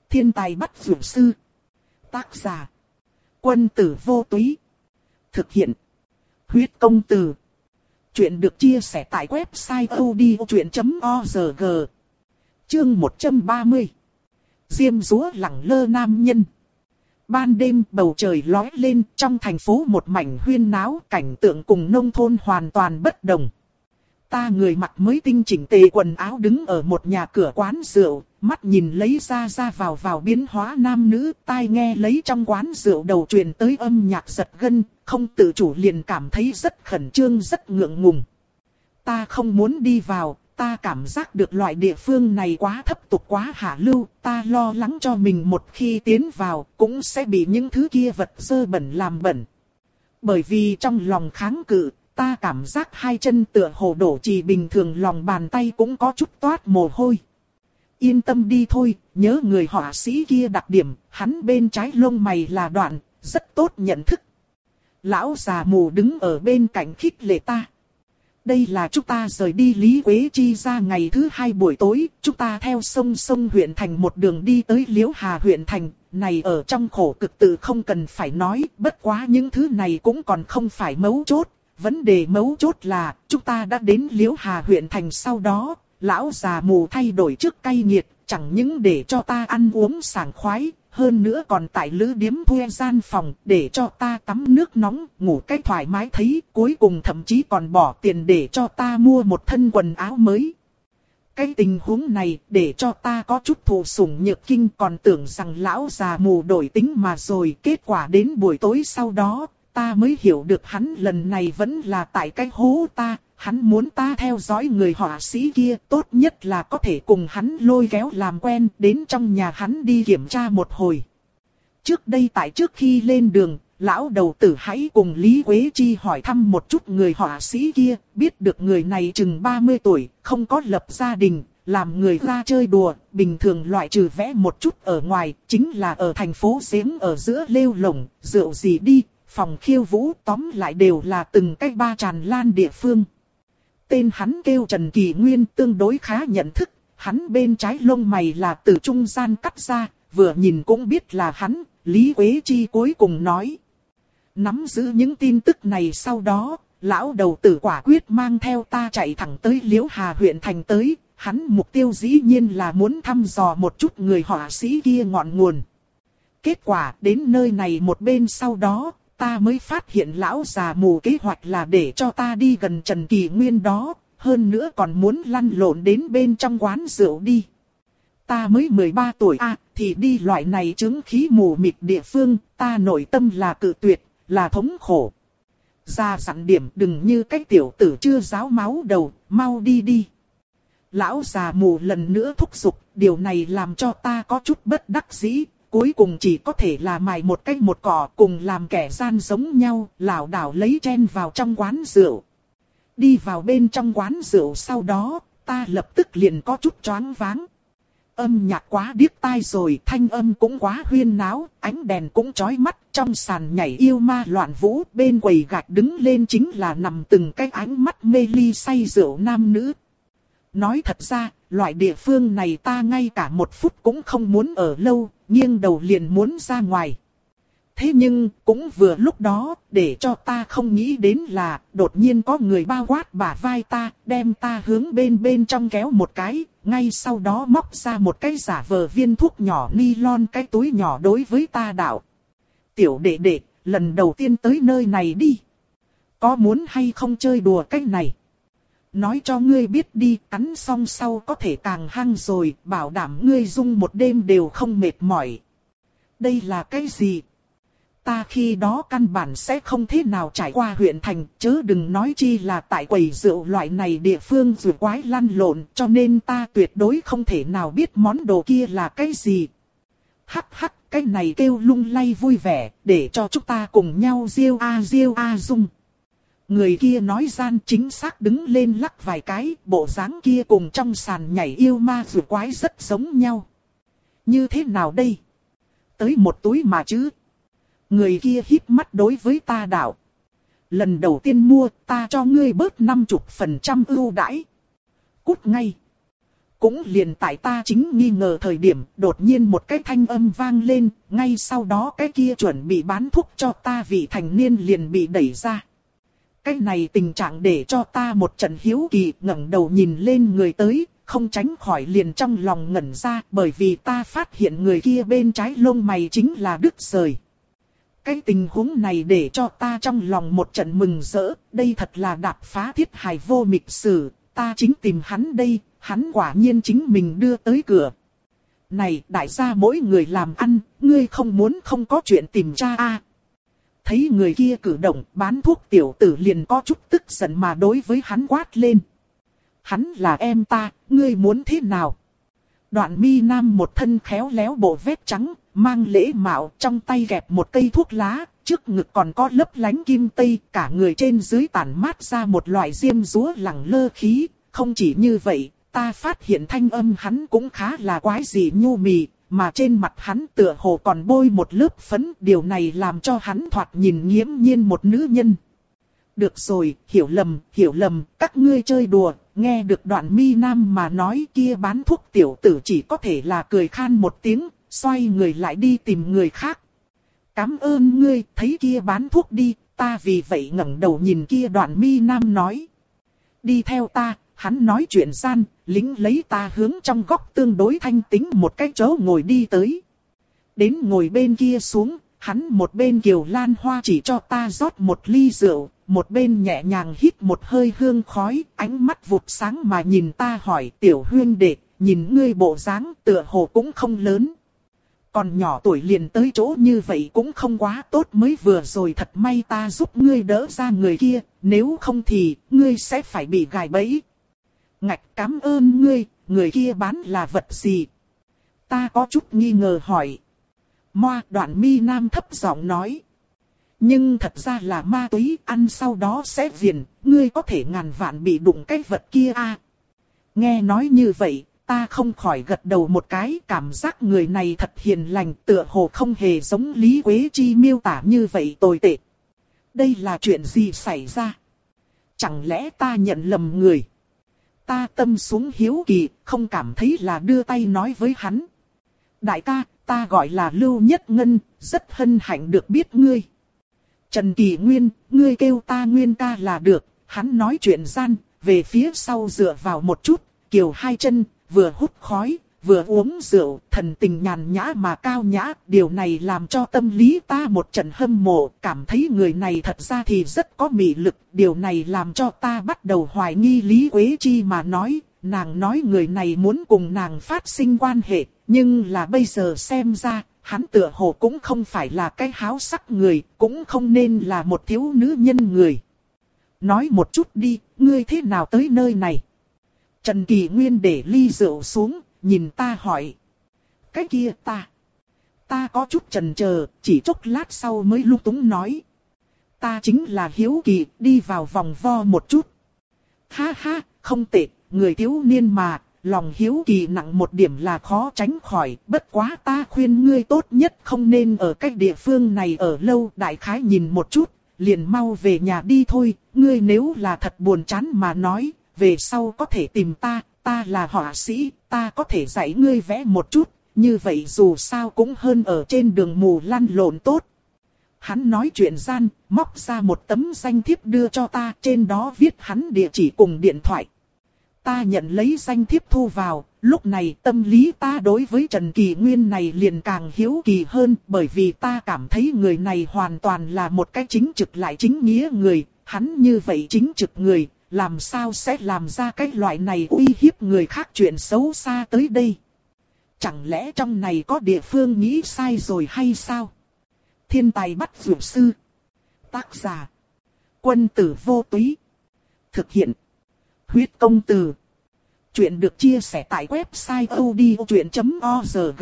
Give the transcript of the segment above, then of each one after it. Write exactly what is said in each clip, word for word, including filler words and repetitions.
Thiên tài bắt dược sư. Tác giả. Quân tử vô túy. Thực hiện. Huyết công từ. Chuyện được chia sẻ tại website odchuyện chấm org. Chương một trăm ba mươi. Diêm dúa lẳng lơ nam nhân. Ban đêm bầu trời lóe lên, trong thành phố một mảnh huyên náo, cảnh tượng cùng nông thôn hoàn toàn bất đồng. Ta người mặc mới tinh chỉnh tề quần áo đứng ở một nhà cửa quán rượu, mắt nhìn lấy ra ra vào vào biến hóa nam nữ, tai nghe lấy trong quán rượu đầu truyền tới âm nhạc giật gân, không tự chủ liền cảm thấy rất khẩn trương rất ngượng ngùng. Ta không muốn đi vào, ta cảm giác được loại địa phương này quá thấp tục quá hạ lưu, ta lo lắng cho mình một khi tiến vào cũng sẽ bị những thứ kia vật dơ bẩn làm bẩn. Bởi vì trong lòng kháng cự, ta cảm giác hai chân tựa hồ đổ trì bình thường, lòng bàn tay cũng có chút toát mồ hôi. Yên tâm đi thôi, nhớ người họa sĩ kia đặc điểm, hắn bên trái lông mày là đoạn, rất tốt nhận thức. Lão già mù đứng ở bên cạnh khích lệ ta. Đây là chúng ta rời đi Lý Quế Chi ra ngày thứ hai buổi tối, chúng ta theo sông sông huyện thành một đường đi tới Liễu Hà huyện thành, này ở trong khổ cực tự không cần phải nói, bất quá những thứ này cũng còn không phải mấu chốt. Vấn đề mấu chốt là, chúng ta đã đến Liễu Hà huyện thành sau đó, lão già mù thay đổi trước cay nghiệt, chẳng những để cho ta ăn uống sảng khoái, hơn nữa còn tại lữ điếm thuê gian phòng, để cho ta tắm nước nóng, ngủ cách thoải mái thấy, cuối cùng thậm chí còn bỏ tiền để cho ta mua một thân quần áo mới. Cái tình huống này, để cho ta có chút thụ sủng nhược kinh, còn tưởng rằng lão già mù đổi tính mà rồi, kết quả đến buổi tối sau đó, ta mới hiểu được hắn lần này vẫn là tại cái hố ta, hắn muốn ta theo dõi người họa sĩ kia, tốt nhất là có thể cùng hắn lôi kéo làm quen, đến trong nhà hắn đi kiểm tra một hồi. Trước đây tại trước khi lên đường, lão đầu tử hãy cùng Lý Quế Chi hỏi thăm một chút người họa sĩ kia, biết được người này chừng ba mươi tuổi, không có lập gia đình, làm người ra chơi đùa, bình thường loại trừ vẽ một chút ở ngoài, chính là ở thành phố giếng ở giữa lêu lổng, rượu gì đi. Phòng khiêu vũ tóm lại đều là từng cách ba tràn lan địa phương. Tên hắn kêu Trần Kỳ Nguyên, tương đối khá nhận thức, hắn bên trái lông mày là từ trung gian cắt ra, vừa nhìn cũng biết là hắn, Lý Quế Chi cuối cùng nói. Nắm giữ những tin tức này sau đó, lão đầu tử quả quyết mang theo ta chạy thẳng tới Liễu Hà huyện thành tới, hắn mục tiêu dĩ nhiên là muốn thăm dò một chút người họa sĩ kia ngọn nguồn. Kết quả đến nơi này một bên sau đó, ta mới phát hiện lão già mù kế hoạch là để cho ta đi gần Trần Kỳ Nguyên đó, hơn nữa còn muốn lăn lộn đến bên trong quán rượu đi. Ta mới mười ba tuổi à, thì đi loại này chứng khí mù mịt địa phương, ta nội tâm là cự tuyệt, là thống khổ. Ra dặn điểm đừng như cái tiểu tử chưa ráo máu đầu, mau đi đi. Lão già mù lần nữa thúc giục, điều này làm cho ta có chút bất đắc dĩ. Cuối cùng chỉ có thể là mài một cái một cỏ cùng làm kẻ gian giống nhau, lảo đảo lấy chen vào trong quán rượu. Đi vào bên trong quán rượu sau đó, ta lập tức liền có chút choáng váng. Âm nhạc quá điếc tai rồi, thanh âm cũng quá huyên náo, ánh đèn cũng chói mắt, trong sàn nhảy yêu ma loạn vũ, bên quầy gạch đứng lên chính là nằm từng cái ánh mắt mê ly say rượu nam nữ. Nói thật ra, loại địa phương này ta ngay cả một phút cũng không muốn ở lâu, nghiêng đầu liền muốn ra ngoài. Thế nhưng, cũng vừa lúc đó, để cho ta không nghĩ đến là, đột nhiên có người bao quát bả vai ta, đem ta hướng bên bên trong kéo một cái, ngay sau đó móc ra một cái giả vờ viên thuốc nhỏ nylon, cái túi nhỏ đối với ta đạo. Tiểu đệ đệ, lần đầu tiên tới nơi này đi. Có muốn hay không chơi đùa cái này? Nói cho ngươi biết đi, cắn xong sau có thể càng hăng rồi, bảo đảm ngươi dung một đêm đều không mệt mỏi. Đây là cái gì? Ta khi đó căn bản sẽ không thế nào trải qua huyện thành, chớ đừng nói chi là tại quầy rượu loại này địa phương vừa quái lăn lộn, cho nên ta tuyệt đối không thể nào biết món đồ kia là cái gì. Hắc hắc, cái này kêu lung lay vui vẻ, để cho chúng ta cùng nhau diêu a diêu a dung. Người kia nói gian chính xác đứng lên lắc vài cái, bộ dáng kia cùng trong sàn nhảy yêu ma vừa quái rất giống nhau. Như thế nào đây? Tới một túi mà chứ. Người kia híp mắt đối với ta đạo. Lần đầu tiên mua, ta cho ngươi bớt năm mươi phần trăm ưu đãi. Cút ngay. Cũng liền tại ta chính nghi ngờ thời điểm, đột nhiên một cái thanh âm vang lên, ngay sau đó cái kia chuẩn bị bán thuốc cho ta vị thành niên liền bị đẩy ra. Cái này tình trạng để cho ta một trận hiếu kỳ, ngẩng đầu nhìn lên người tới, không tránh khỏi liền trong lòng ngẩn ra, bởi vì ta phát hiện người kia bên trái lông mày chính là đứt rời. Cái tình huống này để cho ta trong lòng một trận mừng rỡ, đây thật là đạp phá thiết hài vô mịch sử, ta chính tìm hắn đây, hắn quả nhiên chính mình đưa tới cửa. Này đại gia mỗi người làm ăn, ngươi không muốn không có chuyện tìm cha a. À. Thấy người kia cử động, bán thuốc tiểu tử liền có chút tức giận mà đối với hắn quát lên. Hắn là em ta, ngươi muốn thế nào? Đoạn mi nam một thân khéo léo bộ vest trắng, mang lễ mạo, trong tay gẹp một cây thuốc lá, trước ngực còn có lấp lánh kim tây, cả người trên dưới tản mát ra một loại diêm dúa lẳng lơ khí. Không chỉ như vậy, ta phát hiện thanh âm hắn cũng khá là quái dị nhu mì, mà trên mặt hắn tựa hồ còn bôi một lớp phấn, điều này làm cho hắn thoạt nhìn nghiễm nhiên một nữ nhân. Được rồi, hiểu lầm, hiểu lầm, các ngươi chơi đùa, nghe được đoạn mi nam mà nói kia bán thuốc tiểu tử chỉ có thể là cười khan một tiếng, xoay người lại đi tìm người khác. Cảm ơn ngươi, thấy kia bán thuốc đi, ta vì vậy ngẩng đầu nhìn kia đoạn mi nam nói. Đi theo ta, hắn nói chuyện gian, lính lấy ta hướng trong góc tương đối thanh tĩnh một cái chỗ ngồi đi tới. Đến ngồi bên kia xuống, hắn một bên kiều lan hoa chỉ cho ta rót một ly rượu, một bên nhẹ nhàng hít một hơi hương khói, ánh mắt vụt sáng mà nhìn ta hỏi tiểu huynh đệ, nhìn ngươi bộ dáng tựa hồ cũng không lớn. Còn nhỏ tuổi liền tới chỗ như vậy cũng không quá tốt, mới vừa rồi thật may ta giúp ngươi đỡ ra người kia, nếu không thì ngươi sẽ phải bị gài bẫy. Ngạch cảm ơn ngươi, người kia bán là vật gì? Ta có chút nghi ngờ hỏi. Moa đoạn mi nam thấp giọng nói. Nhưng thật ra là ma túy, ăn sau đó sẽ viền, ngươi có thể ngàn vạn bị đụng cái vật kia a. À. Nghe nói như vậy, ta không khỏi gật đầu một cái, cảm giác người này thật hiền lành, tựa hồ không hề giống Lý Quế Chi miêu tả như vậy tồi tệ. Đây là chuyện gì xảy ra? Chẳng lẽ ta nhận lầm người? Ta tâm xuống hiếu kỳ, không cảm thấy là đưa tay nói với hắn. Đại ca, ta gọi là Lưu Nhất Ngân, rất hân hạnh được biết ngươi. Trần Kỳ Nguyên, ngươi kêu ta Nguyên ca là được, hắn nói chuyện gian, về phía sau dựa vào một chút, kiều hai chân, vừa hút khói, vừa uống rượu, thần tình nhàn nhã mà cao nhã, điều này làm cho tâm lý ta một trận hâm mộ, cảm thấy người này thật ra thì rất có mị lực, điều này làm cho ta bắt đầu hoài nghi Lý Quế Chi mà nói, nàng nói người này muốn cùng nàng phát sinh quan hệ, nhưng là bây giờ xem ra, hắn tựa hồ cũng không phải là cái háo sắc người, cũng không nên là một thiếu nữ nhân người. Nói một chút đi, ngươi thế nào tới nơi này? Trần Kỳ Nguyên để ly rượu xuống, nhìn ta hỏi. Cái kia ta. Ta có chút chần chờ, chỉ chốc lát sau mới lung túng nói. Ta chính là hiếu kỳ, đi vào vòng vo một chút. Ha ha, không tệ, người thiếu niên mà, lòng hiếu kỳ nặng một điểm là khó tránh khỏi. Bất quá ta khuyên ngươi tốt nhất không nên ở cái địa phương này ở lâu, đại khái nhìn một chút, liền mau về nhà đi thôi. Ngươi nếu là thật buồn chán mà nói, về sau có thể tìm ta, ta là họa sĩ, ta có thể dạy ngươi vẽ một chút, như vậy dù sao cũng hơn ở trên đường mù lăn lộn tốt. Hắn nói chuyện gian, móc ra một tấm danh thiếp đưa cho ta, trên đó viết hắn địa chỉ cùng điện thoại. Ta nhận lấy danh thiếp thu vào, lúc này tâm lý ta đối với Trần Kỳ Nguyên này liền càng hiếu kỳ hơn, bởi vì ta cảm thấy người này hoàn toàn là một cái chính trực lại chính nghĩa người, hắn như vậy chính trực người, làm sao sẽ làm ra cái loại này uy hiếp người khác chuyện xấu xa tới đây. Chẳng lẽ trong này có địa phương nghĩ sai rồi hay sao? Thiên tài bắt dược sư. Tác giả. Quân tử vô túy. Thực hiện. Huyết công từ. Chuyện được chia sẻ tại website odchuyện chấm org.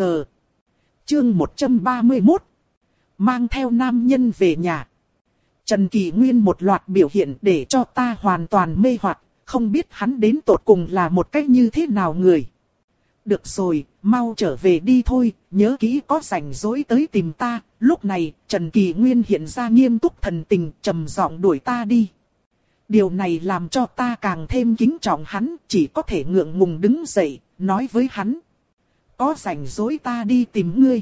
Chương một trăm ba mươi mốt. Mang theo nam nhân về nhà. Trần Kỳ Nguyên một loạt biểu hiện để cho ta hoàn toàn mê hoặc, không biết hắn đến tột cùng là một cách như thế nào người. Được rồi, mau trở về đi thôi, nhớ kỹ có rảnh rỗi tới tìm ta. Lúc này, Trần Kỳ Nguyên hiện ra nghiêm túc thần tình, trầm giọng đuổi ta đi. Điều này làm cho ta càng thêm kính trọng hắn, chỉ có thể ngượng ngùng đứng dậy, nói với hắn. Có rảnh rỗi ta đi tìm ngươi.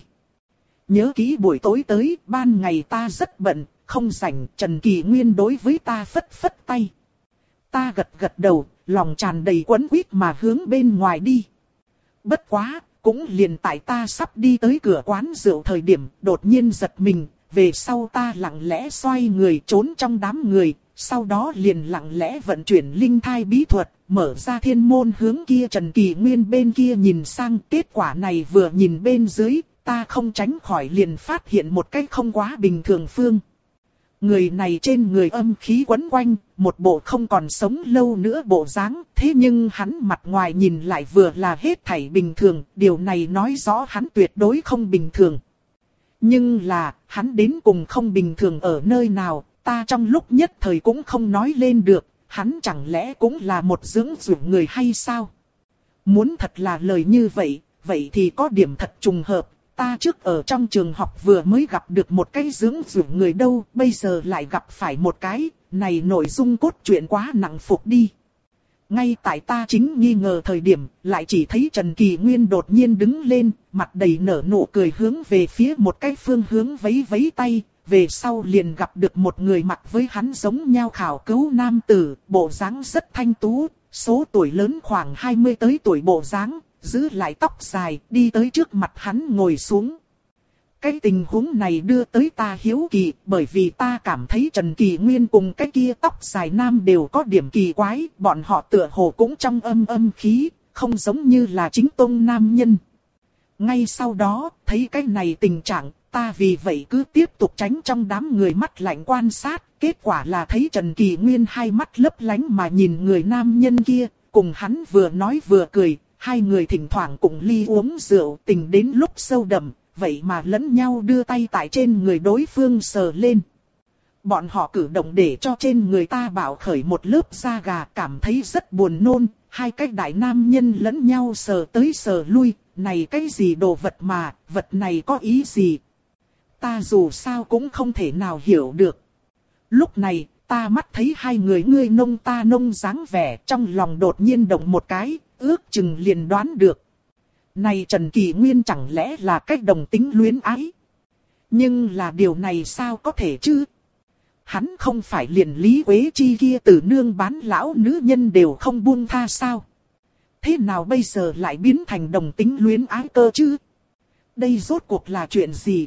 Nhớ kỹ buổi tối tới, ban ngày ta rất bận, không rảnh. Trần Kỳ Nguyên đối với ta phất phất tay. Ta gật gật đầu, lòng tràn đầy quấn quýt mà hướng bên ngoài đi. Bất quá, cũng liền tại ta sắp đi tới cửa quán rượu thời điểm, đột nhiên giật mình. Về sau ta lặng lẽ xoay người trốn trong đám người, sau đó liền lặng lẽ vận chuyển linh thai bí thuật, mở ra thiên môn hướng kia Trần Kỳ Nguyên bên kia nhìn sang. Kết quả này vừa nhìn bên dưới, ta không tránh khỏi liền phát hiện một cách không quá bình thường phương. Người này trên người âm khí quấn quanh, một bộ không còn sống lâu nữa bộ dáng, thế nhưng hắn mặt ngoài nhìn lại vừa là hết thảy bình thường, điều này nói rõ hắn tuyệt đối không bình thường. Nhưng là, hắn đến cùng không bình thường ở nơi nào, ta trong lúc nhất thời cũng không nói lên được, hắn chẳng lẽ cũng là một dưỡng dưỡng người hay sao? Muốn thật là lời như vậy, vậy thì có điểm thật trùng hợp, ta trước ở trong trường học vừa mới gặp được một cái dưỡng dưỡng người đâu, bây giờ lại gặp phải một cái, này nội dung cốt truyện quá nặng phục đi. Ngay tại ta chính nghi ngờ thời điểm, lại chỉ thấy Trần Kỳ Nguyên đột nhiên đứng lên, mặt đầy nở nụ cười hướng về phía một cái phương hướng vẫy vẫy tay, về sau liền gặp được một người mặc với hắn giống nhau khảo cứu nam tử, bộ dáng rất thanh tú, số tuổi lớn khoảng hai mươi tới tuổi bộ dáng, giữ lại tóc dài, đi tới trước mặt hắn ngồi xuống. Cái tình huống này đưa tới ta hiếu kỳ, bởi vì ta cảm thấy Trần Kỳ Nguyên cùng cái kia tóc dài nam đều có điểm kỳ quái, bọn họ tựa hồ cũng trong âm âm khí, không giống như là chính tông nam nhân. Ngay sau đó, thấy cái này tình trạng, ta vì vậy cứ tiếp tục tránh trong đám người mắt lạnh quan sát, kết quả là thấy Trần Kỳ Nguyên hai mắt lấp lánh mà nhìn người nam nhân kia, cùng hắn vừa nói vừa cười, hai người thỉnh thoảng cùng ly uống rượu, tình đến lúc sâu đậm. Vậy mà lẫn nhau đưa tay tại trên người đối phương sờ lên. Bọn họ cử động để cho trên người ta bạo khởi một lớp da gà, cảm thấy rất buồn nôn. Hai cái đại nam nhân lẫn nhau sờ tới sờ lui. Này cái gì đồ vật mà, vật này có ý gì? Ta dù sao cũng không thể nào hiểu được. Lúc này, ta mắt thấy hai người ngươi nông ta nông dáng vẻ, trong lòng đột nhiên động một cái, ước chừng liền đoán được. Này Trần Kỳ Nguyên chẳng lẽ là cách đồng tính luyến ái? Nhưng là điều này sao có thể chứ? Hắn không phải liền Lý Quế Chi kia từ nương bán lão nữ nhân đều không buông tha sao? Thế nào bây giờ lại biến thành đồng tính luyến ái cơ chứ? Đây rốt cuộc là chuyện gì?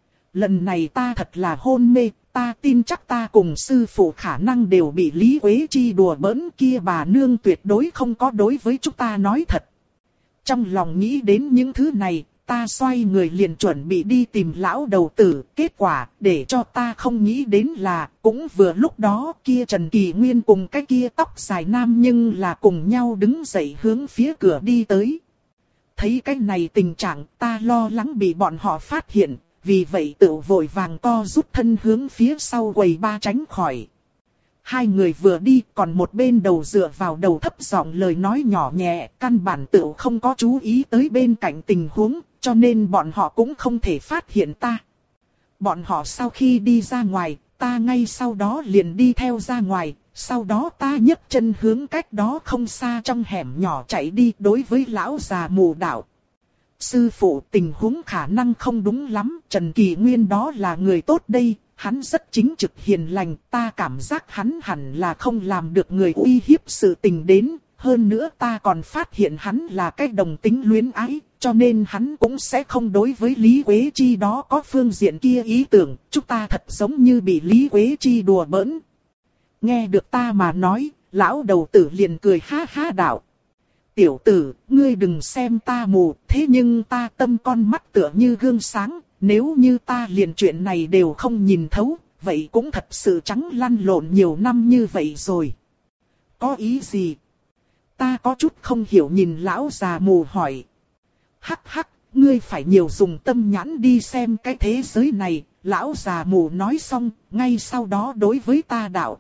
Lần này ta thật là hôn mê, ta tin chắc ta cùng sư phụ khả năng đều bị Lý Quế Chi đùa bỡn, kia bà nương tuyệt đối không có đối với chúng ta nói thật. Trong lòng nghĩ đến những thứ này, ta xoay người liền chuẩn bị đi tìm lão đầu tử. Kết quả, để cho ta không nghĩ đến là, cũng vừa lúc đó kia Trần Kỳ Nguyên cùng cái kia tóc dài nam nhưng là cùng nhau đứng dậy hướng phía cửa đi tới. Thấy cái này tình trạng, ta lo lắng bị bọn họ phát hiện, vì vậy tự vội vàng co rút thân hướng phía sau quầy ba tránh khỏi. Hai người vừa đi, còn một bên đầu dựa vào đầu thấp giọng lời nói nhỏ nhẹ, căn bản tự không có chú ý tới bên cạnh tình huống, cho nên bọn họ cũng không thể phát hiện ta. Bọn họ sau khi đi ra ngoài, ta ngay sau đó liền đi theo ra ngoài, sau đó ta nhấc chân hướng cách đó không xa trong hẻm nhỏ chạy đi đối với lão già mù đạo. Sư phụ, tình huống khả năng không đúng lắm, Trần Kỳ Nguyên đó là người tốt đây. Hắn rất chính trực hiền lành, ta cảm giác hắn hẳn là không làm được người uy hiếp sự tình đến. Hơn nữa ta còn phát hiện hắn là cái đồng tính luyến ái, cho nên hắn cũng sẽ không đối với Lý Quế Chi đó có phương diện kia ý tưởng. Chúng ta thật giống như bị Lý Quế Chi đùa bỡn. Nghe được ta mà nói, lão đầu tử liền cười ha ha đạo. Tiểu tử, ngươi đừng xem ta mù, thế nhưng ta tâm con mắt tựa như gương sáng. Nếu như ta liền chuyện này đều không nhìn thấu, vậy cũng thật sự trắng lăn lộn nhiều năm như vậy rồi. Có ý gì? Ta có chút không hiểu nhìn lão già mù hỏi. Hắc hắc, ngươi phải nhiều dùng tâm nhãn đi xem cái thế giới này. Lão già mù nói xong, ngay sau đó đối với ta đạo.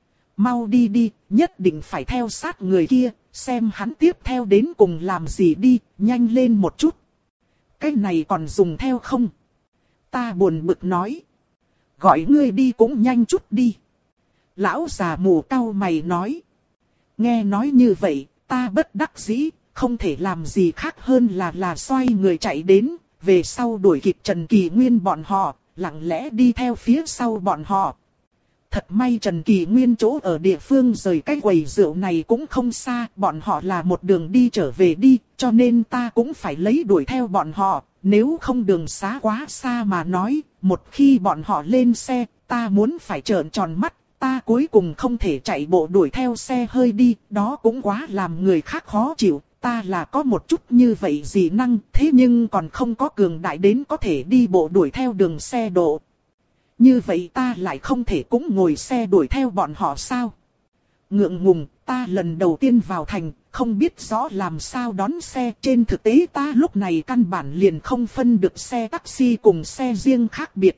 Mau đi đi, nhất định phải theo sát người kia, xem hắn tiếp theo đến cùng làm gì đi, nhanh lên một chút. Cái này còn dùng theo không? Ta buồn bực nói. Gọi ngươi đi cũng nhanh chút đi. Lão già mù cau mày nói. Nghe nói như vậy, ta bất đắc dĩ, không thể làm gì khác hơn là là xoay người chạy đến, về sau đuổi kịp Trần Kỳ Nguyên bọn họ, lặng lẽ đi theo phía sau bọn họ. Thật may Trần Kỳ Nguyên chỗ ở địa phương rời cái quầy rượu này cũng không xa, bọn họ là một đường đi trở về đi, cho nên ta cũng phải lấy đuổi theo bọn họ, nếu không đường xá quá xa mà nói, một khi bọn họ lên xe, ta muốn phải trợn tròn mắt, ta cuối cùng không thể chạy bộ đuổi theo xe hơi đi, đó cũng quá làm người khác khó chịu, ta là có một chút như vậy dị năng, thế nhưng còn không có cường đại đến có thể đi bộ đuổi theo đường xe độ. Như vậy ta lại không thể cũng ngồi xe đuổi theo bọn họ sao? Ngượng ngùng, ta lần đầu tiên vào thành, không biết rõ làm sao đón xe. Trên thực tế ta lúc này căn bản liền không phân được xe taxi cùng xe riêng khác biệt.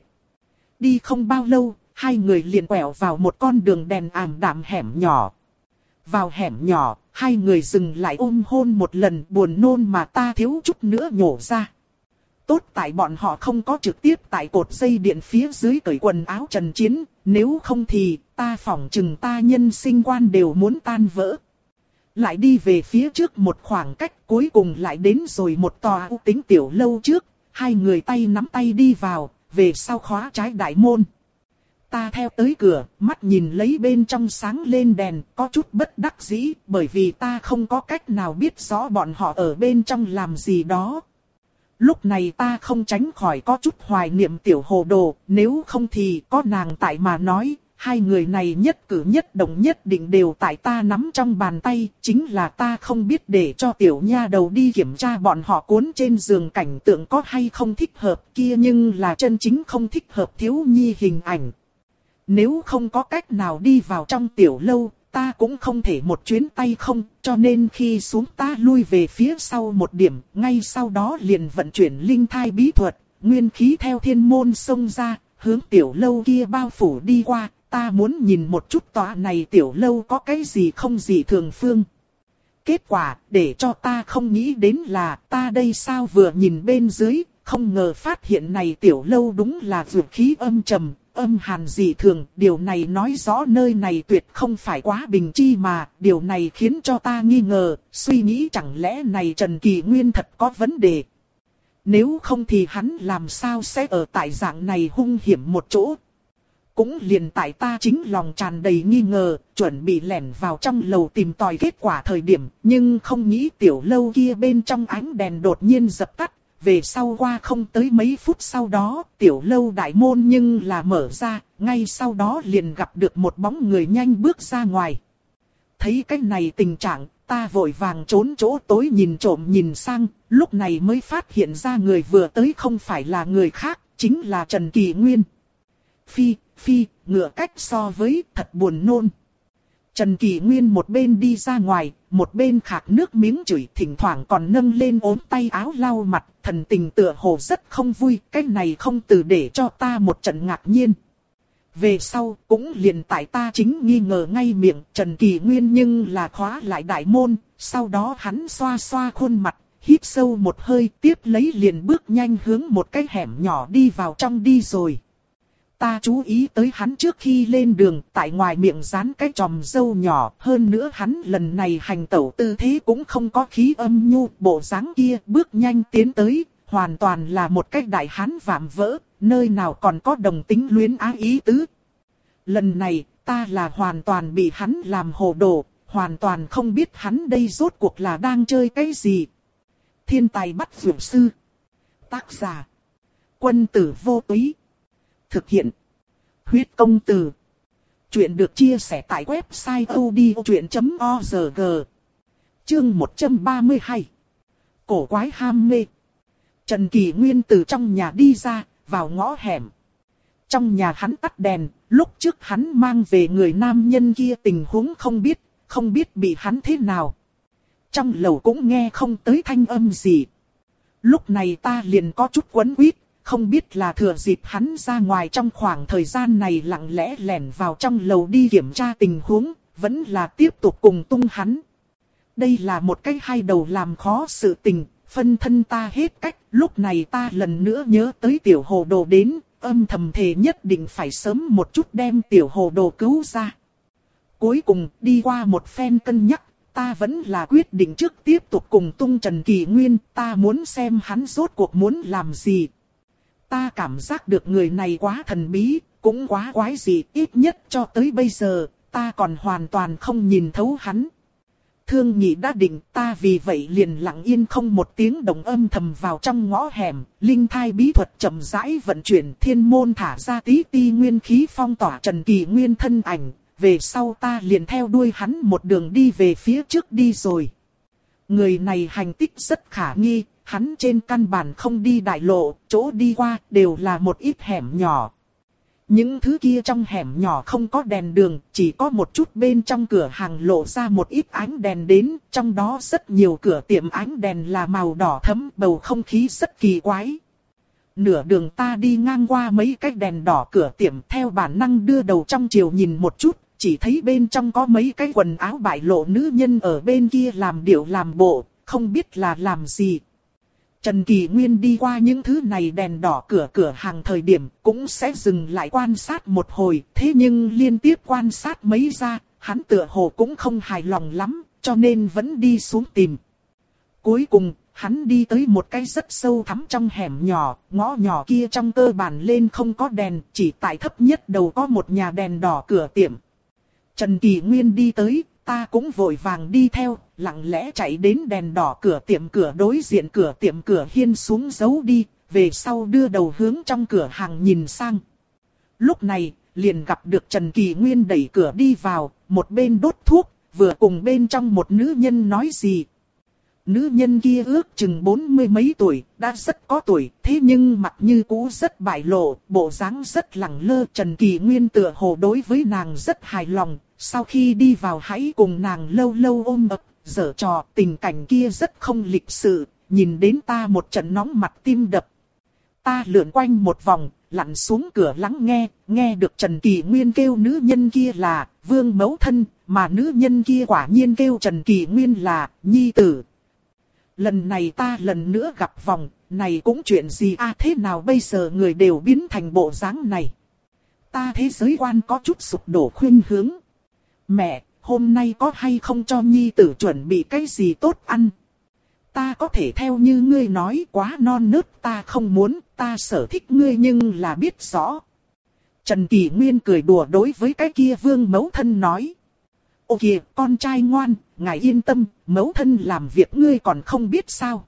Đi không bao lâu, hai người liền quẹo vào một con đường đèn ảm đạm hẻm nhỏ. Vào hẻm nhỏ, hai người dừng lại ôm hôn một lần, buồn nôn mà ta thiếu chút nữa nhổ ra. Tốt tại bọn họ không có trực tiếp tại cột dây điện phía dưới cởi quần áo trần chiến, nếu không thì ta phỏng chừng ta nhân sinh quan đều muốn tan vỡ. Lại đi về phía trước một khoảng cách, cuối cùng lại đến rồi một tòa u tính tiểu lâu trước, hai người tay nắm tay đi vào, về sau khóa trái đại môn. Ta theo tới cửa, mắt nhìn lấy bên trong sáng lên đèn, có chút bất đắc dĩ, bởi vì ta không có cách nào biết rõ bọn họ ở bên trong làm gì đó. Lúc này ta không tránh khỏi có chút hoài niệm tiểu hồ đồ, nếu không thì có nàng tại mà nói, hai người này nhất cử nhất động nhất định đều tại ta nắm trong bàn tay, chính là ta không biết để cho tiểu nha đầu đi kiểm tra bọn họ cuốn trên giường cảnh tượng có hay không thích hợp kia, nhưng là chân chính không thích hợp thiếu nhi hình ảnh. Nếu không có cách nào đi vào trong tiểu lâu, ta cũng không thể một chuyến tay không, cho nên khi xuống ta lui về phía sau một điểm, ngay sau đó liền vận chuyển linh thai bí thuật, nguyên khí theo thiên môn xông ra, hướng tiểu lâu kia bao phủ đi qua, ta muốn nhìn một chút tòa này tiểu lâu có cái gì không gì thường phương. Kết quả, để cho ta không nghĩ đến là, ta đây sao vừa nhìn bên dưới, không ngờ phát hiện này tiểu lâu đúng là dược khí âm trầm, âm hàn dị thường, điều này nói rõ nơi này tuyệt không phải quá bình chi mà, điều này khiến cho ta nghi ngờ, suy nghĩ chẳng lẽ này Trần Kỳ Nguyên thật có vấn đề. Nếu không thì hắn làm sao sẽ ở tại dạng này hung hiểm một chỗ. Cũng liền tại ta chính lòng tràn đầy nghi ngờ, chuẩn bị lẻn vào trong lầu tìm tòi kết quả thời điểm, nhưng không nghĩ tiểu lâu kia bên trong ánh đèn đột nhiên dập tắt. Về sau qua không tới mấy phút sau đó, tiểu lâu đại môn nhưng là mở ra, ngay sau đó liền gặp được một bóng người nhanh bước ra ngoài. Thấy cái này tình trạng, ta vội vàng trốn chỗ tối nhìn trộm nhìn sang, lúc này mới phát hiện ra người vừa tới không phải là người khác, chính là Trần Kỳ Nguyên. Phi, phi, ngựa cách so với, thật buồn nôn. Trần Kỳ Nguyên một bên đi ra ngoài, một bên khạc nước miếng chửi, thỉnh thoảng còn nâng lên ốm tay áo lau mặt, thần tình tựa hồ rất không vui, cái này không từ để cho ta một trận ngạc nhiên. Về sau, cũng liền tại ta chính nghi ngờ ngay miệng, Trần Kỳ Nguyên nhưng là khóa lại đại môn, sau đó hắn xoa xoa khuôn mặt, hít sâu một hơi, tiếp lấy liền bước nhanh hướng một cái hẻm nhỏ đi vào trong đi rồi. Ta chú ý tới hắn trước khi lên đường, tại ngoài miệng dán cái chòm râu nhỏ, hơn nữa hắn lần này hành tẩu tư thế cũng không có khí âm nhu, bộ dáng kia bước nhanh tiến tới, hoàn toàn là một cái đại hán vạm vỡ, nơi nào còn có đồng tính luyến ái ý tứ. Lần này, ta là hoàn toàn bị hắn làm hồ đồ, hoàn toàn không biết hắn đây rốt cuộc là đang chơi cái gì. Thiên tài bắt phượng sư. Tác giả. Quân tử vô túy. Thực hiện. Huyết công từ. Chuyện được chia sẻ tại website odchuyện chấm org. Chương một trăm ba mươi hai. Cổ quái ham mê. Trần Kỳ Nguyên từ trong nhà đi ra, vào ngõ hẻm. Trong nhà hắn tắt đèn, lúc trước hắn mang về người nam nhân kia tình huống không biết, không biết bị hắn thế nào. Trong lầu cũng nghe không tới thanh âm gì. Lúc này ta liền có chút quấn quýt. Không biết là thừa dịp hắn ra ngoài trong khoảng thời gian này lặng lẽ lẻn vào trong lầu đi kiểm tra tình huống, vẫn là tiếp tục cùng tung hắn. Đây là một cái hai đầu làm khó sự tình, phân thân ta hết cách, lúc này ta lần nữa nhớ tới tiểu hồ đồ đến, âm thầm thề nhất định phải sớm một chút đem tiểu hồ đồ cứu ra. Cuối cùng, đi qua một phen cân nhắc, ta vẫn là quyết định trước tiếp tục cùng tung Trần Kỳ Nguyên, ta muốn xem hắn rốt cuộc muốn làm gì. Ta cảm giác được người này quá thần bí, cũng quá quái dị, ít nhất cho tới bây giờ, ta còn hoàn toàn không nhìn thấu hắn. Thương Nhị đã định, ta vì vậy liền lặng yên không một tiếng động âm thầm vào trong ngõ hẻm, linh thai bí thuật chậm rãi vận chuyển, thiên môn thả ra tí ti nguyên khí phong tỏa Trần Kỳ Nguyên thân ảnh, về sau ta liền theo đuôi hắn một đường đi về phía trước đi rồi. Người này hành tích rất khả nghi, hắn trên căn bản không đi đại lộ, chỗ đi qua đều là một ít hẻm nhỏ. Những thứ kia trong hẻm nhỏ không có đèn đường, chỉ có một chút bên trong cửa hàng lộ ra một ít ánh đèn đến, trong đó rất nhiều cửa tiệm ánh đèn là màu đỏ thẫm, bầu không khí rất kỳ quái. Nửa đường ta đi ngang qua mấy cái đèn đỏ cửa tiệm, theo bản năng đưa đầu trong chiều nhìn một chút, chỉ thấy bên trong có mấy cái quần áo bại lộ nữ nhân ở bên kia làm điệu làm bộ, không biết là làm gì. Trần Kỳ Nguyên đi qua những thứ này đèn đỏ cửa cửa hàng thời điểm cũng sẽ dừng lại quan sát một hồi, thế nhưng liên tiếp quan sát mấy ra, hắn tựa hồ cũng không hài lòng lắm, cho nên vẫn đi xuống tìm. Cuối cùng, hắn đi tới một cái rất sâu thẳm trong hẻm nhỏ, ngõ nhỏ kia trong cơ bản lên không có đèn, chỉ tại thấp nhất đầu có một nhà đèn đỏ cửa tiệm. Trần Kỳ Nguyên đi tới, ta cũng vội vàng đi theo, lặng lẽ chạy đến đèn đỏ cửa tiệm cửa đối diện cửa tiệm cửa hiên xuống giấu đi, về sau đưa đầu hướng trong cửa hàng nhìn sang. Lúc này, liền gặp được Trần Kỳ Nguyên đẩy cửa đi vào, một bên đốt thuốc, vừa cùng bên trong một nữ nhân nói gì. Nữ nhân kia ước chừng bốn mươi mấy tuổi, đã rất có tuổi, thế nhưng mặt như cũ rất bại lộ, bộ dáng rất lẳng lơ. Trần Kỳ Nguyên tựa hồ đối với nàng rất hài lòng, sau khi đi vào hãy cùng nàng lâu lâu ôm ấp, giở trò, tình cảnh kia rất không lịch sự, nhìn đến ta một trận nóng mặt tim đập. Ta lượn quanh một vòng, lặn xuống cửa lắng nghe, nghe được Trần Kỳ Nguyên kêu nữ nhân kia là Vương Mẫu Thân, mà nữ nhân kia quả nhiên kêu Trần Kỳ Nguyên là Nhi Tử. Lần này ta lần nữa gặp vòng, này cũng chuyện gì a à, thế nào bây giờ người đều biến thành bộ dáng này. Ta thế giới quan có chút sụp đổ khuynh hướng. Mẹ, hôm nay có hay không cho Nhi Tử chuẩn bị cái gì tốt ăn? Ta có thể theo như ngươi nói quá non nớt, ta không muốn, ta sở thích ngươi nhưng là biết rõ. Trần Kỳ Nguyên cười đùa đối với cái kia Vương Mẫu Thân nói. Ô kìa, con trai ngoan, ngài yên tâm, Mẫu Thân làm việc ngươi còn không biết sao.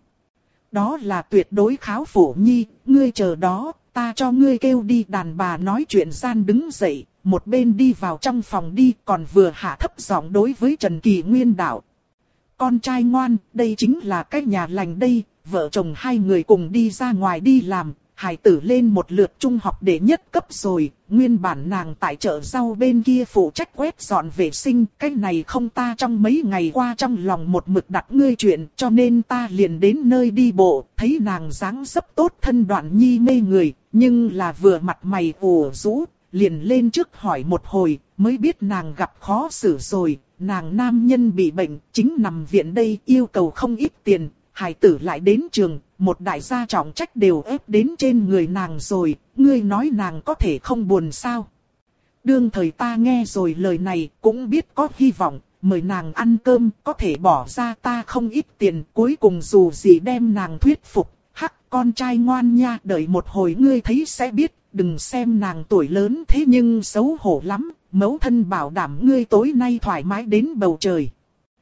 Đó là tuyệt đối kháo phổ Nhi, ngươi chờ đó, ta cho ngươi kêu đi. Đàn bà nói chuyện gian đứng dậy, một bên đi vào trong phòng đi, còn vừa hạ thấp giọng đối với Trần Kỳ Nguyên đạo. Con trai ngoan, đây chính là cái nhà lành đây, vợ chồng hai người cùng đi ra ngoài đi làm, hài tử lên một lượt trung học đệ nhất cấp rồi, nguyên bản nàng tại chợ rau bên kia phụ trách quét dọn vệ sinh, cái này không ta trong mấy ngày qua trong lòng một mực đặt ngươi chuyện, cho nên ta liền đến nơi đi bộ, thấy nàng dáng dấp tốt thân đoạn nhi mê người, nhưng là vừa mặt mày ủ rũ, liền lên trước hỏi một hồi, mới biết nàng gặp khó xử rồi, nàng nam nhân bị bệnh, chính nằm viện đây, yêu cầu không ít tiền, hài tử lại đến trường, một đại gia trọng trách đều ép đến trên người nàng rồi, ngươi nói nàng có thể không buồn sao? Đương thời ta nghe rồi lời này, cũng biết có hy vọng, mời nàng ăn cơm, có thể bỏ ra ta không ít tiền, cuối cùng dù gì đem nàng thuyết phục, hắc con trai ngoan nha, đợi một hồi ngươi thấy sẽ biết, đừng xem nàng tuổi lớn thế nhưng xấu hổ lắm, Mẫu Thân bảo đảm ngươi tối nay thoải mái đến bầu trời.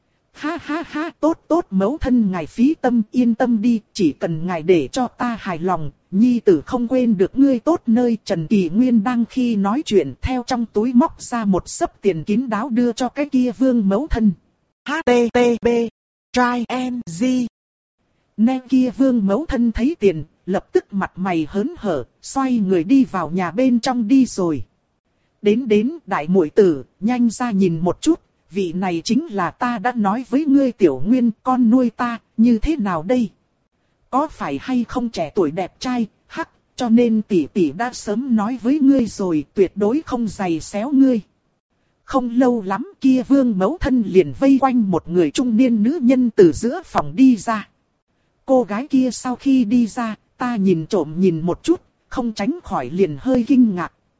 Ha ha ha, tốt tốt Mẫu Thân ngài phí tâm, yên tâm đi, chỉ cần ngài để cho ta hài lòng, Nhi Tử không quên được ngươi tốt nơi. Trần Kỳ Nguyên đang khi nói chuyện theo trong túi móc ra một xấp tiền kín đáo đưa cho cái kia Vương Mẫu Thân. hát tê tê pê, try and Z. Nè kia Vương Mẫu Thân thấy tiền, lập tức mặt mày hớn hở, xoay người đi vào nhà bên trong đi rồi. Đến đến đại muội tử, nhanh ra nhìn một chút, vị này chính là ta đã nói với ngươi Tiểu Nguyên, con nuôi ta, như thế nào đây? Có phải hay không trẻ tuổi đẹp trai, hắc, cho nên tỷ tỷ đã sớm nói với ngươi rồi, tuyệt đối không giày xéo ngươi. Không lâu lắm kia Vương Mẫu Thân liền vây quanh một người trung niên nữ nhân từ giữa phòng đi ra. Cô gái kia sau khi đi ra, ta nhìn trộm nhìn một chút, không tránh khỏi liền hơi kinh ngạc.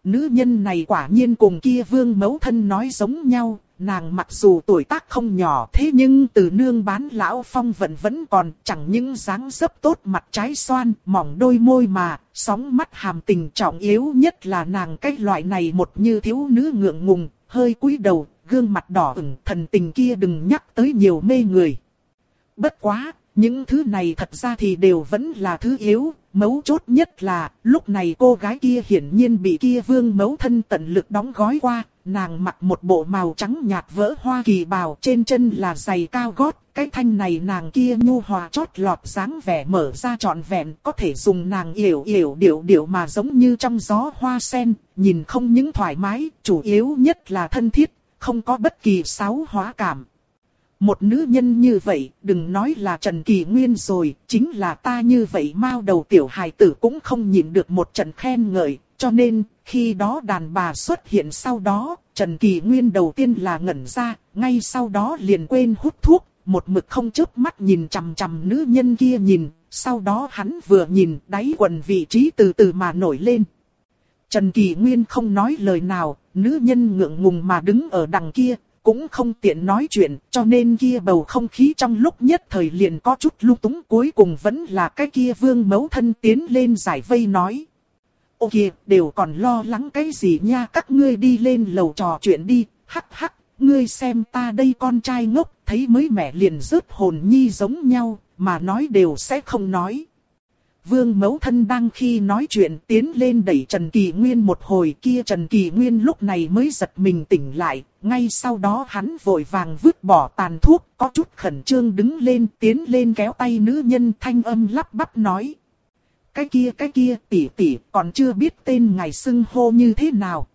nữ nhân này quả nhiên cùng kia vương mẫu thân nói giống nhau, nàng mặc dù tuổi tác không nhỏ thế nhưng từ nương bán lão phong vận vẫn còn, chẳng những dáng dấp tốt mặt trái xoan, mỏng đôi môi mà, sóng mắt hàm tình, trọng yếu nhất là nàng cái loại này một như thiếu nữ ngượng ngùng, hơi cúi đầu, gương mặt đỏ ửng, thần tình kia đừng nhắc tới nhiều mê người. Bất quá, những thứ này thật ra thì đều vẫn là thứ yếu, mấu chốt nhất là, lúc này cô gái kia hiển nhiên bị kia vương mẫu thân tận lực đóng gói qua, nàng mặc một bộ màu trắng nhạt vỡ Hoa Kỳ bào, trên chân là giày cao gót, cái thanh này nàng kia nhu hòa chót lọt dáng vẻ mở ra trọn vẹn, có thể dùng nàng yểu yểu điệu điệu mà giống như trong gió hoa sen, nhìn không những thoải mái, chủ yếu nhất là thân thiết, không có bất kỳ xáo hóa cảm. Một nữ nhân như vậy, đừng nói là Trần Kỳ Nguyên rồi, chính là ta như vậy mao đầu tiểu hài tử cũng không nhịn được một trận khen ngợi, cho nên, khi đó đàn bà xuất hiện sau đó, Trần Kỳ Nguyên đầu tiên là ngẩn ra, ngay sau đó liền quên hút thuốc, một mực không chớp mắt nhìn chằm chằm nữ nhân kia nhìn, sau đó hắn vừa nhìn, đáy quần vị trí từ từ mà nổi lên. Trần Kỳ Nguyên không nói lời nào, nữ nhân ngượng ngùng mà đứng ở đằng kia, cũng không tiện nói chuyện, cho nên kia bầu không khí trong lúc nhất thời liền có chút lung túng, cuối cùng vẫn là cái kia vương mẫu thân tiến lên giải vây nói. Ô kìa, đều còn lo lắng cái gì nha, các ngươi đi lên lầu trò chuyện đi, hắc hắc, ngươi xem ta đây con trai ngốc, thấy mới mẻ liền rớt hồn nhi giống nhau, mà nói đều sẽ không nói. Vương mẫu thân đang khi nói chuyện tiến lên đẩy Trần Kỳ Nguyên một hồi, kia Trần Kỳ Nguyên lúc này mới giật mình tỉnh lại, ngay sau đó hắn vội vàng vứt bỏ tàn thuốc, có chút khẩn trương đứng lên tiến lên kéo tay nữ nhân, thanh âm lắp bắp nói. Cái kia cái kia tỷ tỷ còn chưa biết tên ngài xưng hô như thế nào.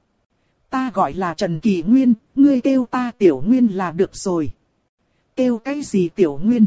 Ta gọi là Trần Kỳ Nguyên, ngươi kêu ta Tiểu Nguyên là được rồi. Kêu cái gì Tiểu Nguyên?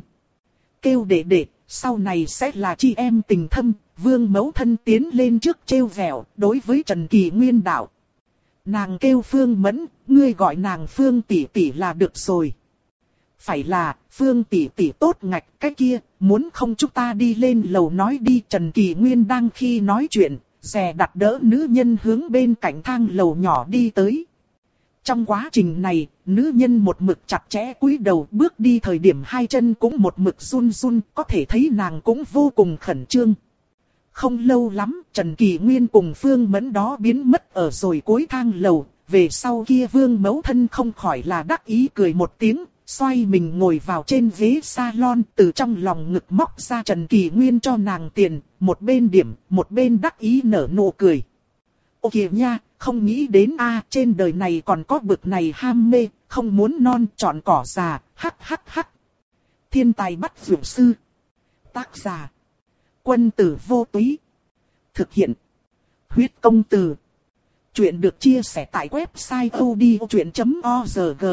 Kêu đệ đệ. Sau này sẽ là chị em tình thâm, vương mẫu thân tiến lên trước trêu vẹo, đối với Trần Kỳ Nguyên đạo. Nàng kêu Phương Mẫn, ngươi gọi nàng Phương tỷ tỷ là được rồi. Phải là, Phương tỷ tỷ tốt ngạch, cái kia, muốn không chúng ta đi lên lầu nói đi. Trần Kỳ Nguyên đang khi nói chuyện, dè đặt đỡ nữ nhân hướng bên cạnh thang lầu nhỏ đi tới. Trong quá trình này, nữ nhân một mực chặt chẽ cúi đầu, bước đi thời điểm hai chân cũng một mực run run, có thể thấy nàng cũng vô cùng khẩn trương. Không lâu lắm, Trần Kỳ Nguyên cùng Phương Mẫn đó biến mất ở rồi cuối thang lầu, về sau kia vương mẫu thân không khỏi là đắc ý cười một tiếng, xoay mình ngồi vào trên ghế salon, từ trong lòng ngực móc ra Trần Kỳ Nguyên cho nàng tiền, một bên điểm, một bên đắc ý nở nụ cười. Ô kìa nha, không nghĩ đến a trên đời này còn có bực này ham mê, không muốn non chọn cỏ già, hắc hắc hắc. Thiên tài bắt dược sư. Tác giả. Quân tử vô túy. Thực hiện. Huyết công từ. Chuyện được chia sẻ tại website odchuyện chấm org.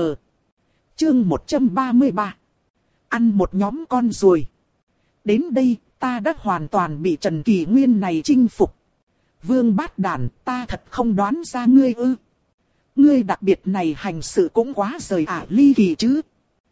Chương một trăm ba mươi ba. Ăn một nhóm con ruồi. Đến đây, ta đã hoàn toàn bị Trần Kỳ Nguyên này chinh phục. Vương bát đản, ta thật không đoán ra ngươi ư. Ngươi đặc biệt này hành sự cũng quá rời ả ly kỳ chứ.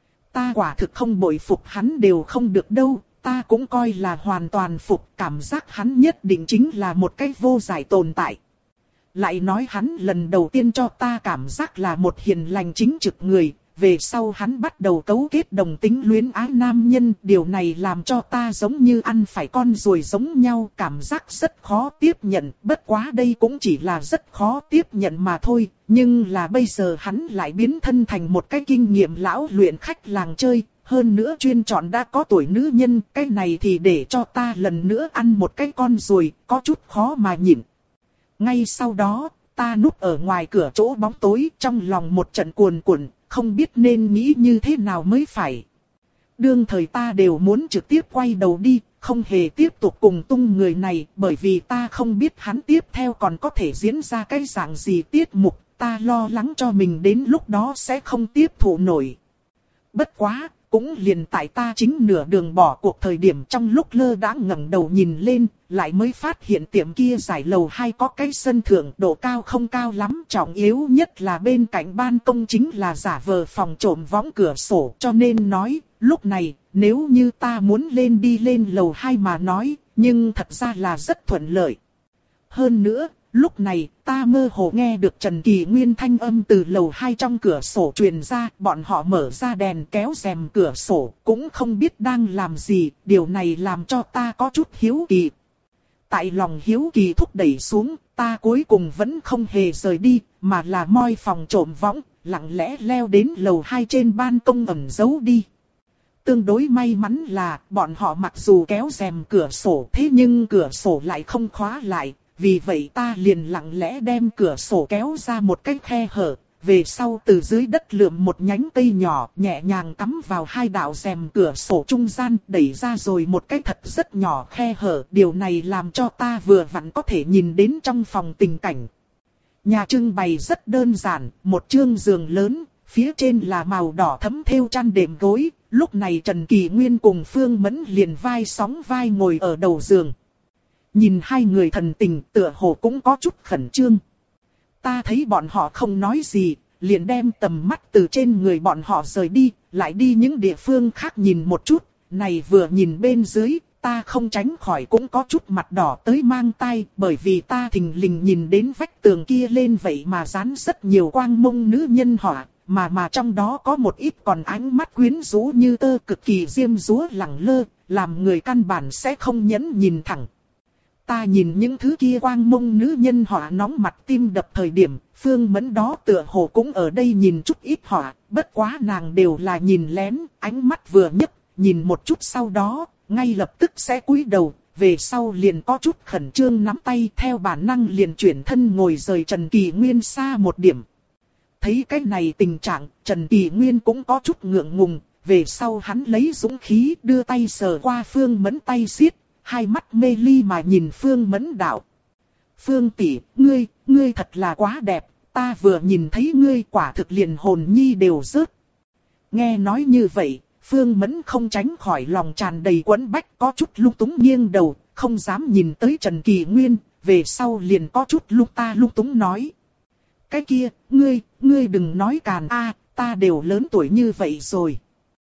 Ta quả thực không bội phục hắn đều không được đâu, ta cũng coi là hoàn toàn phục, cảm giác hắn nhất định chính là một cái vô giải tồn tại. Lại nói hắn lần đầu tiên cho ta cảm giác là một hiền lành chính trực người, về sau hắn bắt đầu cấu kết đồng tính luyến ái nam nhân, điều này làm cho ta giống như ăn phải con ruồi giống nhau, cảm giác rất khó tiếp nhận, bất quá đây cũng chỉ là rất khó tiếp nhận mà thôi, nhưng là bây giờ hắn lại biến thân thành một cái kinh nghiệm lão luyện khách làng chơi, hơn nữa chuyên chọn đã có tuổi nữ nhân, cái này thì để cho ta lần nữa ăn một cái con ruồi, có chút khó mà nhịn. Ngay sau đó, ta núp ở ngoài cửa chỗ bóng tối, trong lòng một trận cuồn cuộn, không biết nên nghĩ như thế nào mới phải. Đương thời ta đều muốn trực tiếp quay đầu đi, không hề tiếp tục cùng tung người này, bởi vì ta không biết hắn tiếp theo còn có thể diễn ra cái dạng gì tiết mục, ta lo lắng cho mình đến lúc đó sẽ không tiếp thụ nổi. Bất quá, cũng liền tại ta chính nửa đường bỏ cuộc thời điểm trong lúc lơ đãng ngẩng đầu nhìn lên, lại mới phát hiện tiệm kia giải lầu hai có cái sân thượng độ cao không cao lắm, trọng yếu nhất là bên cạnh ban công chính là giả vờ phòng trộm võng cửa sổ, cho nên nói, lúc này, nếu như ta muốn lên đi lên lầu hai mà nói, nhưng thật ra là rất thuận lợi. Hơn nữa, lúc này ta mơ hồ nghe được Trần Kỳ Nguyên thanh âm từ lầu hai trong cửa sổ truyền ra, bọn họ mở ra đèn kéo rèm cửa sổ, cũng không biết đang làm gì, điều này làm cho ta có chút hiếu kỳ. Tại lòng hiếu kỳ thúc đẩy xuống, ta cuối cùng vẫn không hề rời đi, mà là moi phòng trộm võng, lặng lẽ leo đến lầu hai trên ban công ẩn giấu đi. Tương đối may mắn là bọn họ mặc dù kéo rèm cửa sổ thế nhưng cửa sổ lại không khóa lại, vì vậy ta liền lặng lẽ đem cửa sổ kéo ra một cái khe hở, về sau từ dưới đất lượm một nhánh cây nhỏ nhẹ nhàng cắm vào hai đạo rèm cửa sổ trung gian, đẩy ra rồi một cái thật rất nhỏ khe hở. Điều này làm cho ta vừa vặn có thể nhìn đến trong phòng tình cảnh. Nhà trưng bày rất đơn giản, một chương giường lớn, phía trên là màu đỏ thẫm thêu chăn đệm gối. Lúc này Trần Kỳ Nguyên cùng Phương Mẫn liền vai sóng vai ngồi ở đầu giường. Nhìn hai người thần tình tựa hồ cũng có chút khẩn trương. Ta thấy bọn họ không nói gì, liền đem tầm mắt từ trên người bọn họ rời đi, lại đi những địa phương khác nhìn một chút. Này vừa nhìn bên dưới, ta không tránh khỏi cũng có chút mặt đỏ tới mang tai, bởi vì ta thình lình nhìn đến vách tường kia lên vậy mà dán rất nhiều quang mông nữ nhân họa, mà mà trong đó có một ít còn ánh mắt quyến rũ như tơ cực kỳ diêm dúa lẳng lơ, làm người căn bản sẽ không nhẫn nhìn thẳng. Ta nhìn những thứ kia quang mông nữ nhân họa nóng mặt tim đập thời điểm, Phương Mẫn đó tựa hồ cũng ở đây nhìn chút ít họa, bất quá nàng đều là nhìn lén, ánh mắt vừa nhấc, nhìn một chút sau đó, ngay lập tức sẽ cúi đầu, về sau liền có chút khẩn trương nắm tay theo bản năng liền chuyển thân ngồi rời Trần Kỳ Nguyên xa một điểm. Thấy cái này tình trạng, Trần Kỳ Nguyên cũng có chút ngượng ngùng, về sau hắn lấy dũng khí đưa tay sờ qua Phương Mẫn tay xiết, hai mắt mê ly mà nhìn Phương Mẫn đạo. Phương tỷ, ngươi, ngươi thật là quá đẹp, ta vừa nhìn thấy ngươi quả thực liền hồn nhi đều rớt. Nghe nói như vậy, Phương Mẫn không tránh khỏi lòng tràn đầy quẫn bách, có chút lung túng nghiêng đầu, không dám nhìn tới Trần Kỳ Nguyên, về sau liền có chút lung ta lung túng nói. Cái kia, ngươi, ngươi đừng nói càn a, ta đều lớn tuổi như vậy rồi.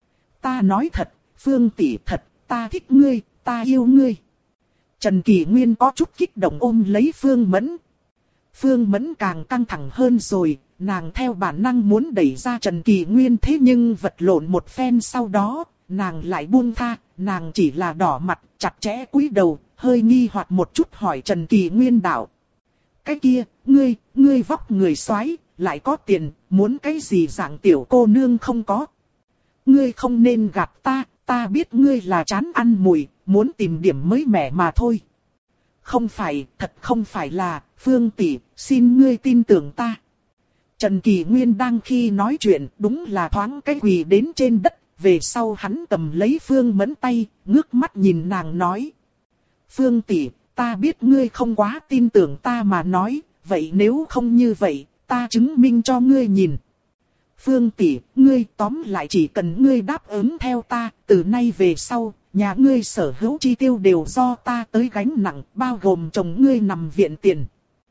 Ta nói thật, Phương tỷ thật, ta thích ngươi, ta yêu ngươi. Trần Kỳ Nguyên có chút kích động ôm lấy Phương Mẫn. Phương Mẫn càng căng thẳng hơn rồi, nàng theo bản năng muốn đẩy ra Trần Kỳ Nguyên thế nhưng vật lộn một phen sau đó, nàng lại buông tha, nàng chỉ là đỏ mặt, chặt chẽ cúi đầu, hơi nghi hoặc một chút hỏi Trần Kỳ Nguyên đạo. Cái kia, ngươi, ngươi vóc người xoái, lại có tiền, muốn cái gì dạng tiểu cô nương không có. Ngươi không nên gạt ta, ta biết ngươi là chán ăn mùi, muốn tìm điểm mới mẻ mà thôi. Không phải, thật không phải là, Phương tỷ, xin ngươi tin tưởng ta. Trần Kỳ Nguyên đang khi nói chuyện, đúng là thoáng cái quỳ đến trên đất, về sau hắn cầm lấy Phương Mẫn tay, ngước mắt nhìn nàng nói. Phương tỷ, ta biết ngươi không quá tin tưởng ta mà nói, vậy nếu không như vậy, ta chứng minh cho ngươi nhìn. Phương tỷ, ngươi tóm lại chỉ cần ngươi đáp ứng theo ta, từ nay về sau, nhà ngươi sở hữu chi tiêu đều do ta tới gánh nặng, bao gồm chồng ngươi nằm viện tiền.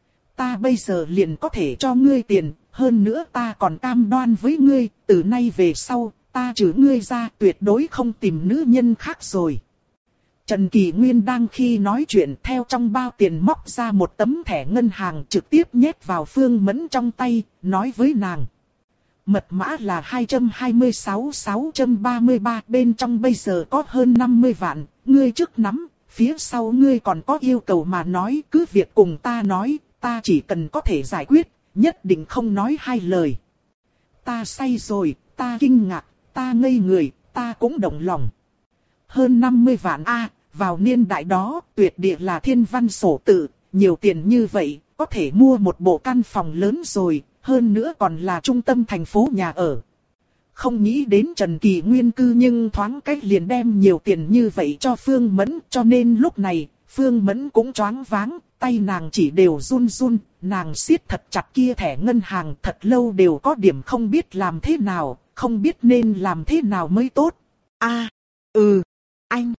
Ta bây giờ liền có thể cho ngươi tiền, hơn nữa ta còn cam đoan với ngươi, từ nay về sau, ta trừ ngươi ra tuyệt đối không tìm nữ nhân khác rồi. Trần Kỳ Nguyên đang khi nói chuyện theo trong bao tiền móc ra một tấm thẻ ngân hàng trực tiếp nhét vào Phương Mẫn trong tay, nói với nàng. Mật mã là hai hai sáu sáu ba ba, bên trong bây giờ có hơn năm mươi vạn, ngươi trước nắm, phía sau ngươi còn có yêu cầu mà nói cứ việc cùng ta nói, ta chỉ cần có thể giải quyết, nhất định không nói hai lời. Ta say rồi, ta kinh ngạc, ta ngây người, ta cũng động lòng. Hơn năm mươi vạn a, vào niên đại đó, tuyệt địa là thiên văn sổ tự, nhiều tiền như vậy, có thể mua một bộ căn phòng lớn rồi, hơn nữa còn là trung tâm thành phố nhà ở. Không nghĩ đến Trần Kỳ Nguyên cư nhưng thoáng cách liền đem nhiều tiền như vậy cho Phương Mẫn, cho nên lúc này, Phương Mẫn cũng choáng váng, tay nàng chỉ đều run run, nàng siết thật chặt kia thẻ ngân hàng thật lâu đều có điểm không biết làm thế nào, không biết nên làm thế nào mới tốt. A, ừ, anh.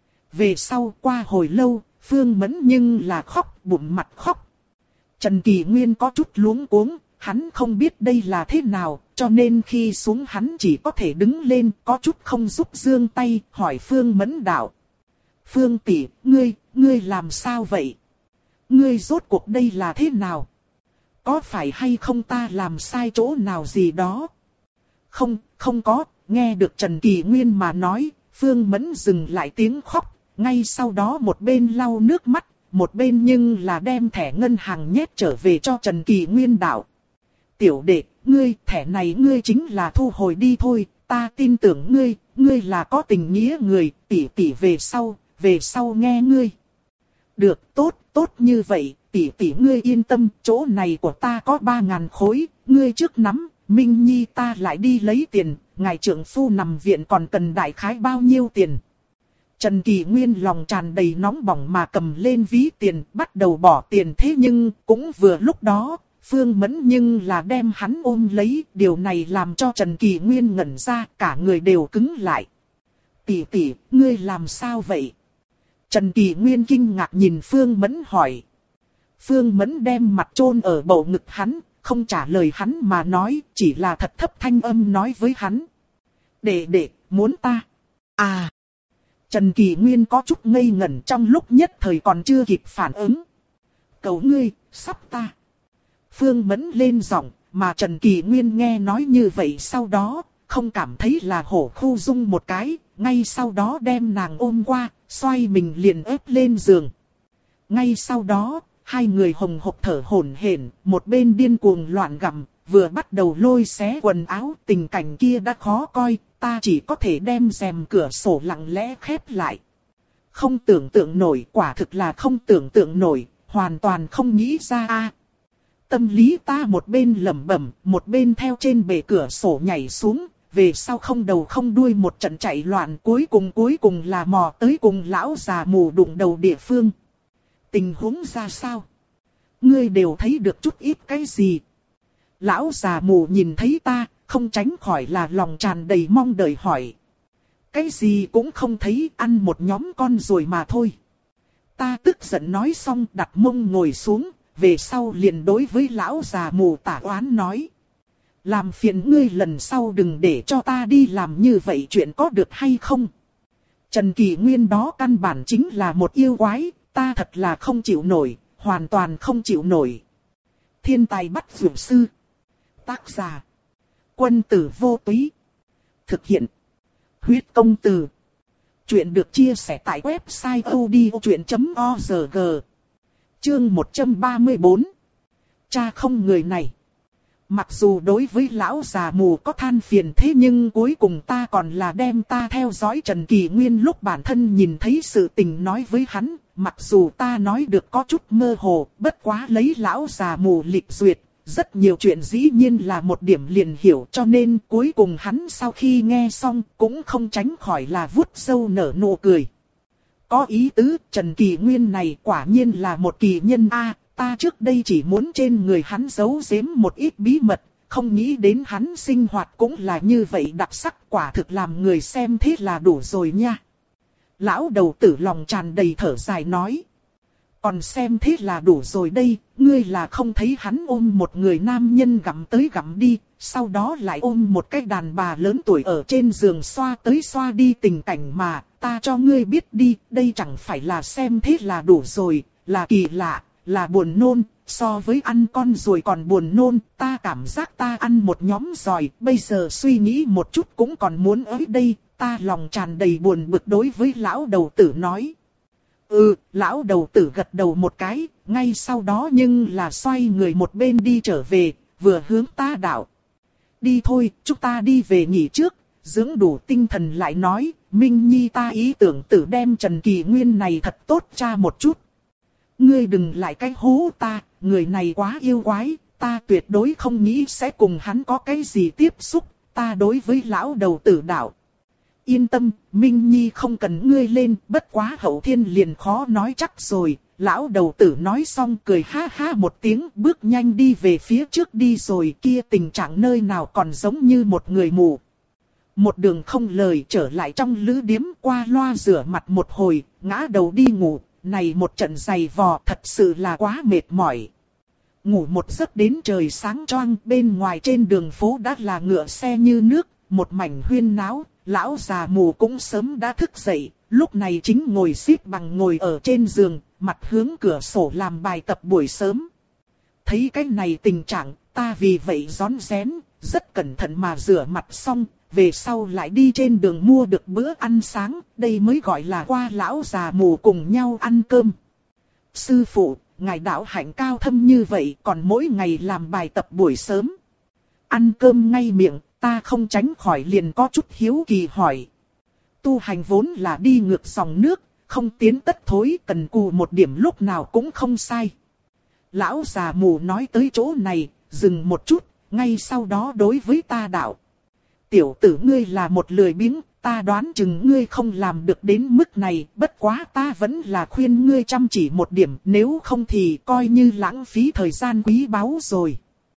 Về sau qua hồi lâu, Phương Mẫn nhưng là khóc bụng mặt khóc. Trần Kỳ Nguyên có chút luống cuống, hắn không biết đây là thế nào, cho nên khi xuống hắn chỉ có thể đứng lên, có chút không giúp giương tay, hỏi Phương Mẫn đạo. Phương tỷ, ngươi, ngươi làm sao vậy? Ngươi rốt cuộc đây là thế nào? Có phải hay không ta làm sai chỗ nào gì đó? Không, không có, nghe được Trần Kỳ Nguyên mà nói, Phương Mẫn dừng lại tiếng khóc, ngay sau đó một bên lau nước mắt, một bên nhưng là đem thẻ ngân hàng nhét trở về cho Trần Kỳ Nguyên đạo. Tiểu đệ, ngươi, thẻ này ngươi chính là thu hồi đi thôi, ta tin tưởng ngươi, ngươi là có tình nghĩa người, tỷ tỷ về sau, về sau nghe ngươi. Được, tốt, tốt như vậy, tỷ tỷ ngươi yên tâm, chỗ này của ta có ba ngàn khối, ngươi trước nắm, Minh Nhi ta lại đi lấy tiền, ngài trưởng phu nằm viện còn cần đại khái bao nhiêu tiền. Trần Kỳ Nguyên lòng tràn đầy nóng bỏng mà cầm lên ví tiền, bắt đầu bỏ tiền thế nhưng cũng vừa lúc đó, Phương Mẫn nhưng là đem hắn ôm lấy, điều này làm cho Trần Kỳ Nguyên ngẩn ra, cả người đều cứng lại. Tỷ tỷ, ngươi làm sao vậy? Trần Kỳ Nguyên kinh ngạc nhìn Phương Mẫn hỏi. Phương Mẫn đem mặt chôn ở bầu ngực hắn, không trả lời hắn mà nói, chỉ là thật thấp thanh âm nói với hắn. Đệ đệ, muốn ta? À! Trần Kỳ Nguyên có chút ngây ngẩn trong lúc nhất thời còn chưa kịp phản ứng. Cầu ngươi, sắp ta. Phương Mẫn lên giọng, mà Trần Kỳ Nguyên nghe nói như vậy sau đó, không cảm thấy là hổ khu dung một cái, ngay sau đó đem nàng ôm qua, xoay mình liền ép lên giường. Ngay sau đó, hai người hồng hộc thở hổn hển, một bên điên cuồng loạn gặm, vừa bắt đầu lôi xé quần áo, tình cảnh kia đã khó coi, ta chỉ có thể đem rèm cửa sổ lặng lẽ khép lại. Không tưởng tượng nổi, quả thực là không tưởng tượng nổi, hoàn toàn không nghĩ ra a. Tâm lý ta một bên lẩm bẩm, một bên theo trên bệ cửa sổ nhảy xuống, về sau không đầu không đuôi một trận chạy loạn, cuối cùng cuối cùng là mò tới cùng lão già mù đụng đầu địa phương. Tình huống ra sao? Ngươi đều thấy được chút ít cái gì? Lão già mù nhìn thấy ta, không tránh khỏi là lòng tràn đầy mong đợi hỏi. Cái gì cũng không thấy, ăn một nhóm con rồi mà thôi. Ta tức giận nói xong đặt mông ngồi xuống, về sau liền đối với lão già mù tả oán nói. Làm phiền ngươi lần sau đừng để cho ta đi làm như vậy chuyện có được hay không? Trần Kỳ Nguyên đó căn bản chính là một yêu quái, ta thật là không chịu nổi, hoàn toàn không chịu nổi. Thiên tài bắt dược sư. Tác giả. Quân tử vô túy. Thực hiện. Huyết công từ. Chuyện được chia sẻ tại website odchuyện chấm org. Chương một trăm ba mươi bốn. Cha không người này. Mặc dù đối với lão già mù có than phiền thế nhưng cuối cùng ta còn là đem ta theo dõi Trần Kỳ Nguyên lúc bản thân nhìn thấy sự tình nói với hắn. Mặc dù ta nói được có chút mơ hồ, bất quá lấy lão già mù lịch duyệt, rất nhiều chuyện dĩ nhiên là một điểm liền hiểu, cho nên cuối cùng hắn sau khi nghe xong cũng không tránh khỏi là vuốt râu nở nụ cười. Có ý tứ, Trần Kỳ Nguyên này quả nhiên là một kỳ nhân a. Ta trước đây chỉ muốn trên người hắn giấu giếm một ít bí mật, không nghĩ đến hắn sinh hoạt cũng là như vậy đặc sắc, quả thực làm người xem thế là đủ rồi nha. Lão đầu tử lòng tràn đầy thở dài nói. Còn xem thế là đủ rồi đây, ngươi là không thấy hắn ôm một người nam nhân gặm tới gặm đi, sau đó lại ôm một cái đàn bà lớn tuổi ở trên giường xoa tới xoa đi tình cảnh mà, ta cho ngươi biết đi, đây chẳng phải là xem thế là đủ rồi, là kỳ lạ. Là buồn nôn, so với ăn con ruồi còn buồn nôn, ta cảm giác ta ăn một nhóm giòi, bây giờ suy nghĩ một chút cũng còn muốn ới đây, ta lòng tràn đầy buồn bực đối với lão đầu tử nói. Ừ, lão đầu tử gật đầu một cái, ngay sau đó nhưng là xoay người một bên đi trở về, vừa hướng ta đạo. Đi thôi, chúng ta đi về nghỉ trước, dưỡng đủ tinh thần lại nói, Minh Nhi ta ý tưởng tử đem Trần Kỳ Nguyên này thật tốt tra một chút. Ngươi đừng lại cái hố ta, người này quá yêu quái, ta tuyệt đối không nghĩ sẽ cùng hắn có cái gì tiếp xúc, ta đối với lão đầu tử đạo. Yên tâm, Minh Nhi không cần ngươi lên, bất quá hậu thiên liền khó nói chắc rồi, lão đầu tử nói xong cười ha ha một tiếng bước nhanh đi về phía trước đi rồi kia tình trạng nơi nào còn giống như một người mù. Một đường không lời trở lại trong lữ điếm qua loa rửa mặt một hồi, ngã đầu đi ngủ. Này một trận giày vò thật sự là quá mệt mỏi. Ngủ một giấc đến trời sáng choang, bên ngoài trên đường phố đã là ngựa xe như nước, một mảnh huyên náo, lão già mù cũng sớm đã thức dậy, lúc này chính ngồi xếp bằng ngồi ở trên giường, mặt hướng cửa sổ làm bài tập buổi sớm. Thấy cái này tình trạng, ta vì vậy rón rén, rất cẩn thận mà rửa mặt xong, về sau lại đi trên đường mua được bữa ăn sáng, đây mới gọi là qua lão già mù cùng nhau ăn cơm. Sư phụ, ngài đạo hạnh cao thâm như vậy còn mỗi ngày làm bài tập buổi sớm. Ăn cơm ngay miệng, ta không tránh khỏi liền có chút hiếu kỳ hỏi. Tu hành vốn là đi ngược dòng nước, không tiến tất thối, cần cù một điểm lúc nào cũng không sai. Lão già mù nói tới chỗ này, dừng một chút, ngay sau đó đối với ta đạo. Tiểu tử ngươi là một lười biếng, ta đoán chừng ngươi không làm được đến mức này, bất quá ta vẫn là khuyên ngươi chăm chỉ một điểm, nếu không thì coi như lãng phí thời gian quý báu rồi.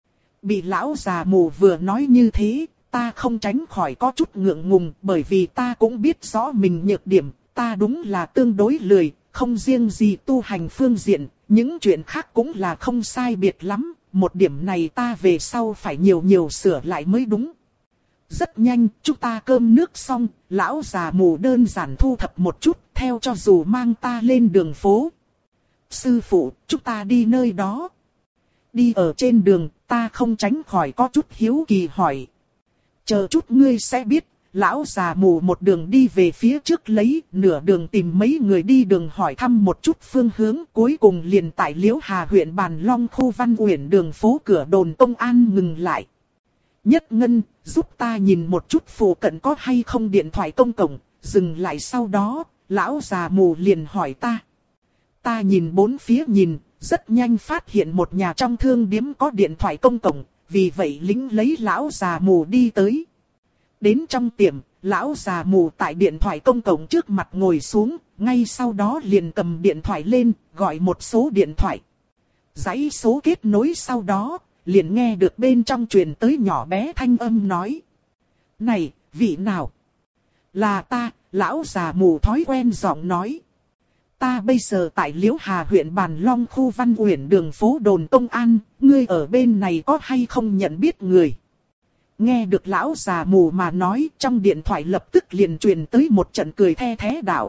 Bị lão già mù vừa nói như thế, ta không tránh khỏi có chút ngượng ngùng, bởi vì ta cũng biết rõ mình nhược điểm, ta đúng là tương đối lười, không riêng gì tu hành phương diện, những chuyện khác cũng là không sai biệt lắm, một điểm này ta về sau phải nhiều nhiều sửa lại mới đúng. Rất nhanh, chúng ta cơm nước xong, lão già mù đơn giản thu thập một chút, theo cho dù mang ta lên đường phố. Sư phụ, chúng ta đi nơi đó. Đi ở trên đường, ta không tránh khỏi có chút hiếu kỳ hỏi. Chờ chút ngươi sẽ biết, lão già mù một đường đi về phía trước lấy, nửa đường tìm mấy người đi đường hỏi thăm một chút phương hướng, cuối cùng liền tại Liễu Hà huyện Bàn Long khu Văn Uyển đường phố cửa đồn công an ngừng lại. Nhất Ngân, giúp ta nhìn một chút phụ cận có hay không điện thoại công cộng, dừng lại sau đó, lão già mù liền hỏi ta. Ta nhìn bốn phía nhìn, rất nhanh phát hiện một nhà trong thương điếm có điện thoại công cộng, vì vậy lính lấy lão già mù đi tới. Đến trong tiệm, lão già mù tại điện thoại công cộng trước mặt ngồi xuống, ngay sau đó liền cầm điện thoại lên, gọi một số điện thoại. Dãy số kết nối sau đó, liền nghe được bên trong truyền tới nhỏ bé thanh âm nói. Này, vị nào? Là ta, lão già mù thói quen giọng nói. Ta bây giờ tại Liễu Hà huyện Bàn Long khu Văn Uyển đường phố đồn công an, ngươi ở bên này có hay không nhận biết người? Nghe được lão già mù mà nói, trong điện thoại lập tức liền truyền tới một trận cười the thé đạo.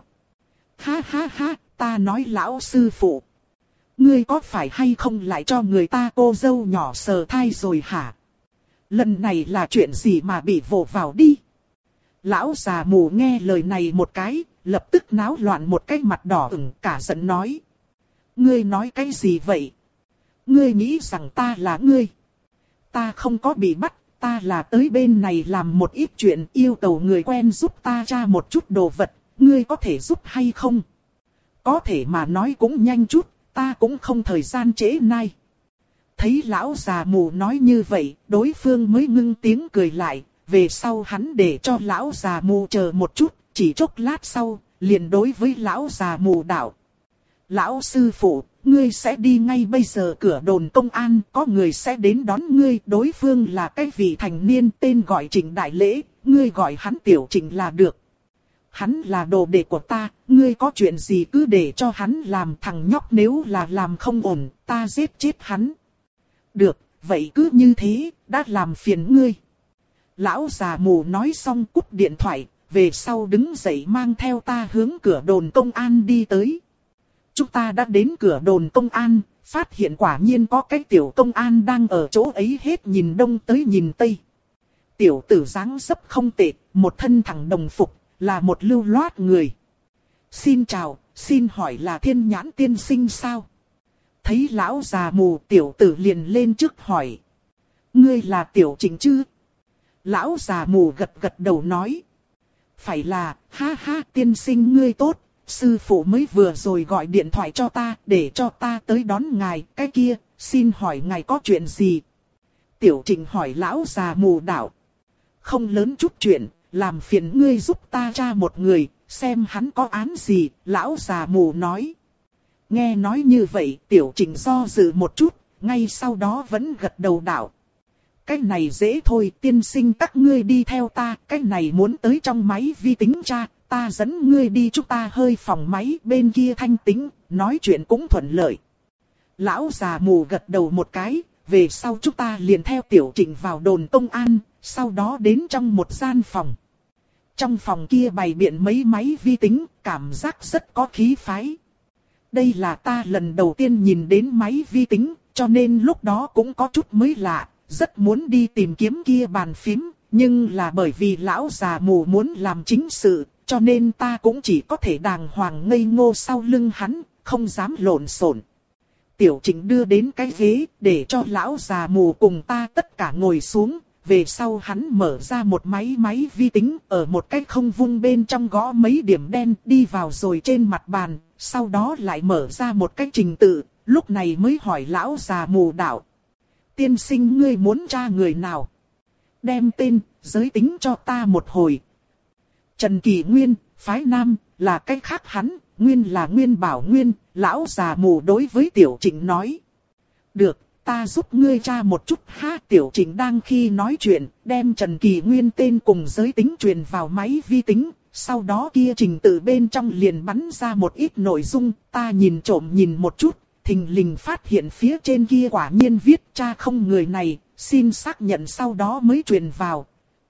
Ha ha ha, ta nói lão sư phụ. Ngươi có phải hay không lại cho người ta cô dâu nhỏ sờ thai rồi hả? Lần này là chuyện gì mà bị vồ vào đi? Lão già mù nghe lời này một cái, lập tức náo loạn một cái mặt đỏ ửng cả giận nói. Ngươi nói cái gì vậy? Ngươi nghĩ rằng ta là ngươi? Ta không có bị bắt, ta là tới bên này làm một ít chuyện yêu cầu người quen giúp ta tra một chút đồ vật, ngươi có thể giúp hay không? Có thể mà nói cũng nhanh chút, ta cũng không thời gian trễ nay. Thấy lão già mù nói như vậy, đối phương mới ngưng tiếng cười lại, về sau hắn để cho lão già mù chờ một chút, chỉ chốc lát sau, liền đối với lão già mù đạo. Lão sư phụ, ngươi sẽ đi ngay bây giờ cửa đồn công an, có người sẽ đến đón ngươi, đối phương là cái vị thành niên tên gọi Trịnh Đại Lễ, ngươi gọi hắn Tiểu Trịnh là được. Hắn là đồ đệ của ta, ngươi có chuyện gì cứ để cho hắn làm, thằng nhóc nếu là làm không ổn, ta giết chết hắn. Được, vậy cứ như thế, đã làm phiền ngươi. Lão già mù nói xong cúp điện thoại, về sau đứng dậy mang theo ta hướng cửa đồn công an đi tới. Chúng ta đã đến cửa đồn công an, phát hiện quả nhiên có cái tiểu công an đang ở chỗ ấy hết nhìn đông tới nhìn tây. Tiểu tử dáng dấp không tệ, một thân thẳng đồng phục, là một lưu loát người. Xin chào, xin hỏi là Thiên Nhãn tiên sinh sao? Thấy lão già mù, tiểu tử liền lên trước hỏi. Ngươi là Tiểu Trịnh chứ? Lão già mù gật gật đầu nói. Phải là, ha ha, tiên sinh ngươi tốt, sư phụ mới vừa rồi gọi điện thoại cho ta, để cho ta tới đón ngài, cái kia, xin hỏi ngài có chuyện gì? Tiểu Trịnh hỏi lão già mù đạo. Không lớn chút chuyện, làm phiền ngươi giúp ta tra một người, xem hắn có án gì, lão già mù nói. Nghe nói như vậy, Tiểu Trịnh do dự một chút, ngay sau đó vẫn gật đầu đạo. Cái này dễ thôi, tiên sinh các ngươi đi theo ta, cái này muốn tới trong máy vi tính tra, ta dẫn ngươi đi, chúng ta hơi phòng máy bên kia thanh tính, nói chuyện cũng thuận lợi. Lão già mù gật đầu một cái, về sau chúng ta liền theo Tiểu Trịnh vào đồn công an, sau đó đến trong một gian phòng. trong phòng kia bày biện mấy máy vi tính, cảm giác rất có khí phái. Đây là ta lần đầu tiên nhìn đến máy vi tính, cho nên lúc đó cũng có chút mới lạ, rất muốn đi tìm kiếm kia bàn phím, nhưng là bởi vì lão già mù muốn làm chính sự, cho nên ta cũng chỉ có thể đàng hoàng ngây ngô sau lưng hắn, không dám lộn xộn. Tiểu Trịnh đưa đến cái ghế, để cho lão già mù cùng ta tất cả ngồi xuống. Về sau hắn mở ra một máy máy vi tính, ở một cái không vung bên trong gõ mấy điểm đen đi vào rồi trên mặt bàn, sau đó lại mở ra một cái trình tự, lúc này mới hỏi lão già mù đạo. Tiên sinh ngươi muốn tra người nào? Đem tên, giới tính cho ta một hồi. Trần Kỳ Nguyên, phái nam, là cách khác hắn, Nguyên là Nguyên Bảo Nguyên, lão già mù đối với Tiểu Trịnh nói. Được. Ta giúp ngươi tra một chút ha. Tiểu Trịnh đang khi nói chuyện, đem Trần Kỳ Nguyên tên cùng giới tính truyền vào máy vi tính, sau đó kia trình tự bên trong liền bắn ra một ít nội dung, ta nhìn trộm nhìn một chút, thình lình phát hiện phía trên kia quả nhiên viết tra không người này, xin xác nhận sau đó mới truyền vào.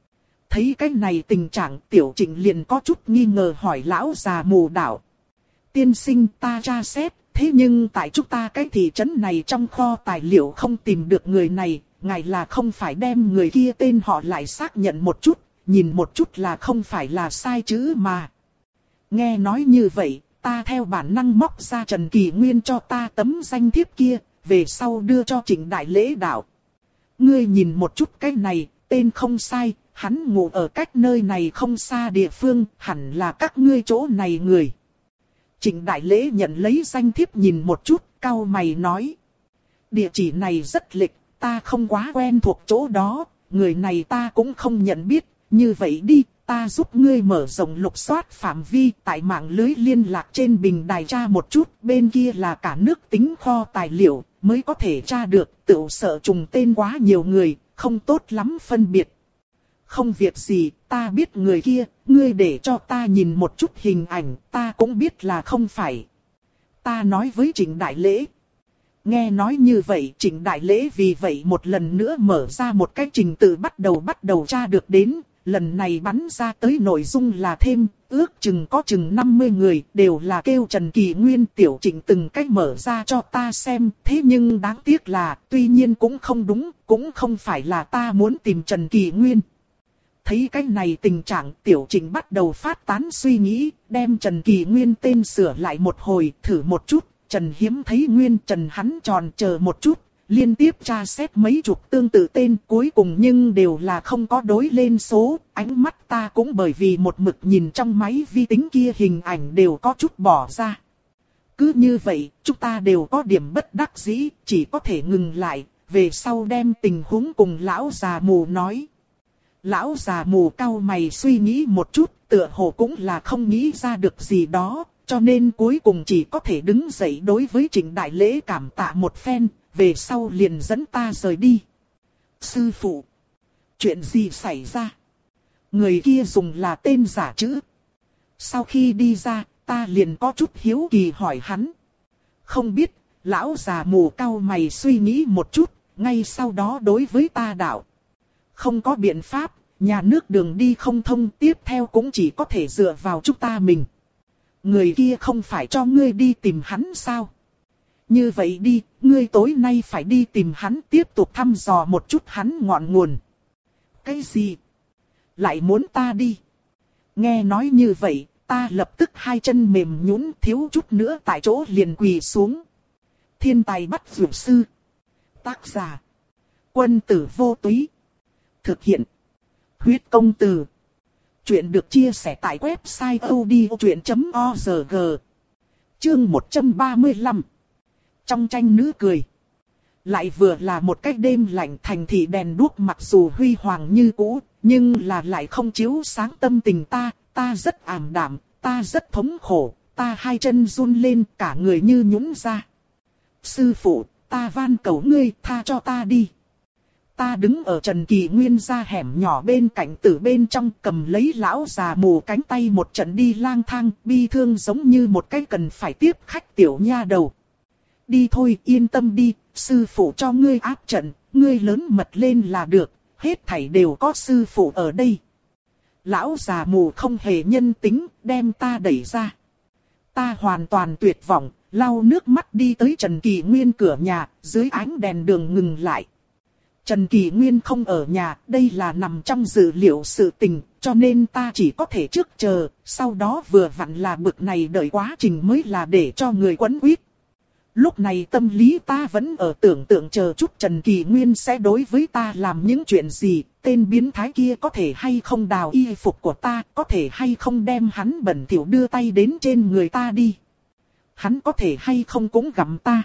Thấy cái này tình trạng, Tiểu Trịnh liền có chút nghi ngờ hỏi lão già mù đạo. Tiên sinh ta tra xét. Thế nhưng tại chúng ta cái thị trấn này trong kho tài liệu không tìm được người này, ngài là không phải đem người kia tên họ lại xác nhận một chút, nhìn một chút là không phải là sai chữ mà. Nghe nói như vậy, ta theo bản năng móc ra Trần Kỳ Nguyên cho ta tấm danh thiếp kia, về sau đưa cho Trịnh Đại Lễ đạo. Ngươi nhìn một chút cái này, tên không sai, hắn ngủ ở cách nơi này không xa địa phương, hẳn là các ngươi chỗ này người. Trịnh Đại Lễ nhận lấy danh thiếp nhìn một chút, cau mày nói. Địa chỉ này rất lịch, ta không quá quen thuộc chỗ đó, người này ta cũng không nhận biết, như vậy đi, ta giúp ngươi mở rộng lục soát phạm vi tại mạng lưới liên lạc trên bình đài tra một chút, bên kia là cả nước tính kho tài liệu, mới có thể tra được, tự sợ trùng tên quá nhiều người, không tốt lắm phân biệt. Không việc gì, ta biết người kia, ngươi để cho ta nhìn một chút hình ảnh, ta cũng biết là không phải. Ta nói với Trịnh Đại Lễ. Nghe nói như vậy, Trịnh Đại Lễ vì vậy một lần nữa mở ra một cái trình tự bắt đầu bắt đầu tra được đến, lần này bắn ra tới nội dung là thêm, ước chừng có chừng năm mươi người, đều là kêu Trần Kỳ Nguyên. Tiểu Trịnh từng cách mở ra cho ta xem, thế nhưng đáng tiếc là, tuy nhiên cũng không đúng, cũng không phải là ta muốn tìm Trần Kỳ Nguyên. Thấy cái này tình trạng, Tiểu Trịnh bắt đầu phát tán suy nghĩ, đem Trần Kỳ Nguyên tên sửa lại một hồi, thử một chút, Trần hiếm thấy Nguyên Trần hắn tròn chờ một chút, liên tiếp tra xét mấy chục tương tự tên cuối cùng nhưng đều là không có đối lên số, ánh mắt ta cũng bởi vì một mực nhìn trong máy vi tính kia hình ảnh đều có chút bỏ ra. Cứ như vậy, chúng ta đều có điểm bất đắc dĩ, chỉ có thể ngừng lại, về sau đem tình huống cùng lão già mù nói. Lão già mù cau mày suy nghĩ một chút, tựa hồ cũng là không nghĩ ra được gì đó, cho nên cuối cùng chỉ có thể đứng dậy đối với Trịnh Đại Lễ cảm tạ một phen, về sau liền dẫn ta rời đi. Sư phụ, chuyện gì xảy ra? Người kia dùng là tên giả chữ. Sau khi đi ra, ta liền có chút hiếu kỳ hỏi hắn. Không biết, lão già mù cau mày suy nghĩ một chút, ngay sau đó đối với ta đạo. Không có biện pháp, nhà nước đường đi không thông, tiếp theo cũng chỉ có thể dựa vào chúng ta mình. Người kia không phải cho ngươi đi tìm hắn sao? Như vậy đi, ngươi tối nay phải đi tìm hắn, tiếp tục thăm dò một chút hắn ngọn nguồn. Cái gì? Lại muốn ta đi? Nghe nói như vậy, ta lập tức hai chân mềm nhũn, thiếu chút nữa tại chỗ liền quỳ xuống. Thiên tài bắt vượt sư. Tác giả: Quân tử vô túy. Thực hiện: Huyết công từ. Chuyện được chia sẻ tại website audiochuyện chấm org. Chương một trăm ba mươi lăm. Trong tranh nữ cười. Lại vừa là một cái đêm lạnh, thành thị đèn đuốc mặc dù huy hoàng như cũ, nhưng là lại không chiếu sáng tâm tình ta, ta rất ảm đạm, ta rất thống khổ, ta hai chân run lên, cả người như nhũn ra. Sư phụ, ta van cầu ngươi, tha cho ta đi. Ta đứng ở Trần Kỳ Nguyên ra hẻm nhỏ bên cạnh tử bên trong, cầm lấy lão già mù cánh tay một trận đi lang thang, bi thương giống như một cái cần phải tiếp khách tiểu nha đầu. Đi thôi, yên tâm đi, sư phụ cho ngươi áp trận, ngươi lớn mật lên là được, hết thảy đều có sư phụ ở đây. Lão già mù không hề nhân tính, đem ta đẩy ra. Ta hoàn toàn tuyệt vọng, lau nước mắt đi tới Trần Kỳ Nguyên cửa nhà, dưới ánh đèn đường ngừng lại. Trần Kỳ Nguyên không ở nhà, đây là nằm trong dự liệu sự tình, cho nên ta chỉ có thể trước chờ, sau đó vừa vặn là bực này đợi quá trình mới là để cho người quấn quýt. Lúc này tâm lý ta vẫn ở tưởng tượng chờ chút Trần Kỳ Nguyên sẽ đối với ta làm những chuyện gì, tên biến thái kia có thể hay không đào y phục của ta, có thể hay không đem hắn bẩn thỉu đưa tay đến trên người ta đi. Hắn có thể hay không cũng gặm ta.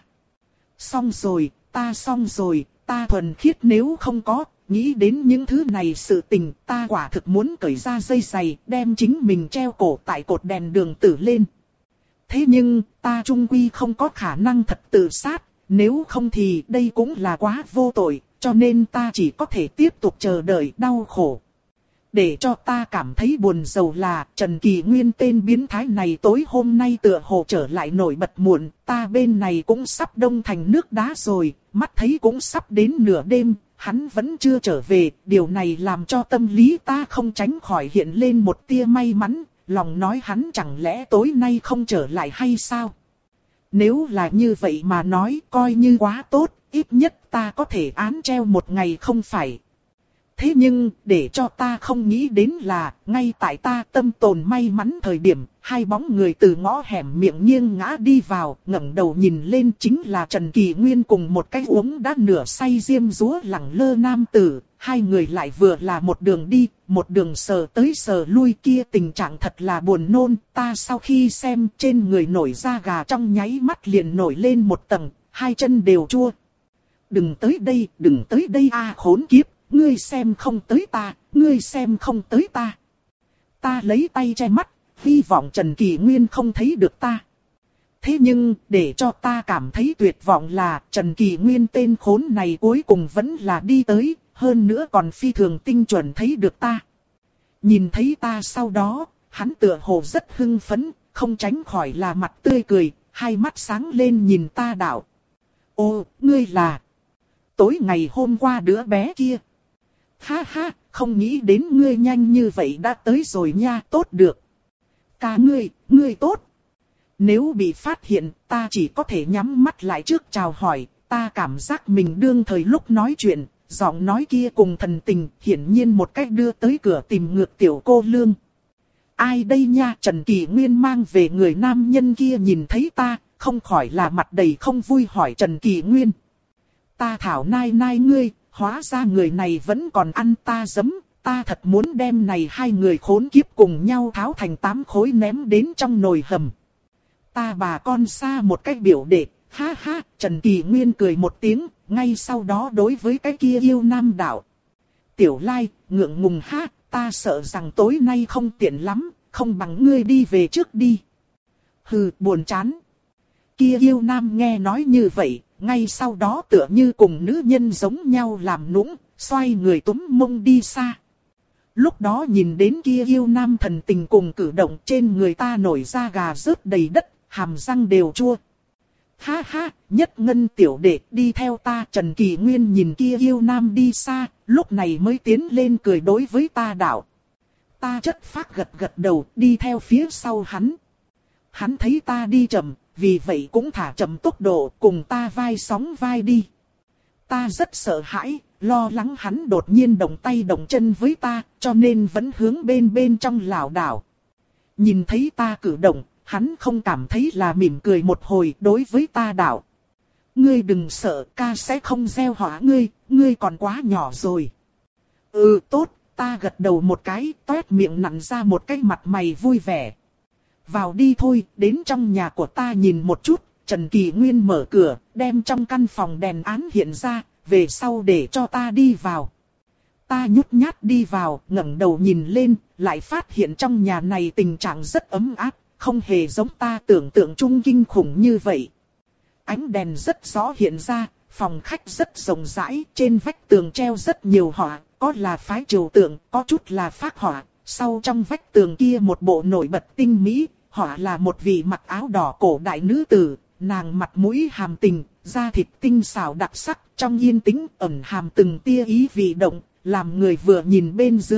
Xong rồi, ta xong rồi, ta thuần khiết nếu không có, nghĩ đến những thứ này sự tình, ta quả thực muốn cởi ra dây giày, đem chính mình treo cổ tại cột đèn đường tử lên. Thế nhưng, ta chung quy không có khả năng thật tự sát, nếu không thì đây cũng là quá vô tội, cho nên ta chỉ có thể tiếp tục chờ đợi đau khổ. Để cho ta cảm thấy buồn rầu là Trần Kỳ Nguyên tên biến thái này tối hôm nay tựa hồ trở lại nổi bật muộn, ta bên này cũng sắp đông thành nước đá rồi, mắt thấy cũng sắp đến nửa đêm, hắn vẫn chưa trở về, điều này làm cho tâm lý ta không tránh khỏi hiện lên một tia may mắn, lòng nói hắn chẳng lẽ tối nay không trở lại hay sao? Nếu là như vậy mà nói coi như quá tốt, ít nhất ta có thể án treo một ngày không phải. Thế nhưng, để cho ta không nghĩ đến là, ngay tại ta tâm tồn may mắn thời điểm, hai bóng người từ ngõ hẻm miệng nghiêng ngã đi vào, ngẩng đầu nhìn lên chính là Trần Kỳ Nguyên cùng một cái uống đã nửa say diêm dúa lẳng lơ nam tử. Hai người lại vừa là một đường đi, một đường sờ tới sờ lui kia tình trạng thật là buồn nôn. Ta sau khi xem trên người nổi da gà trong nháy mắt liền nổi lên một tầng, hai chân đều chua. Đừng tới đây, đừng tới đây a khốn kiếp. Ngươi xem không tới ta, ngươi xem không tới ta. Ta lấy tay che mắt, hy vọng Trần Kỳ Nguyên không thấy được ta. Thế nhưng, để cho ta cảm thấy tuyệt vọng là Trần Kỳ Nguyên tên khốn này cuối cùng vẫn là đi tới, hơn nữa còn phi thường tinh chuẩn thấy được ta. Nhìn thấy ta sau đó, hắn tựa hồ rất hưng phấn, không tránh khỏi là mặt tươi cười, hai mắt sáng lên nhìn ta đạo. Ô, ngươi là... Tối ngày hôm qua đứa bé kia. Ha ha, không nghĩ đến ngươi nhanh như vậy đã tới rồi nha, tốt được. Ca ngươi, ngươi tốt. Nếu bị phát hiện, ta chỉ có thể nhắm mắt lại trước chào hỏi, ta cảm giác mình đương thời lúc nói chuyện, giọng nói kia cùng thần tình, hiển nhiên một cách đưa tới cửa tìm ngược tiểu cô lương. Ai đây nha, Trần Kỳ Nguyên mang về người nam nhân kia nhìn thấy ta, không khỏi là mặt đầy không vui hỏi Trần Kỳ Nguyên. Ta thảo nai nai ngươi. Hóa ra người này vẫn còn ăn ta giấm, ta thật muốn đem này hai người khốn kiếp cùng nhau tháo thành tám khối ném đến trong nồi hầm. Ta bà con xa một cách biểu đệ, ha ha, Trần Kỳ Nguyên cười một tiếng, ngay sau đó đối với cái kia yêu nam đạo. Tiểu Lai, ngượng ngùng ha, ta sợ rằng tối nay không tiện lắm, không bằng ngươi đi về trước đi. Hừ, buồn chán. Kia yêu nam nghe nói như vậy. Ngay sau đó tựa như cùng nữ nhân giống nhau làm nũng, xoay người túm mông đi xa. Lúc đó nhìn đến kia yêu nam thần tình cùng cử động trên người ta nổi da gà rớt đầy đất, hàm răng đều chua. Ha ha, nhất ngân tiểu đệ đi theo ta. Trần Kỳ Nguyên nhìn kia yêu nam đi xa, lúc này mới tiến lên cười đối với ta đạo. Ta chất phác gật gật đầu đi theo phía sau hắn. Hắn thấy ta đi chậm. Vì vậy cũng thả chậm tốc độ cùng ta vai sóng vai đi. Ta rất sợ hãi, lo lắng hắn đột nhiên động tay động chân với ta, cho nên vẫn hướng bên bên trong lảo đảo. Nhìn thấy ta cử động, hắn không cảm thấy là mỉm cười một hồi đối với ta đạo. Ngươi đừng sợ, ca sẽ không gieo họa ngươi, ngươi còn quá nhỏ rồi. Ừ tốt, ta gật đầu một cái, toét miệng nặn ra một cái mặt mày vui vẻ. Vào đi thôi, đến trong nhà của ta nhìn một chút. Trần Kỳ Nguyên mở cửa, đem trong căn phòng đèn án hiện ra, về sau để cho ta đi vào. Ta nhút nhát đi vào, ngẩng đầu nhìn lên, lại phát hiện trong nhà này tình trạng rất ấm áp, không hề giống ta tưởng tượng chung kinh khủng như vậy. Ánh đèn rất rõ hiện ra, phòng khách rất rộng rãi, trên vách tường treo rất nhiều họa, có là phái trừu tượng, có chút là phác họa. Sau trong vách tường kia một bộ nổi bật tinh mỹ, họa là một vị mặc áo đỏ cổ đại nữ tử, nàng mặt mũi hàm tình, da thịt tinh xảo đặc sắc, trong yên tĩnh ẩn hàm từng tia ý vị động, làm người vừa nhìn bên dưới,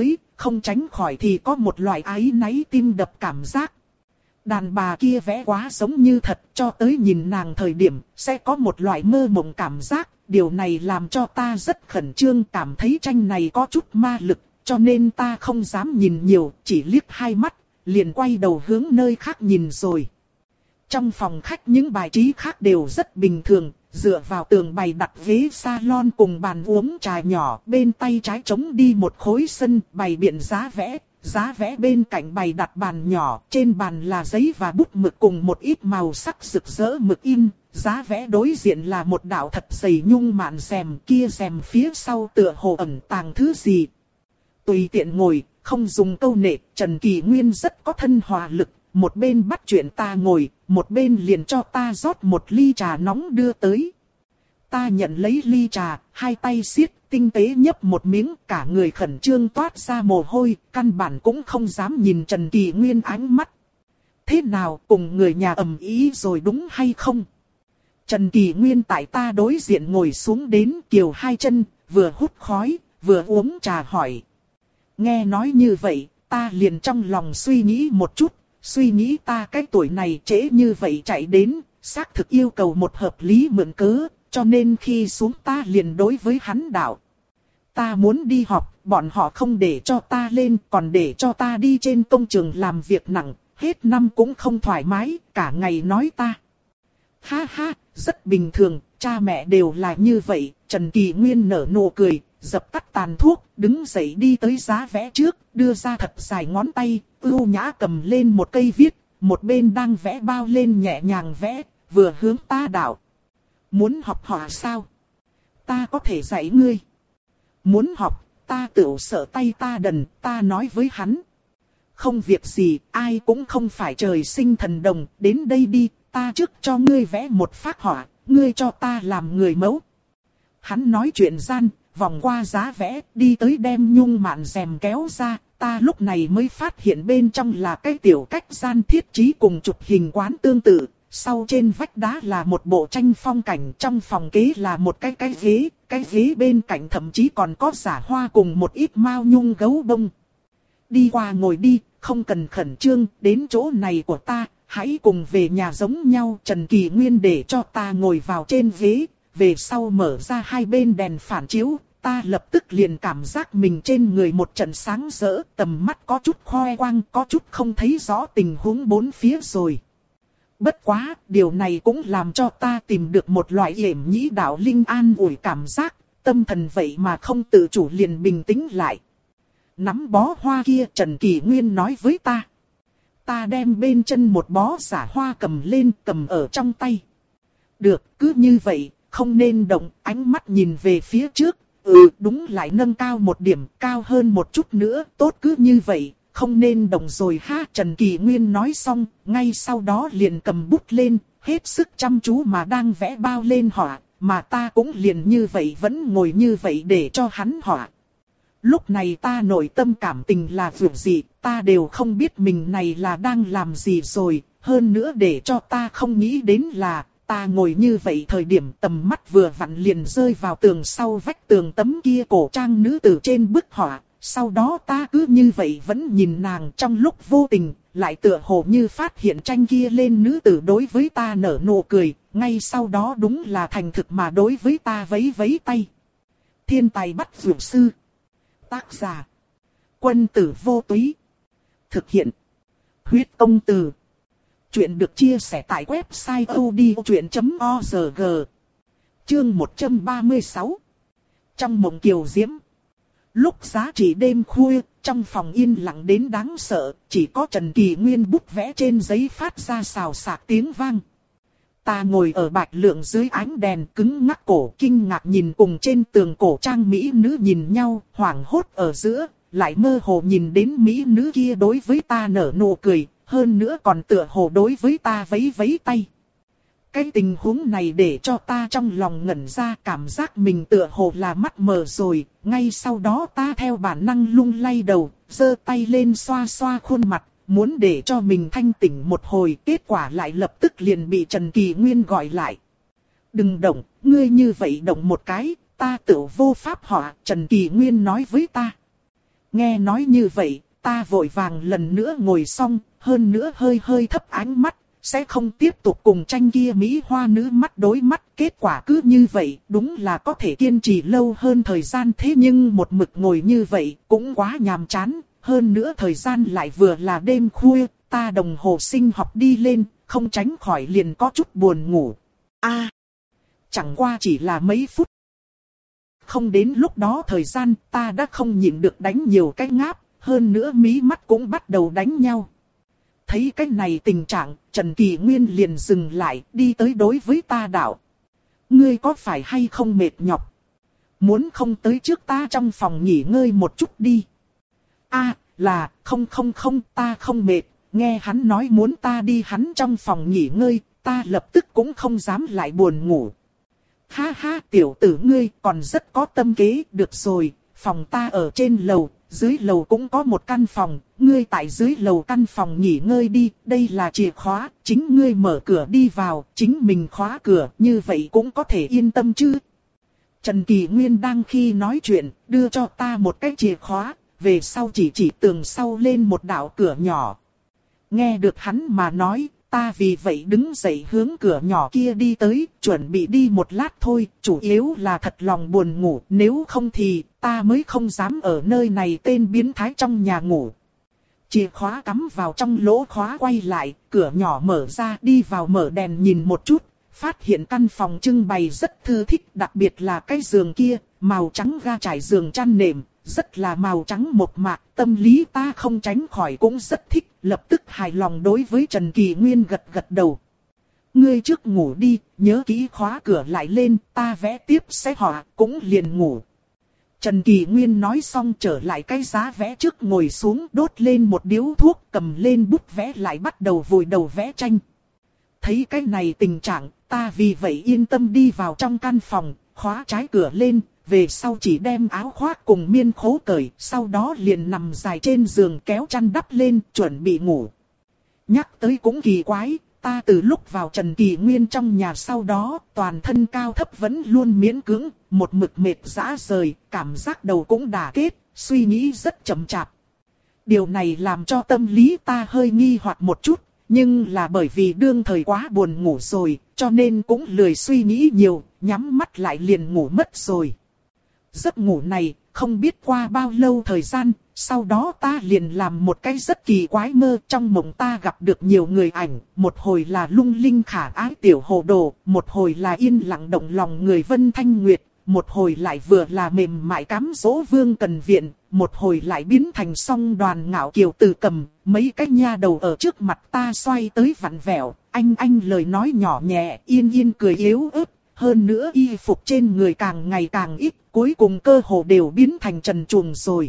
không tránh khỏi thì có một loại áy náy tim đập cảm giác. Đàn bà kia vẽ quá giống như thật, cho tới nhìn nàng thời điểm, sẽ có một loại mơ mộng cảm giác. Điều này làm cho ta rất khẩn trương, cảm thấy tranh này có chút ma lực, cho nên ta không dám nhìn nhiều, chỉ liếc hai mắt, liền quay đầu hướng nơi khác nhìn rồi. Trong phòng khách những bài trí khác đều rất bình thường, dựa vào tường bày đặt ghế salon cùng bàn uống trà nhỏ, bên tay trái trống đi một khối sân, bày biện giá vẽ. Giá vẽ bên cạnh bày đặt bàn nhỏ, trên bàn là giấy và bút mực cùng một ít màu sắc rực rỡ mực in. Giá vẽ đối diện là một đạo thật dày nhung mạn rèm, kia rèm phía sau tựa hồ ẩn tàng thứ gì. Tùy tiện ngồi, không dùng câu nệ, Trần Kỳ Nguyên rất có thân hòa lực, một bên bắt chuyện ta ngồi, một bên liền cho ta rót một ly trà nóng đưa tới. Ta nhận lấy ly trà, hai tay siết, tinh tế nhấp một miếng, cả người khẩn trương toát ra mồ hôi, căn bản cũng không dám nhìn Trần Kỳ Nguyên ánh mắt. Thế nào, cùng người nhà ầm ĩ rồi đúng hay không? Trần Kỳ Nguyên tại ta đối diện ngồi xuống đến, kiều hai chân, vừa hút khói, vừa uống trà hỏi. Nghe nói như vậy, ta liền trong lòng suy nghĩ một chút, suy nghĩ ta cái tuổi này trễ như vậy chạy đến, xác thực yêu cầu một hợp lý mượn cớ. Cho nên khi xuống ta liền đối với hắn đạo. Ta muốn đi học, bọn họ không để cho ta lên, còn để cho ta đi trên công trường làm việc nặng, hết năm cũng không thoải mái, cả ngày nói ta. Ha ha, rất bình thường, cha mẹ đều là như vậy. Trần Kỳ Nguyên nở nụ cười, dập tắt tàn thuốc, đứng dậy đi tới giá vẽ trước, đưa ra thật dài ngón tay, ưu nhã cầm lên một cây viết, một bên đang vẽ bao lên nhẹ nhàng vẽ, vừa hướng ta đạo. Muốn học họa sao? Ta có thể dạy ngươi. Muốn học, ta tự sợ tay ta đần, ta nói với hắn. Không việc gì, ai cũng không phải trời sinh thần đồng, đến đây đi, ta trước cho ngươi vẽ một phác họa, ngươi cho ta làm người mẫu. Hắn nói chuyện gian, vòng qua giá vẽ, đi tới đem nhung mạn rèm kéo ra, ta lúc này mới phát hiện bên trong là cái tiểu cách gian thiết trí cùng chụp hình quán tương tự. Sau trên vách đá là một bộ tranh phong cảnh, trong phòng kế là một cái cái ghế, cái ghế bên cạnh thậm chí còn có giả hoa cùng một ít mao nhung gấu bông. Đi qua ngồi đi, không cần khẩn trương, đến chỗ này của ta, hãy cùng về nhà giống nhau. Trần Kỳ Nguyên để cho ta ngồi vào trên ghế, về sau mở ra hai bên đèn phản chiếu, ta lập tức liền cảm giác mình trên người một trận sáng rỡ, tầm mắt có chút khoe quang, có chút không thấy rõ tình huống bốn phía rồi. Bất quá, điều này cũng làm cho ta tìm được một loại yểm nhĩ đạo linh an ủi cảm giác, tâm thần vậy mà không tự chủ liền bình tĩnh lại. Nắm bó hoa kia, Trần Kỳ Nguyên nói với ta. Ta đem bên chân một bó giả hoa cầm lên, cầm ở trong tay. Được, cứ như vậy, không nên động, ánh mắt nhìn về phía trước. Ừ, đúng, lại nâng cao một điểm, cao hơn một chút nữa, tốt, cứ như vậy. Không nên động rồi ha. Trần Kỳ Nguyên nói xong, ngay sau đó liền cầm bút lên, hết sức chăm chú mà đang vẽ bao lên họa, mà ta cũng liền như vậy vẫn ngồi như vậy để cho hắn họa. Lúc này ta nội tâm cảm tình là việc gì, ta đều không biết mình này là đang làm gì rồi, hơn nữa để cho ta không nghĩ đến là, ta ngồi như vậy thời điểm tầm mắt vừa vặn liền rơi vào tường sau vách tường tấm kia cổ trang nữ tử trên bức họa. Sau đó ta cứ như vậy vẫn nhìn nàng, trong lúc vô tình, lại tựa hồ như phát hiện tranh kia lên nữ tử đối với ta nở nụ cười, ngay sau đó đúng là thành thực mà đối với ta vẫy vẫy tay. Thiên tài bắt dược sư. Tác giả. Quân tử vô túy. Thực hiện. Huyết công từ. Chuyện được chia sẻ tại website odchuyện chấm org. Chương một trăm ba mươi sáu. Trong mộng kiều diễm. Lúc giá trị đêm khuya, trong phòng yên lặng đến đáng sợ, chỉ có Trần Kỳ Nguyên bút vẽ trên giấy phát ra xào xạc tiếng vang. Ta ngồi ở bạch lượng dưới ánh đèn cứng ngắc cổ, kinh ngạc nhìn cùng trên tường cổ trang mỹ nữ nhìn nhau, hoảng hốt ở giữa, lại mơ hồ nhìn đến mỹ nữ kia đối với ta nở nụ cười, hơn nữa còn tựa hồ đối với ta vẫy vẫy tay. Cái tình huống này để cho ta trong lòng ngẩn ra, cảm giác mình tựa hồ là mắt mờ rồi, ngay sau đó ta theo bản năng lung lay đầu, giơ tay lên xoa xoa khuôn mặt, muốn để cho mình thanh tỉnh một hồi, kết quả lại lập tức liền bị Trần Kỳ Nguyên gọi lại. Đừng động, ngươi như vậy động một cái, ta tự vô pháp họa, Trần Kỳ Nguyên nói với ta. Nghe nói như vậy, ta vội vàng lần nữa ngồi xong, hơn nữa hơi hơi thấp ánh mắt, sẽ không tiếp tục cùng tranh kia mỹ hoa nữ mắt đối mắt. Kết quả cứ như vậy, đúng là có thể kiên trì lâu hơn thời gian, thế nhưng một mực ngồi như vậy cũng quá nhàm chán. Hơn nữa thời gian lại vừa là đêm khuya, ta đồng hồ sinh học đi lên, không tránh khỏi liền có chút buồn ngủ. A, chẳng qua chỉ là mấy phút. Không đến lúc đó thời gian, ta đã không nhịn được đánh nhiều cái ngáp, hơn nữa mí mắt cũng bắt đầu đánh nhau. Thấy cái này tình trạng, Trần Kỳ Nguyên liền dừng lại, đi tới đối với ta đạo. Ngươi có phải hay không mệt nhọc? Muốn không tới trước ta trong phòng nghỉ ngơi một chút đi. A, là, không không không, ta không mệt. Nghe hắn nói muốn ta đi hắn trong phòng nghỉ ngơi, ta lập tức cũng không dám lại buồn ngủ. Ha ha, tiểu tử ngươi còn rất có tâm kế, được rồi, phòng ta ở trên lầu, dưới lầu cũng có một căn phòng, ngươi tại dưới lầu căn phòng nghỉ ngơi đi, đây là chìa khóa, chính ngươi mở cửa đi vào, chính mình khóa cửa, như vậy cũng có thể yên tâm chứ. Trần Kỳ Nguyên đang khi nói chuyện, đưa cho ta một cái chìa khóa, về sau chỉ chỉ tường sau lên một đạo cửa nhỏ. Nghe được hắn mà nói, ta vì vậy đứng dậy hướng cửa nhỏ kia đi tới, chuẩn bị đi một lát thôi, chủ yếu là thật lòng buồn ngủ, nếu không thì ta mới không dám ở nơi này tên biến thái trong nhà ngủ. Chìa khóa cắm vào trong lỗ khóa quay lại, cửa nhỏ mở ra, đi vào mở đèn nhìn một chút, phát hiện căn phòng trưng bày rất thư thích, đặc biệt là cái giường kia, màu trắng ga trải giường chăn nệm, rất là màu trắng mộc mạc, tâm lý ta không tránh khỏi cũng rất thích, lập tức hài lòng đối với Trần Kỳ Nguyên gật gật đầu. Ngươi trước ngủ đi, nhớ kỹ khóa cửa lại lên, ta vẽ tiếp sẽ họa, cũng liền ngủ. Trần Kỳ Nguyên nói xong trở lại cái giá vẽ trước ngồi xuống, đốt lên một điếu thuốc, cầm lên bút vẽ lại bắt đầu vùi đầu vẽ tranh. Thấy cái này tình trạng, ta vì vậy yên tâm đi vào trong căn phòng, khóa trái cửa lên, về sau chỉ đem áo khoác cùng miên khố cởi, sau đó liền nằm dài trên giường kéo chăn đắp lên, chuẩn bị ngủ. Nhắc tới cũng kỳ quái, ta từ lúc vào Trần Kỳ Nguyên trong nhà sau đó, toàn thân cao thấp vẫn luôn miễn cưỡng, một mực mệt rã rời, cảm giác đầu cũng đả kết, suy nghĩ rất chậm chạp. Điều này làm cho tâm lý ta hơi nghi hoặc một chút, nhưng là bởi vì đương thời quá buồn ngủ rồi, cho nên cũng lười suy nghĩ nhiều, nhắm mắt lại liền ngủ mất rồi. Giấc ngủ này, không biết qua bao lâu thời gian, sau đó ta liền làm một cái rất kỳ quái mơ. Trong mộng ta gặp được nhiều người ảnh, một hồi là lung linh khả ái tiểu hồ đồ, một hồi là yên lặng động lòng người Vân Thanh Nguyệt, một hồi lại vừa là mềm mại cám dỗ Vương Cần Viện, một hồi lại biến thành song đoàn ngạo kiều Từ Cầm. Mấy cái nha đầu ở trước mặt ta xoay tới vặn vẹo, anh anh lời nói nhỏ nhẹ, yên yên cười yếu ớt. Hơn nữa y phục trên người càng ngày càng ít, cuối cùng cơ hồ đều biến thành trần truồng rồi.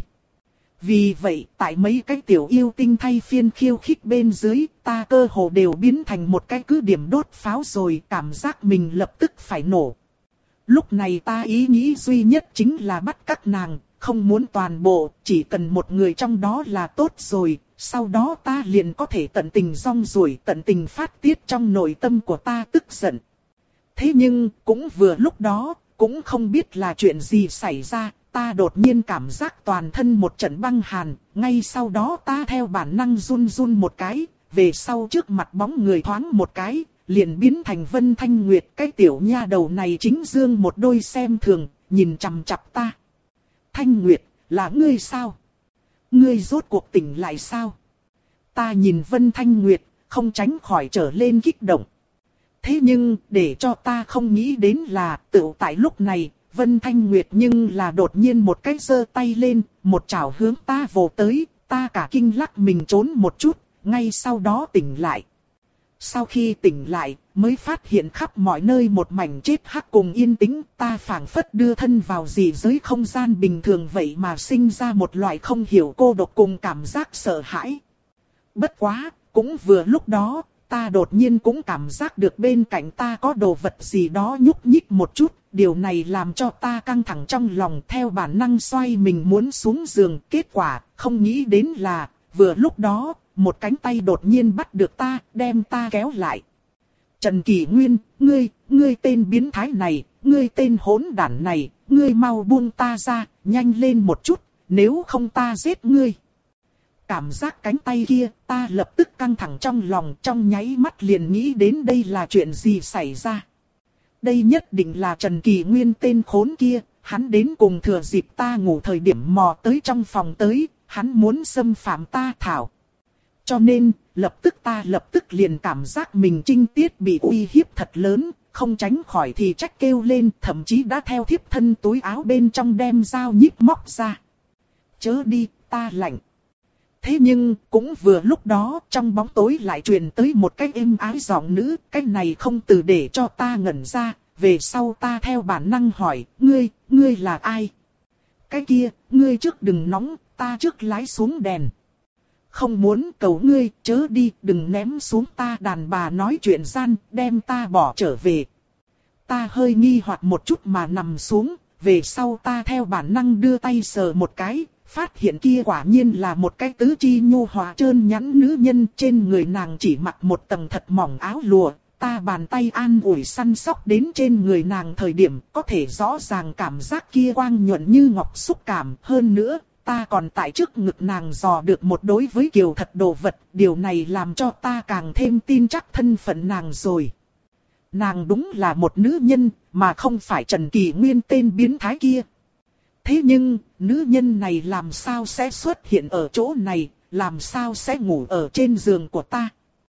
Vì vậy, tại mấy cái tiểu yêu tinh thay phiên khiêu khích bên dưới, ta cơ hồ đều biến thành một cái cứ điểm đốt pháo rồi, cảm giác mình lập tức phải nổ. Lúc này ta ý nghĩ duy nhất chính là bắt các nàng, không muốn toàn bộ, chỉ cần một người trong đó là tốt rồi, sau đó ta liền có thể tận tình rong ruổi, tận tình phát tiết trong nội tâm của ta tức giận. Thế nhưng, cũng vừa lúc đó, cũng không biết là chuyện gì xảy ra, ta đột nhiên cảm giác toàn thân một trận băng hàn, ngay sau đó ta theo bản năng run run một cái, về sau trước mặt bóng người thoáng một cái, liền biến thành Vân Thanh Nguyệt. Cái tiểu nha đầu này chính dương một đôi xem thường, nhìn chằm chằm ta. Thanh Nguyệt, là ngươi sao? Ngươi rốt cuộc tỉnh lại sao? Ta nhìn Vân Thanh Nguyệt, không tránh khỏi trở lên kích động. Thế nhưng, để cho ta không nghĩ đến là, tự tại lúc này, Vân Thanh Nguyệt nhưng là đột nhiên một cái giơ tay lên, một chảo hướng ta vồ tới, ta cả kinh lắc mình trốn một chút, ngay sau đó tỉnh lại. Sau khi tỉnh lại, mới phát hiện khắp mọi nơi một mảnh chết hắc cùng yên tĩnh, ta phảng phất đưa thân vào dị giới không gian bình thường vậy mà sinh ra một loại không hiểu cô độc cùng cảm giác sợ hãi. Bất quá, cũng vừa lúc đó, ta đột nhiên cũng cảm giác được bên cạnh ta có đồ vật gì đó nhúc nhích một chút, điều này làm cho ta căng thẳng trong lòng, theo bản năng xoay mình muốn xuống giường, kết quả không nghĩ đến là, vừa lúc đó, một cánh tay đột nhiên bắt được ta, đem ta kéo lại. Trần Kỳ Nguyên, ngươi, ngươi tên biến thái này, ngươi tên hỗn đản này, ngươi mau buông ta ra, nhanh lên một chút, nếu không ta giết ngươi. Cảm giác cánh tay kia, ta lập tức căng thẳng trong lòng, trong nháy mắt liền nghĩ đến đây là chuyện gì xảy ra. Đây nhất định là Trần Kỳ Nguyên tên khốn kia, hắn đến cùng thừa dịp ta ngủ thời điểm mò tới trong phòng tới, hắn muốn xâm phạm ta thảo. Cho nên, lập tức ta lập tức liền cảm giác mình trinh tiết bị uy hiếp thật lớn, không tránh khỏi thì trách kêu lên, thậm chí đã theo thiếp thân túi áo bên trong đem dao nhíp móc ra. Chớ đi, ta lạnh. Thế nhưng, cũng vừa lúc đó, trong bóng tối lại truyền tới một cái êm ái giọng nữ, cái này không từ để cho ta ngẩn ra, về sau ta theo bản năng hỏi, ngươi, ngươi là ai? Cái kia, ngươi trước đừng nóng, ta trước lái xuống đèn. Không muốn cầu ngươi, chớ đi, đừng ném xuống ta. Đàn bà nói chuyện gian, đem ta bỏ trở về. Ta hơi nghi hoặc một chút mà nằm xuống, về sau ta theo bản năng đưa tay sờ một cái, phát hiện kia quả nhiên là một cái tứ chi nhu hòa trơn nhẵn nữ nhân, trên người nàng chỉ mặc một tầng thật mỏng áo lụa. Ta bàn tay an ủi săn sóc đến trên người nàng thời điểm, có thể rõ ràng cảm giác kia quang nhuận như ngọc xúc cảm. Hơn nữa, ta còn tại trước ngực nàng dò được một đối với kiều thật đồ vật, điều này làm cho ta càng thêm tin chắc thân phận nàng rồi. Nàng đúng là một nữ nhân, mà không phải Trần Kỳ Nguyên tên biến thái kia. Thế nhưng, nữ nhân này làm sao sẽ xuất hiện ở chỗ này, làm sao sẽ ngủ ở trên giường của ta?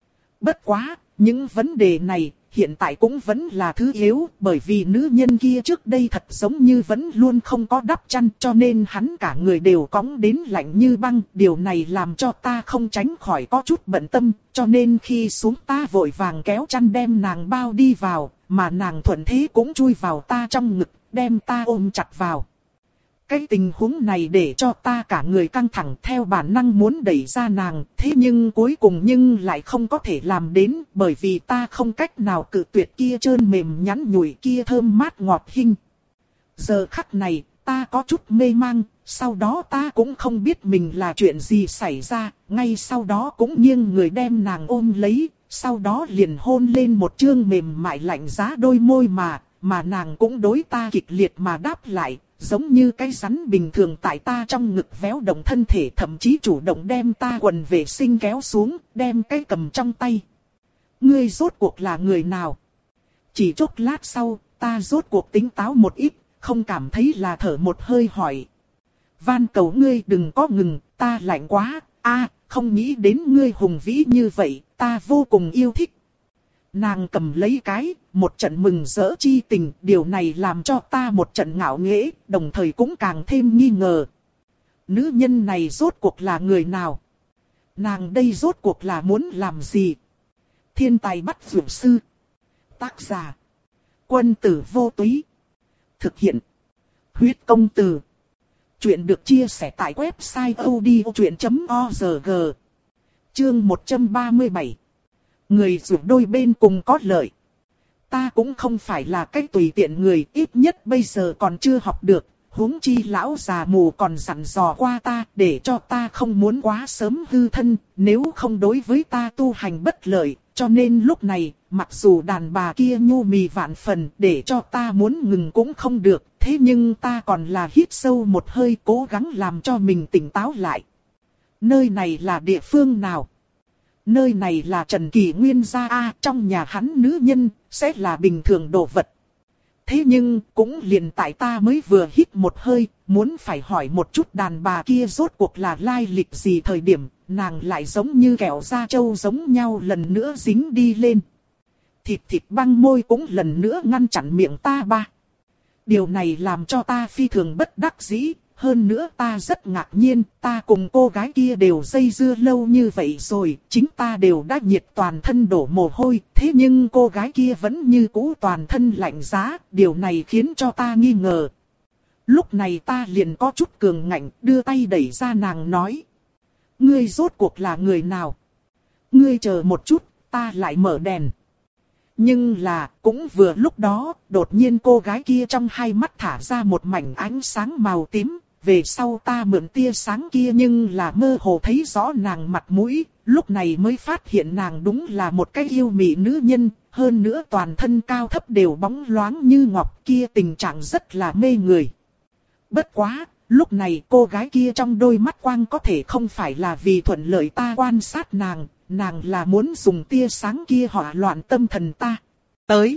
Bất quá, những vấn đề này, hiện tại cũng vẫn là thứ yếu, bởi vì nữ nhân kia trước đây thật giống như vẫn luôn không có đắp chăn, cho nên hắn cả người đều cóng đến lạnh như băng. Điều này làm cho ta không tránh khỏi có chút bận tâm, cho nên khi xuống ta vội vàng kéo chăn đem nàng bao đi vào, mà nàng thuận thế cũng chui vào ta trong ngực, đem ta ôm chặt vào. Cái tình huống này để cho ta cả người căng thẳng, theo bản năng muốn đẩy ra nàng, thế nhưng cuối cùng nhưng lại không có thể làm đến, bởi vì ta không cách nào cự tuyệt kia trơn mềm nhắn nhủi kia thơm mát ngọt hinh. Giờ khắc này, ta có chút mê mang, sau đó ta cũng không biết mình là chuyện gì xảy ra, ngay sau đó cũng nghiêng người đem nàng ôm lấy, sau đó liền hôn lên một chương mềm mại lạnh giá đôi môi mà, mà nàng cũng đối ta kịch liệt mà đáp lại. Giống như cái rắn bình thường tại ta trong ngực véo động thân thể, thậm chí chủ động đem ta quần vệ sinh kéo xuống, đem cái cầm trong tay. Ngươi rốt cuộc là người nào? Chỉ chốc lát sau, ta rốt cuộc tỉnh táo một ít, không cảm thấy là thở một hơi hỏi. Van cầu ngươi đừng có ngừng, ta lạnh quá, a, không nghĩ đến ngươi hùng vĩ như vậy, ta vô cùng yêu thích. Nàng cầm lấy cái, một trận mừng rỡ chi tình, điều này làm cho ta một trận ngạo nghễ, đồng thời cũng càng thêm nghi ngờ. Nữ nhân này rốt cuộc là người nào? Nàng đây rốt cuộc là muốn làm gì? Thiên tài bắt dược sư. Tác giả: Quân tử vô túy. Thực hiện: Huyết công từ. Chuyện được chia sẻ tại website odchuyện chấm org. Chương một trăm ba mươi bảy. Người dù đôi bên cùng có lợi. Ta cũng không phải là cái tùy tiện người, ít nhất bây giờ còn chưa học được, huống chi lão già mù còn dặn dò qua ta, để cho ta không muốn quá sớm hư thân, nếu không đối với ta tu hành bất lợi, cho nên lúc này, mặc dù đàn bà kia nhu mì vạn phần, để cho ta muốn ngừng cũng không được, thế nhưng ta còn là hít sâu một hơi, cố gắng làm cho mình tỉnh táo lại. Nơi này là địa phương nào? Nơi này là Trần Kỳ Nguyên gia a, trong nhà hắn nữ nhân, sẽ là bình thường đồ vật. Thế nhưng, cũng liền tại ta mới vừa hít một hơi, muốn phải hỏi một chút đàn bà kia rốt cuộc là lai lịch gì thời điểm, nàng lại giống như kẹo da trâu giống nhau lần nữa dính đi lên. Thịt thịt băng môi cũng lần nữa ngăn chặn miệng ta ba. Điều này làm cho ta phi thường bất đắc dĩ. Hơn nữa ta rất ngạc nhiên, ta cùng cô gái kia đều dây dưa lâu như vậy rồi, chính ta đều đã nhiệt toàn thân đổ mồ hôi, thế nhưng cô gái kia vẫn như cũ toàn thân lạnh giá, điều này khiến cho ta nghi ngờ. Lúc này ta liền có chút cường ngạnh, đưa tay đẩy ra nàng nói. Ngươi rốt cuộc là người nào? Ngươi chờ một chút, ta lại mở đèn. Nhưng là, cũng vừa lúc đó, đột nhiên cô gái kia trong hai mắt thả ra một mảnh ánh sáng màu tím. Về sau ta mượn tia sáng kia nhưng là mơ hồ thấy rõ nàng mặt mũi, lúc này mới phát hiện nàng đúng là một cái yêu mị nữ nhân, hơn nữa toàn thân cao thấp đều bóng loáng như ngọc, kia tình trạng rất là mê người. Bất quá, Lúc này cô gái kia trong đôi mắt quang có thể không phải là vì thuận lợi ta quan sát nàng, nàng là muốn dùng tia sáng kia hỏa loạn tâm thần ta. Tới.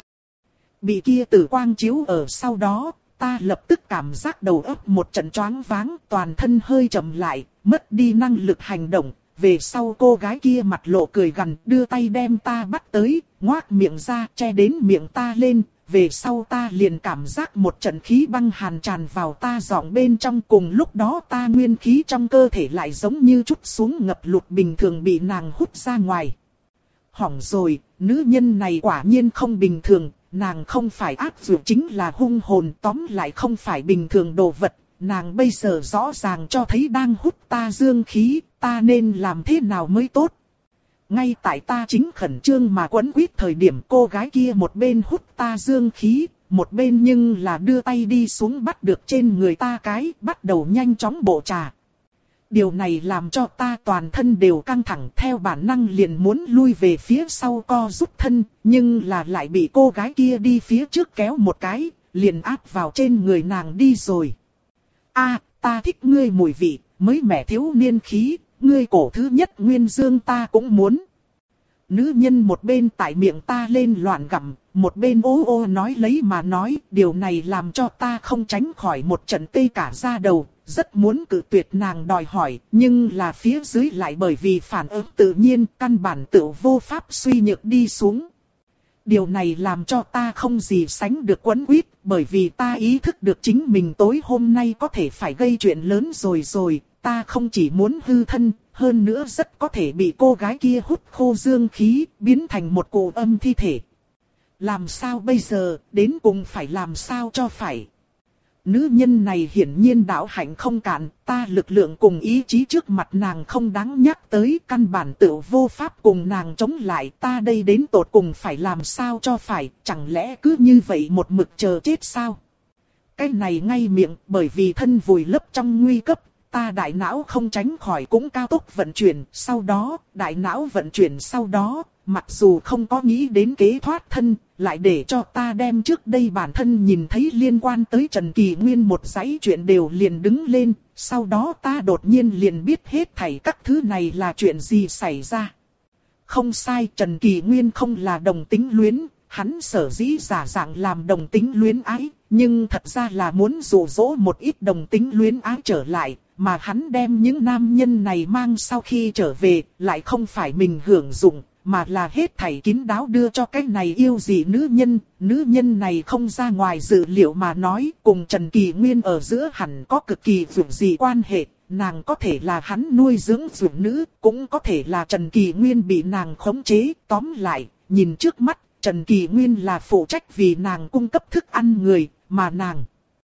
Bị kia tử quang chiếu ở sau đó, ta lập tức cảm giác đầu óc một trận choáng váng, toàn thân hơi chậm lại, mất đi năng lực hành động. Về sau cô gái kia mặt lộ cười gằn, đưa tay đem ta bắt tới, ngoác miệng ra, che đến miệng ta lên. Về sau ta liền cảm giác một trận khí băng hàn tràn vào ta giọng bên trong, cùng lúc đó ta nguyên khí trong cơ thể lại giống như trút xuống ngập lụt bình thường bị nàng hút ra ngoài. Hỏng rồi, nữ nhân này quả nhiên không bình thường, nàng không phải ác dụ chính là hung hồn, tóm lại không phải bình thường đồ vật. Nàng bây giờ rõ ràng cho thấy đang hút ta dương khí, ta nên làm thế nào mới tốt. Ngay tại ta chính khẩn trương mà quấn quýt thời điểm, cô gái kia một bên hút ta dương khí, một bên nhưng là đưa tay đi xuống bắt được trên người ta cái, bắt đầu nhanh chóng bổ trà. Điều này làm cho ta toàn thân đều căng thẳng, theo bản năng liền muốn lui về phía sau co rút thân, nhưng là lại bị cô gái kia đi phía trước kéo một cái, liền áp vào trên người nàng đi rồi. A, ta thích ngươi mùi vị, mới mẻ thiếu niên khí, ngươi cổ thứ nhất nguyên dương ta cũng muốn. Nữ nhân một bên tại miệng ta lên loạn gặm, một bên ô ô nói lấy mà nói, điều này làm cho ta không tránh khỏi một trận tê cả da đầu, rất muốn cự tuyệt nàng đòi hỏi, nhưng là phía dưới lại bởi vì phản ứng tự nhiên, căn bản tự vô pháp suy nhược đi xuống. Điều này làm cho ta không gì sánh được quấn quýt, bởi vì ta ý thức được chính mình tối hôm nay có thể phải gây chuyện lớn rồi rồi, ta không chỉ muốn hư thân, hơn nữa rất có thể bị cô gái kia hút khô dương khí, biến thành một cụ âm thi thể. Làm sao bây giờ, đến cùng phải làm sao cho phải. Nữ nhân này hiển nhiên đạo hạnh không cạn, ta lực lượng cùng ý chí trước mặt nàng không đáng nhắc tới, căn bản tự vô pháp cùng nàng chống lại, ta đây đến tột cùng phải làm sao cho phải, chẳng lẽ cứ như vậy một mực chờ chết sao? Cái này ngay miệng, bởi vì thân vùi lấp trong nguy cấp, ta đại não không tránh khỏi cũng cao tốc vận chuyển, sau đó, đại não vận chuyển sau đó, mặc dù không có nghĩ đến kế thoát thân, lại để cho ta đem trước đây bản thân nhìn thấy liên quan tới Trần Kỳ Nguyên một dãy chuyện đều liền đứng lên, sau đó ta đột nhiên liền biết hết thảy các thứ này là chuyện gì xảy ra. Không sai, Trần Kỳ Nguyên không là đồng tính luyến, hắn sở dĩ giả dạng làm đồng tính luyến ái, nhưng thật ra là muốn dụ dỗ một ít đồng tính luyến ái trở lại, mà hắn đem những nam nhân này mang sau khi trở về, lại không phải mình hưởng dụng, mà là hết thảy kín đáo đưa cho cái này yêu dị nữ nhân. Nữ nhân này không ra ngoài dự liệu mà nói, cùng Trần Kỳ Nguyên ở giữa hẳn có cực kỳ dường dị quan hệ. Nàng có thể là hắn nuôi dưỡng dường nữ, cũng có thể là Trần Kỳ Nguyên bị nàng khống chế. Tóm lại, nhìn trước mắt, Trần Kỳ Nguyên là phụ trách vì nàng cung cấp thức ăn người, mà nàng...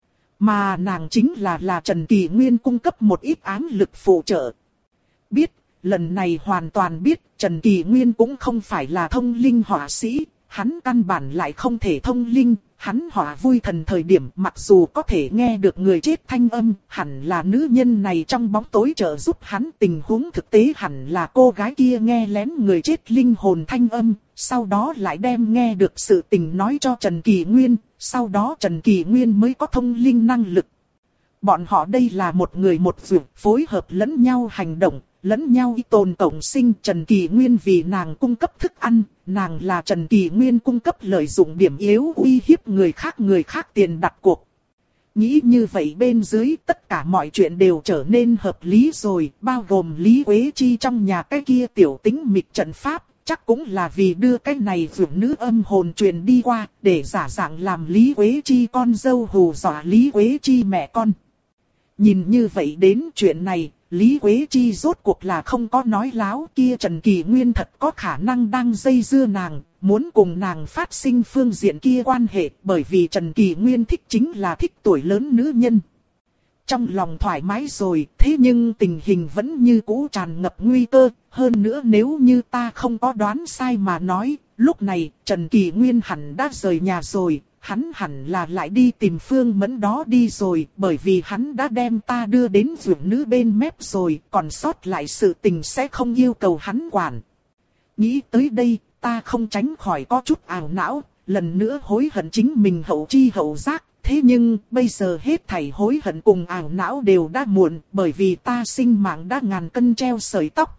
Mà nàng chính là là Trần Kỳ Nguyên cung cấp một ít ám lực phụ trợ. Biết, lần này hoàn toàn biết, Trần Kỳ Nguyên cũng không phải là thông linh họa sĩ, hắn căn bản lại không thể thông linh, hắn họa vui thần thời điểm mặc dù có thể nghe được người chết thanh âm, hẳn là nữ nhân này trong bóng tối trợ giúp hắn, tình huống thực tế hẳn là cô gái kia nghe lén người chết linh hồn thanh âm, sau đó lại đem nghe được sự tình nói cho Trần Kỳ Nguyên, sau đó Trần Kỳ Nguyên mới có thông linh năng lực. Bọn họ đây là một người một việc, phối hợp lẫn nhau hành động, lẫn nhau y tồn tổng sinh. Trần Kỳ Nguyên vì nàng cung cấp thức ăn, nàng là Trần Kỳ Nguyên cung cấp lợi dụng điểm yếu uy hiếp người khác người khác tiền đặt cuộc. Nghĩ như vậy bên dưới tất cả mọi chuyện đều trở nên hợp lý rồi, bao gồm Lý Quế Chi trong nhà cái kia tiểu tính mịch trận pháp, chắc cũng là vì đưa cái này vượng nữ âm hồn truyền đi qua, để giả dạng làm Lý Quế Chi con dâu hù dọa Lý Quế Chi mẹ con. Nhìn như vậy đến chuyện này, Lý Quế Chi rốt cuộc là không có nói láo, kia Trần Kỳ Nguyên thật có khả năng đang dây dưa nàng, muốn cùng nàng phát sinh phương diện kia quan hệ, bởi vì Trần Kỳ Nguyên thích chính là thích tuổi lớn nữ nhân. Trong lòng thoải mái rồi, thế nhưng tình hình vẫn như cũ tràn ngập nguy cơ, hơn nữa nếu như ta không có đoán sai mà nói, lúc này Trần Kỳ Nguyên hẳn đã rời nhà rồi. Hắn hẳn là lại đi tìm Phương Mẫn đó đi rồi, bởi vì hắn đã đem ta đưa đến vượng nữ bên mép rồi, còn sót lại sự tình sẽ không yêu cầu hắn quản. Nghĩ tới đây, ta không tránh khỏi có chút ảo não, lần nữa hối hận chính mình hậu chi hậu giác, thế nhưng bây giờ hết thảy hối hận cùng ảo não đều đã muộn, bởi vì ta sinh mạng đã ngàn cân treo sợi tóc.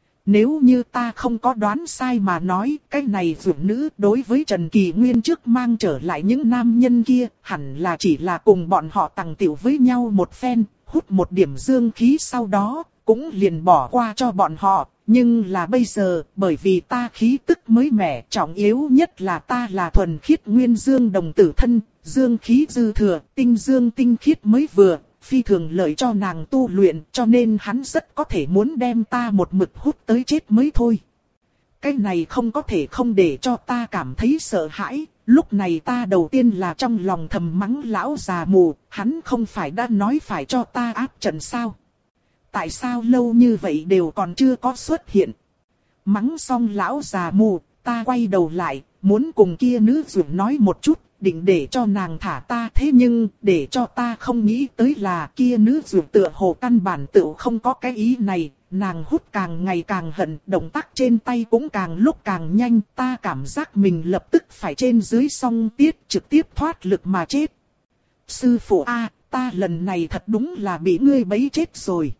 Nếu như ta không có đoán sai mà nói, cái này dược nữ đối với Trần Kỳ Nguyên trước mang trở lại những nam nhân kia, hẳn là chỉ là cùng bọn họ tàng tiểu với nhau một phen, hút một điểm dương khí sau đó, cũng liền bỏ qua cho bọn họ. Nhưng là bây giờ, bởi vì ta khí tức mới mẻ, trọng yếu nhất là ta là thuần khiết nguyên dương đồng tử thân, dương khí dư thừa, tinh dương tinh khiết mới vừa, phi thường lợi cho nàng tu luyện, cho nên hắn rất có thể muốn đem ta một mực hút tới chết mới thôi. Cái này không có thể không để cho ta cảm thấy sợ hãi, lúc này ta đầu tiên là trong lòng thầm mắng lão già mù, hắn không phải đã nói phải cho ta áp trận sao? Tại sao lâu như vậy đều còn chưa có xuất hiện? Mắng xong lão già mù, ta quay đầu lại, muốn cùng kia nữ dược nói một chút, định để cho nàng thả ta, thế nhưng để cho ta không nghĩ tới là kia nữ dược tựa hồ căn bản tự không có cái ý này, nàng hút càng ngày càng hận, động tác trên tay cũng càng lúc càng nhanh, ta cảm giác mình lập tức phải trên dưới song tiết trực tiếp thoát lực mà chết. Sư phụ a, ta lần này thật đúng là bị ngươi bẫy chết rồi.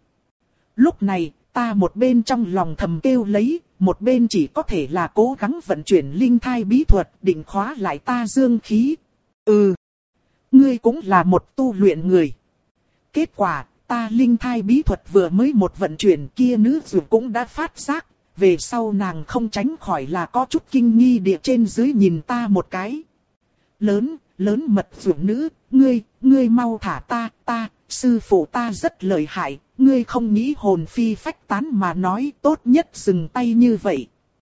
Lúc này, ta một bên trong lòng thầm kêu lấy, một bên chỉ có thể là cố gắng vận chuyển linh thai bí thuật, định khóa lại ta dương khí. Ừ, ngươi cũng là một tu luyện người. Kết quả, ta linh thai bí thuật vừa mới một vận chuyển, kia nữ dược cũng đã phát giác, về sau nàng không tránh khỏi là có chút kinh nghi địa trên dưới nhìn ta một cái. Lớn, lớn mật dược nữ, ngươi, ngươi mau thả ta, ta, sư phụ ta rất lợi hại. Ngươi không nghĩ hồn phi phách tán mà nói, tốt nhất dừng tay như vậy.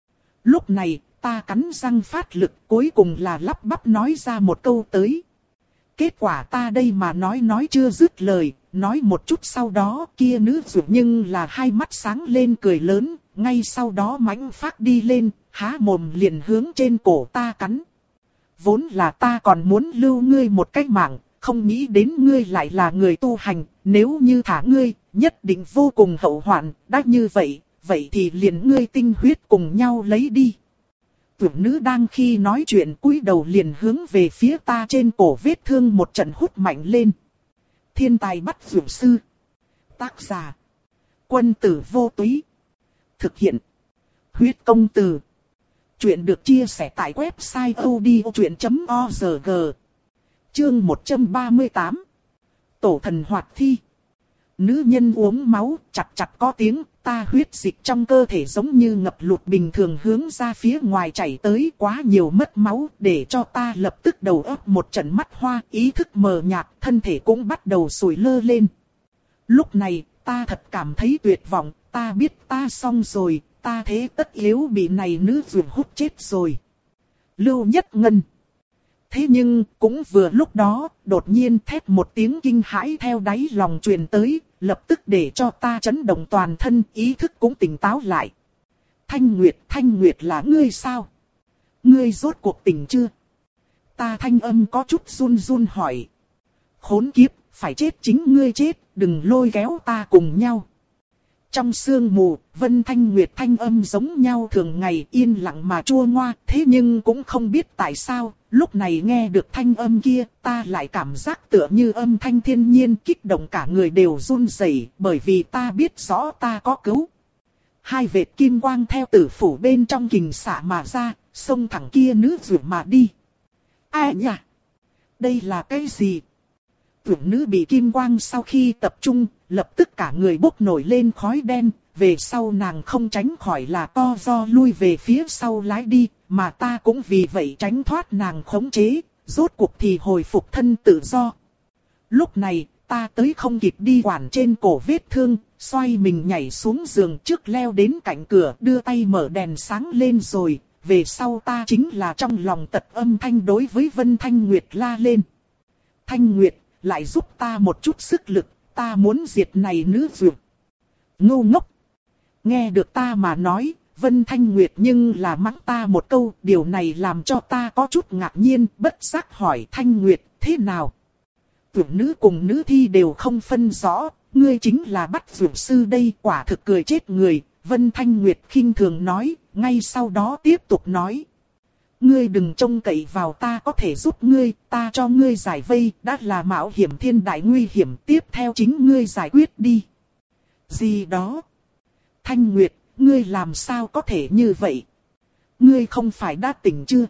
Lúc này, ta cắn răng phát lực, cuối cùng là lắp bắp nói ra một câu tới. Kết quả ta đây mà nói nói chưa dứt lời, nói một chút sau đó kia nữ dược nhưng là hai mắt sáng lên cười lớn, ngay sau đó mãnh phát đi lên, há mồm liền hướng trên cổ ta cắn. Vốn là ta còn muốn lưu ngươi một cái mạng, không nghĩ đến ngươi lại là người tu hành, nếu như thả ngươi, nhất định vô cùng hậu hoạn, đã như vậy, vậy thì liền ngươi tinh huyết cùng nhau lấy đi. Tưởng nữ đang khi nói chuyện cúi đầu liền hướng về phía ta trên cổ vết thương một trận hút mạnh lên. Thiên tài bắt dược sư. Tác giả. Quân tử vô túy. Thực hiện. Huyết công từ. Chuyện được chia sẻ tại website odchuyện chấm org. Chương một trăm ba mươi tám. Tổ thần hoạt thi. Nữ nhân uống máu, chặt chặt có tiếng, ta huyết dịch trong cơ thể giống như ngập lụt bình thường hướng ra phía ngoài chảy tới, quá nhiều mất máu, để cho ta lập tức đầu óc một trận mắt hoa, ý thức mờ nhạt, thân thể cũng bắt đầu sủi lơ lên. Lúc này, ta thật cảm thấy tuyệt vọng, ta biết ta xong rồi, ta thế tất yếu bị này nữ dược hút chết rồi. Lưu Nhất Ngân. Thế nhưng, cũng vừa lúc đó, đột nhiên thét một tiếng kinh hãi theo đáy lòng truyền tới, lập tức để cho ta chấn động toàn thân, ý thức cũng tỉnh táo lại. Thanh Nguyệt, Thanh Nguyệt là ngươi sao? Ngươi rốt cuộc tỉnh chưa? Ta thanh âm có chút run run hỏi. Khốn kiếp, phải chết chính ngươi chết, đừng lôi kéo ta cùng nhau. Trong sương mù, Vân Thanh Nguyệt thanh âm giống nhau thường ngày yên lặng mà chua ngoa, thế nhưng cũng không biết tại sao, lúc này nghe được thanh âm kia, ta lại cảm giác tựa như âm thanh thiên nhiên kích động cả người đều run rẩy, bởi vì ta biết rõ ta có cứu. Hai vệt kim quang theo tử phủ bên trong kình xạ mà ra, xông thẳng kia nữ dược mà đi. Ai nhỉ? Đây là cái gì? Tưởng nữ bị kim quang sau khi tập trung, lập tức cả người bốc nổi lên khói đen, về sau nàng không tránh khỏi là co ro lui về phía sau lái đi, mà ta cũng vì vậy tránh thoát nàng khống chế, rốt cuộc thì hồi phục thân tự do. Lúc này, ta tới không kịp đi quản trên cổ vết thương, xoay mình nhảy xuống giường trước leo đến cạnh cửa đưa tay mở đèn sáng lên rồi, về sau ta chính là trong lòng tật âm thanh đối với Vân Thanh Nguyệt la lên. Thanh Nguyệt, lại giúp ta một chút sức lực, ta muốn diệt này nữ dược. Ngu ngốc. Nghe được ta mà nói, Vân Thanh Nguyệt nhưng là mắng ta một câu, điều này làm cho ta có chút ngạc nhiên, bất giác hỏi Thanh Nguyệt, thế nào? Tưởng nữ cùng nữ thi đều không phân rõ, ngươi chính là bắt dược sư đây, quả thực cười chết người. Vân Thanh Nguyệt khinh thường nói, ngay sau đó tiếp tục nói. Ngươi đừng trông cậy vào ta có thể giúp ngươi, ta cho ngươi giải vây, đã là mạo hiểm thiên đại nguy hiểm, tiếp theo chính ngươi giải quyết đi. Gì đó? Thanh Nguyệt, ngươi làm sao có thể như vậy? Ngươi không phải đã tỉnh chưa?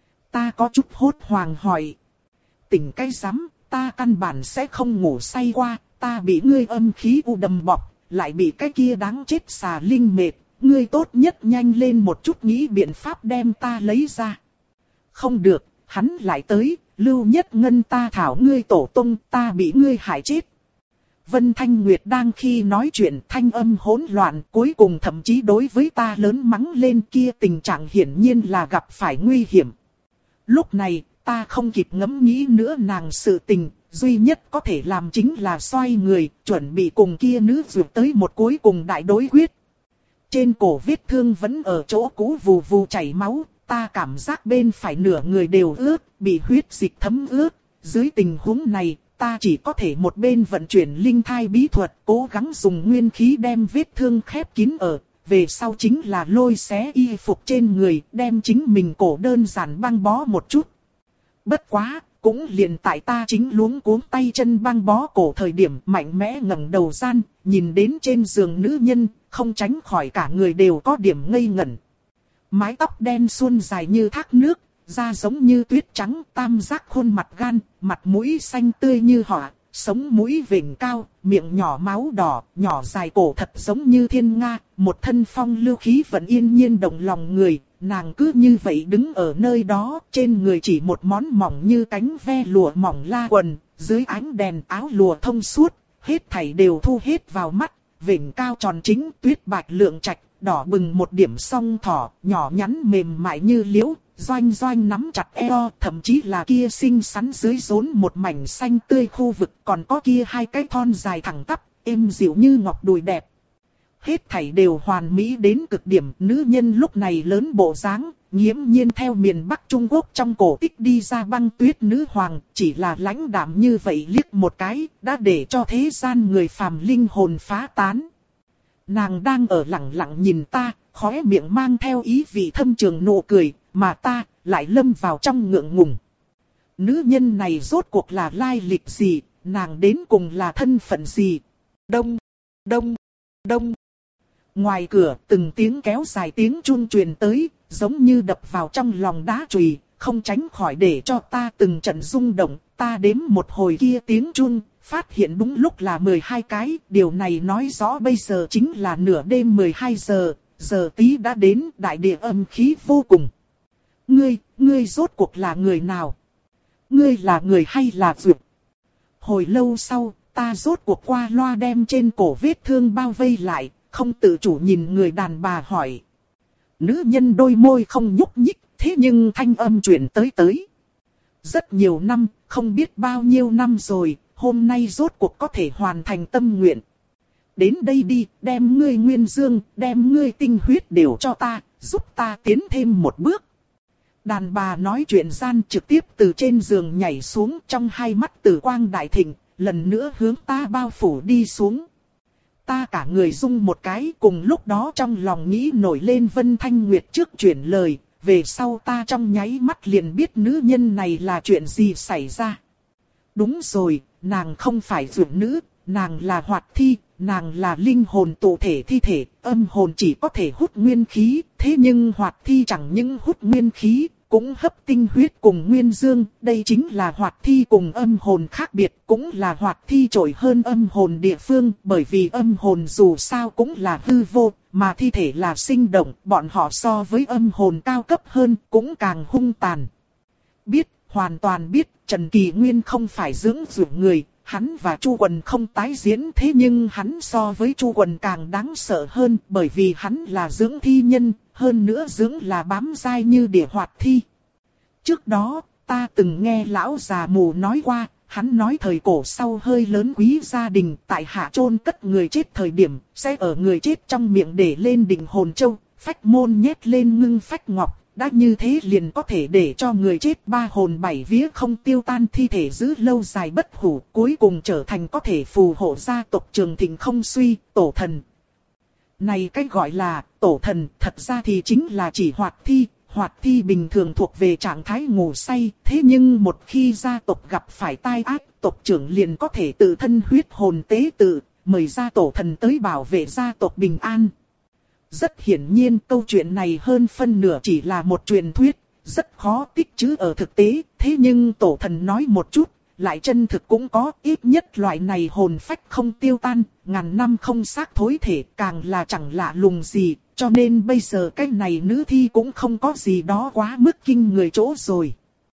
Ta có chút hốt hoảng hỏi. Tỉnh cái rắm, ta căn bản sẽ không ngủ say qua, ta bị ngươi âm khí u đầm bọc, lại bị cái kia đáng chết xà linh mệt. Ngươi tốt nhất nhanh lên một chút nghĩ biện pháp đem ta lấy ra. Không được, hắn lại tới, Lưu Nhất Ngân ta thảo ngươi tổ tông, ta bị ngươi hại chết. Vân Thanh Nguyệt đang khi nói chuyện thanh âm hỗn loạn, cuối cùng thậm chí đối với ta lớn mắng lên, kia tình trạng hiển nhiên là gặp phải nguy hiểm. Lúc này, ta không kịp ngẫm nghĩ nữa nàng sự tình, duy nhất có thể làm chính là xoay người, chuẩn bị cùng kia nữ vượt tới một cuối cùng đại đối quyết. Trên cổ vết thương vẫn ở chỗ cũ vù vù chảy máu, ta cảm giác bên phải nửa người đều ướt, bị huyết dịch thấm ướt. Dưới tình huống này, ta chỉ có thể một bên vận chuyển linh thai bí thuật, cố gắng dùng nguyên khí đem vết thương khép kín ở. Về sau chính là lôi xé y phục trên người, đem chính mình cổ đơn giản băng bó một chút. Bất quá, cũng liền tại ta chính luống cuống tay chân băng bó cổ thời điểm mạnh mẽ ngẩng đầu gian, nhìn đến trên giường nữ nhân, không tránh khỏi cả người đều có điểm ngây ngẩn. Mái tóc đen suôn dài như thác nước, da giống như tuyết trắng, tam giác khuôn mặt gan, mặt mũi xanh tươi như họa, sống mũi vểnh cao, miệng nhỏ máu đỏ, nhỏ dài cổ thật giống như thiên nga, một thân phong lưu khí vẫn yên nhiên động lòng người. Nàng cứ như vậy đứng ở nơi đó, trên người chỉ một món mỏng như cánh ve lụa mỏng la quần, dưới ánh đèn áo lụa thông suốt, hết thảy đều thu hết vào mắt, vểnh cao tròn chính tuyết bạch lượng trạch, đỏ bừng một điểm song thỏ, nhỏ nhắn mềm mại như liễu, doanh doanh nắm chặt eo, thậm chí là kia xinh xắn dưới rốn một mảnh xanh tươi khu vực, còn có kia hai cái thon dài thẳng tắp, êm dịu như ngọc đùi đẹp. Hết thảy đều hoàn mỹ đến cực điểm, nữ nhân lúc này lớn bộ dáng, nghiễm nhiên theo miền Bắc Trung Quốc trong cổ tích đi ra băng tuyết nữ hoàng, chỉ là lãnh đạm như vậy liếc một cái, đã để cho thế gian người phàm linh hồn phá tán. Nàng đang ở lặng lặng nhìn ta, khóe miệng mang theo ý vị thâm trường nụ cười, mà ta lại lâm vào trong ngượng ngùng. Nữ nhân này rốt cuộc là lai lịch gì, nàng đến cùng là thân phận gì? Đông, đông, đông. Ngoài cửa từng tiếng kéo dài tiếng chuông truyền tới, giống như đập vào trong lòng đá chùy, không tránh khỏi để cho ta từng trận rung động. Ta đếm một hồi kia tiếng chuông, phát hiện đúng lúc là mười hai cái, điều này nói rõ bây giờ chính là nửa đêm mười hai giờ, giờ tí đã đến, đại địa âm khí vô cùng. Ngươi, ngươi rốt cuộc là người nào? Ngươi là người hay là vượt? Hồi lâu sau, ta rốt cuộc qua loa đem trên cổ vết thương bao vây lại, không tự chủ nhìn người đàn bà hỏi. Nữ nhân đôi môi không nhúc nhích, thế nhưng thanh âm truyền tới tới. Rất nhiều năm, không biết bao nhiêu năm rồi, hôm nay rốt cuộc có thể hoàn thành tâm nguyện. Đến đây đi, đem ngươi nguyên dương, đem ngươi tinh huyết đều cho ta, giúp ta tiến thêm một bước. Đàn bà nói chuyện gian trực tiếp từ trên giường nhảy xuống, trong hai mắt tử quang đại thịnh, lần nữa hướng ta bao phủ đi xuống. Ta cả người rung một cái, cùng lúc đó trong lòng nghĩ nổi lên Vân Thanh Nguyệt trước chuyển lời, về sau ta trong nháy mắt liền biết nữ nhân này là chuyện gì xảy ra. Đúng rồi, nàng không phải dược nữ, nàng là hoạt thi, nàng là linh hồn tụ thể thi thể, âm hồn chỉ có thể hút nguyên khí, thế nhưng hoạt thi chẳng những hút nguyên khí, cũng hấp tinh huyết cùng nguyên dương, đây chính là hoạt thi cùng âm hồn khác biệt, cũng là hoạt thi trội hơn âm hồn địa phương, bởi vì âm hồn dù sao cũng là hư vô, mà thi thể là sinh động, bọn họ so với âm hồn cao cấp hơn, cũng càng hung tàn. Biết, hoàn toàn biết, Trần Kỳ Nguyên không phải dưỡng dưỡng người, hắn và Chu Quần không tái diễn, thế nhưng hắn so với Chu Quần càng đáng sợ hơn, bởi vì hắn là dưỡng thi nhân, hơn nữa dưỡng là bám dai như địa hoạt thi. Trước đó, ta từng nghe lão già mù nói qua, hắn nói thời cổ sau hơi lớn quý gia đình tại hạ chôn cất người chết thời điểm, sẽ ở người chết trong miệng để lên đỉnh hồn châu, phách môn nhét lên ngưng phách ngọc. Đã như thế liền có thể để cho người chết ba hồn bảy vía không tiêu tan, thi thể giữ lâu dài bất hủ, cuối cùng trở thành có thể phù hộ gia tộc trường thịnh không suy, tổ thần. Này cách gọi là tổ thần, thật ra thì chính là chỉ hoạt thi, hoạt thi bình thường thuộc về trạng thái ngủ say, thế nhưng một khi gia tộc gặp phải tai ách, tộc trưởng liền có thể tự thân huyết hồn tế tự, mời gia tổ thần tới bảo vệ gia tộc bình an. Rất hiển nhiên câu chuyện này hơn phân nửa chỉ là một truyền thuyết, rất khó tích trữ ở thực tế, thế nhưng tổ thần nói một chút, lại chân thực cũng có, ít nhất loại này hồn phách không tiêu tan, ngàn năm không xác thối thể, càng là chẳng lạ lùng gì, cho nên bây giờ cái này nữ thi cũng không có gì đó quá mức kinh người chỗ rồi.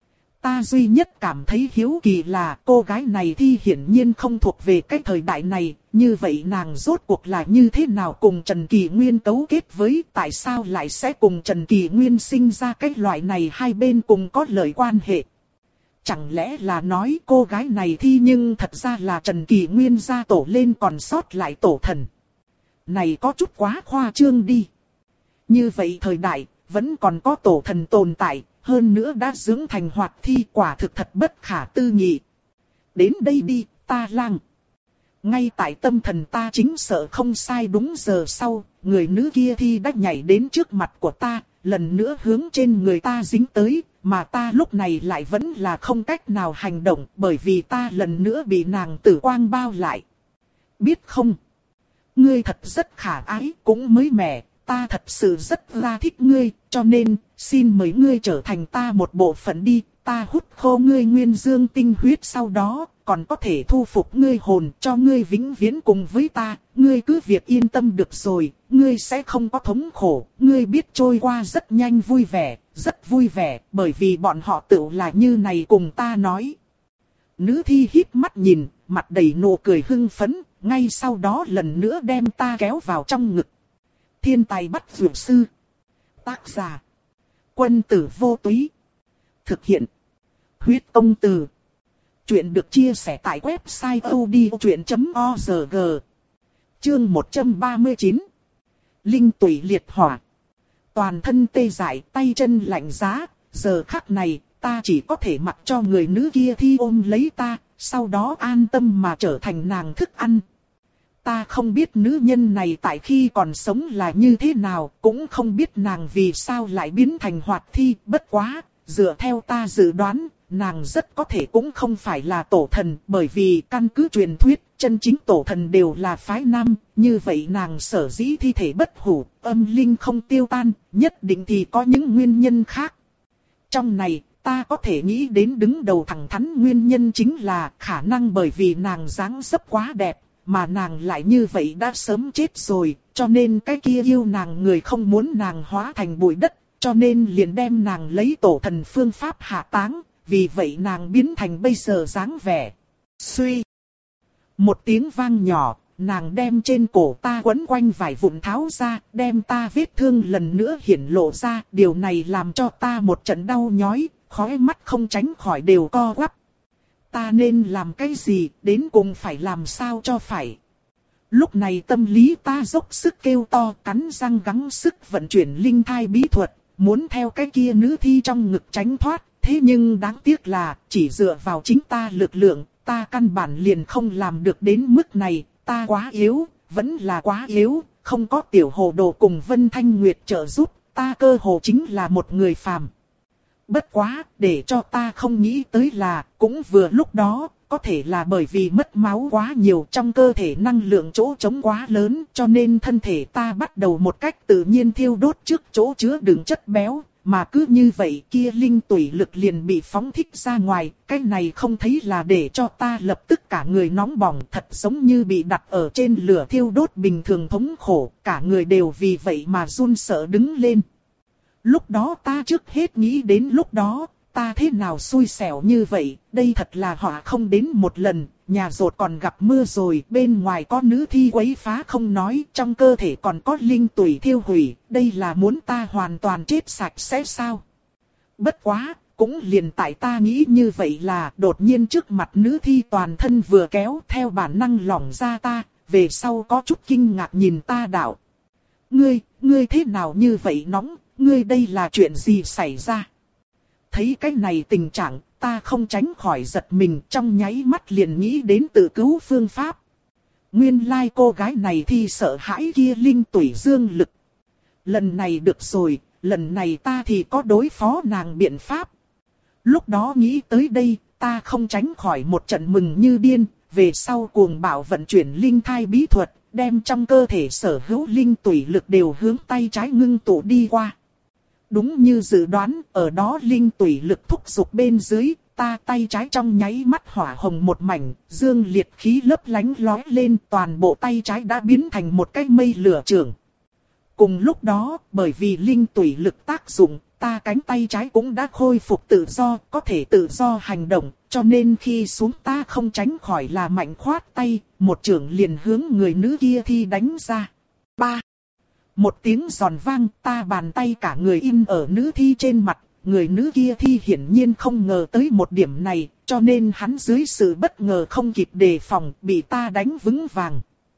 Ta duy nhất cảm thấy hiếu kỳ là cô gái này thi hiển nhiên không thuộc về cái thời đại này, như vậy nàng rốt cuộc là như thế nào cùng Trần Kỳ Nguyên cấu kết với, tại sao lại sẽ cùng Trần Kỳ Nguyên sinh ra cái loại này hai bên cùng có lợi quan hệ. Chẳng lẽ là nói cô gái này thi nhưng thật ra là Trần Kỳ Nguyên gia tổ lên còn sót lại tổ thần. Này có chút quá khoa trương đi. Như vậy thời đại, vẫn còn có tổ thần tồn tại, hơn nữa đã dưỡng thành hoạt thi, quả thực thật bất khả tư nghị. Đến đây đi, ta lang. Ngay tại tâm thần ta chính sợ không sai đúng giờ sau, người nữ kia thi đã nhảy đến trước mặt của ta, lần nữa hướng trên người ta dính tới, mà ta lúc này lại vẫn là không cách nào hành động, bởi vì ta lần nữa bị nàng tử quang bao lại. Biết không? Ngươi thật rất khả ái, cũng mới mẻ, ta thật sự rất là thích ngươi, cho nên, xin mời ngươi trở thành ta một bộ phận đi, ta hút khô ngươi nguyên dương tinh huyết sau đó, còn có thể thu phục ngươi hồn cho ngươi vĩnh viễn cùng với ta, ngươi cứ việc yên tâm được rồi, ngươi sẽ không có thống khổ, ngươi biết trôi qua rất nhanh vui vẻ, rất vui vẻ, bởi vì bọn họ tự là như này cùng ta nói. Nữ thi híp mắt nhìn, mặt đầy nụ cười hưng phấn, ngay sau đó lần nữa đem ta kéo vào trong ngực. Thiên tài bắt dược sư. Tác giả. Quân tử vô túy. Thực hiện. Huyết công từ. Chuyện được chia sẻ tại website odchuyện chấm org. Chương một trăm ba mươi chín. Linh tủy liệt hỏa. Toàn thân tê dại, tay chân lạnh giá, giờ khắc này, ta chỉ có thể mặc cho người nữ kia thi ôm lấy ta, sau đó an tâm mà trở thành nàng thức ăn. Ta không biết nữ nhân này tại khi còn sống là như thế nào, cũng không biết nàng vì sao lại biến thành hoạt thi, bất quá, dựa theo ta dự đoán, nàng rất có thể cũng không phải là tổ thần, bởi vì căn cứ truyền thuyết, chân chính tổ thần đều là phái nam, như vậy nàng sở dĩ thi thể bất hủ, âm linh không tiêu tan, nhất định thì có những nguyên nhân khác. Trong này, ta có thể nghĩ đến đứng đầu thẳng thắn nguyên nhân chính là khả năng bởi vì nàng dáng dấp quá đẹp, mà nàng lại như vậy đã sớm chết rồi, cho nên cái kia yêu nàng người không muốn nàng hóa thành bụi đất, cho nên liền đem nàng lấy tổ thần phương pháp hạ táng, vì vậy nàng biến thành bây giờ dáng vẻ. Suy. Một tiếng vang nhỏ, nàng đem trên cổ ta quấn quanh vải vụn tháo ra, đem ta vết thương lần nữa hiển lộ ra, điều này làm cho ta một trận đau nhói, khóe mắt không tránh khỏi đều co quắp. Ta nên làm cái gì, đến cùng phải làm sao cho phải. Lúc này tâm lý ta dốc sức kêu to, cắn răng gắng sức vận chuyển linh thai bí thuật, muốn theo cái kia nữ thi trong ngực tránh thoát. Thế nhưng đáng tiếc là, chỉ dựa vào chính ta lực lượng, ta căn bản liền không làm được đến mức này, ta quá yếu, vẫn là quá yếu, không có tiểu hồ đồ cùng Vân Thanh Nguyệt trợ giúp, ta cơ hồ chính là một người phàm. Bất quá, để cho ta không nghĩ tới là, cũng vừa lúc đó, có thể là bởi vì mất máu quá nhiều trong cơ thể năng lượng chỗ trống quá lớn, cho nên thân thể ta bắt đầu một cách tự nhiên thiêu đốt trước chỗ chứa đựng chất béo. Mà cứ như vậy kia linh tủy lực liền bị phóng thích ra ngoài, cái này không thấy là để cho ta lập tức cả người nóng bỏng, thật giống như bị đặt ở trên lửa thiêu đốt bình thường thống khổ, cả người đều vì vậy mà run sợ đứng lên. Lúc đó ta trước hết nghĩ đến lúc đó, ta thế nào xui xẻo như vậy, đây thật là họa không đến một lần, nhà rột còn gặp mưa rồi, bên ngoài có nữ thi quấy phá không nói, trong cơ thể còn có linh tủy thiêu hủy, đây là muốn ta hoàn toàn chết sạch sẽ sao? Bất quá, cũng liền tại ta nghĩ như vậy là đột nhiên trước mặt nữ thi toàn thân vừa kéo theo bản năng lỏng ra ta, về sau có chút kinh ngạc nhìn ta đạo. Ngươi, ngươi thế nào như vậy nóng, ngươi đây là chuyện gì xảy ra? Thấy cái này tình trạng, ta không tránh khỏi giật mình, trong nháy mắt liền nghĩ đến tự cứu phương pháp. Nguyên lai cô gái này thì sợ hãi kia linh tủy dương lực. Lần này được rồi, lần này ta thì có đối phó nàng biện pháp. Lúc đó nghĩ tới đây, ta không tránh khỏi một trận mừng như điên, về sau cuồng bạo vận chuyển linh thai bí thuật, đem trong cơ thể sở hữu linh tủy lực đều hướng tay trái ngưng tụ đi qua. Đúng như dự đoán, ở đó linh tủy lực thúc giục bên dưới, ta tay trái trong nháy mắt hỏa hồng một mảnh, dương liệt khí lấp lánh lói lên, toàn bộ tay trái đã biến thành một cái mây lửa trưởng. Cùng lúc đó, bởi vì linh tủy lực tác dụng, ta cánh tay trái cũng đã khôi phục tự do, có thể tự do hành động, cho nên khi xuống ta không tránh khỏi là mạnh khoát tay, một chưởng liền hướng người nữ kia thi đánh ra. Ba. Một tiếng giòn vang, ta bàn tay cả người in ở nữ thi trên mặt, người nữ kia thi hiển nhiên không ngờ tới một điểm này, cho nên hắn dưới sự bất ngờ không kịp đề phòng, bị ta đánh vững vàng.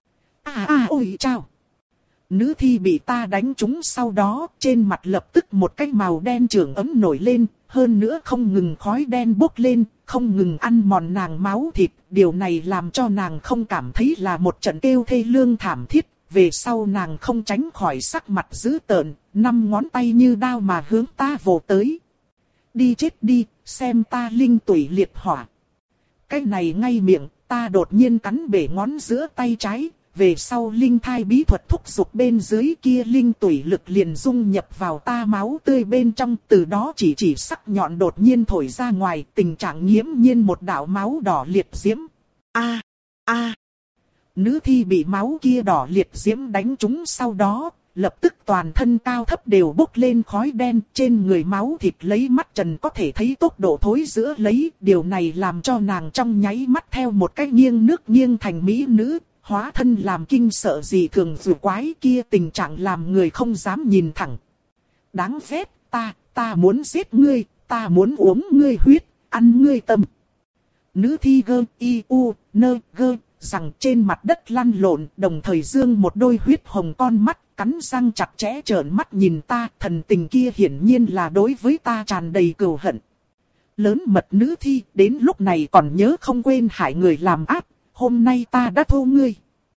À à ôi chao! Nữ thi bị ta đánh trúng sau đó, trên mặt lập tức một cái màu đen trưởng ấm nổi lên, hơn nữa không ngừng khói đen bốc lên, không ngừng ăn mòn nàng máu thịt, điều này làm cho nàng không cảm thấy là một trận kêu thê lương thảm thiết, về sau nàng không tránh khỏi sắc mặt dữ tợn, năm ngón tay như đao mà hướng ta vồ tới. Đi chết đi, xem ta linh tủy liệt hỏa. Cái này ngay miệng, ta đột nhiên cắn bể ngón giữa tay trái. Về sau linh thai bí thuật thúc giục bên dưới kia linh tủy lực liền dung nhập vào ta máu tươi bên trong, từ đó chỉ chỉ sắc nhọn đột nhiên thổi ra ngoài, tình trạng nghiễm nhiên một đạo máu đỏ liệt diễm. A a Nữ thi bị máu kia đỏ liệt diễm đánh trúng sau đó, lập tức toàn thân cao thấp đều bốc lên khói đen, trên người máu thịt lấy mắt trần có thể thấy tốc độ thối giữa lấy, điều này làm cho nàng trong nháy mắt theo một cái nghiêng nước nghiêng thành mỹ nữ. Hóa thân làm kinh sợ gì thường dù quái kia, tình trạng làm người không dám nhìn thẳng. Đáng ghét, ta, ta muốn giết ngươi, ta muốn uống ngươi huyết, ăn ngươi tâm. Nữ thi gơ, y, u, nơ, gơ, rằng trên mặt đất lăn lộn, đồng thời dương một đôi huyết hồng con mắt, cắn răng chặt chẽ trợn mắt nhìn ta, thần tình kia hiển nhiên là đối với ta tràn đầy cừu hận. Lớn mật nữ thi, đến lúc này còn nhớ không quên hại người làm ác. Hôm nay ta đã thô ngươi.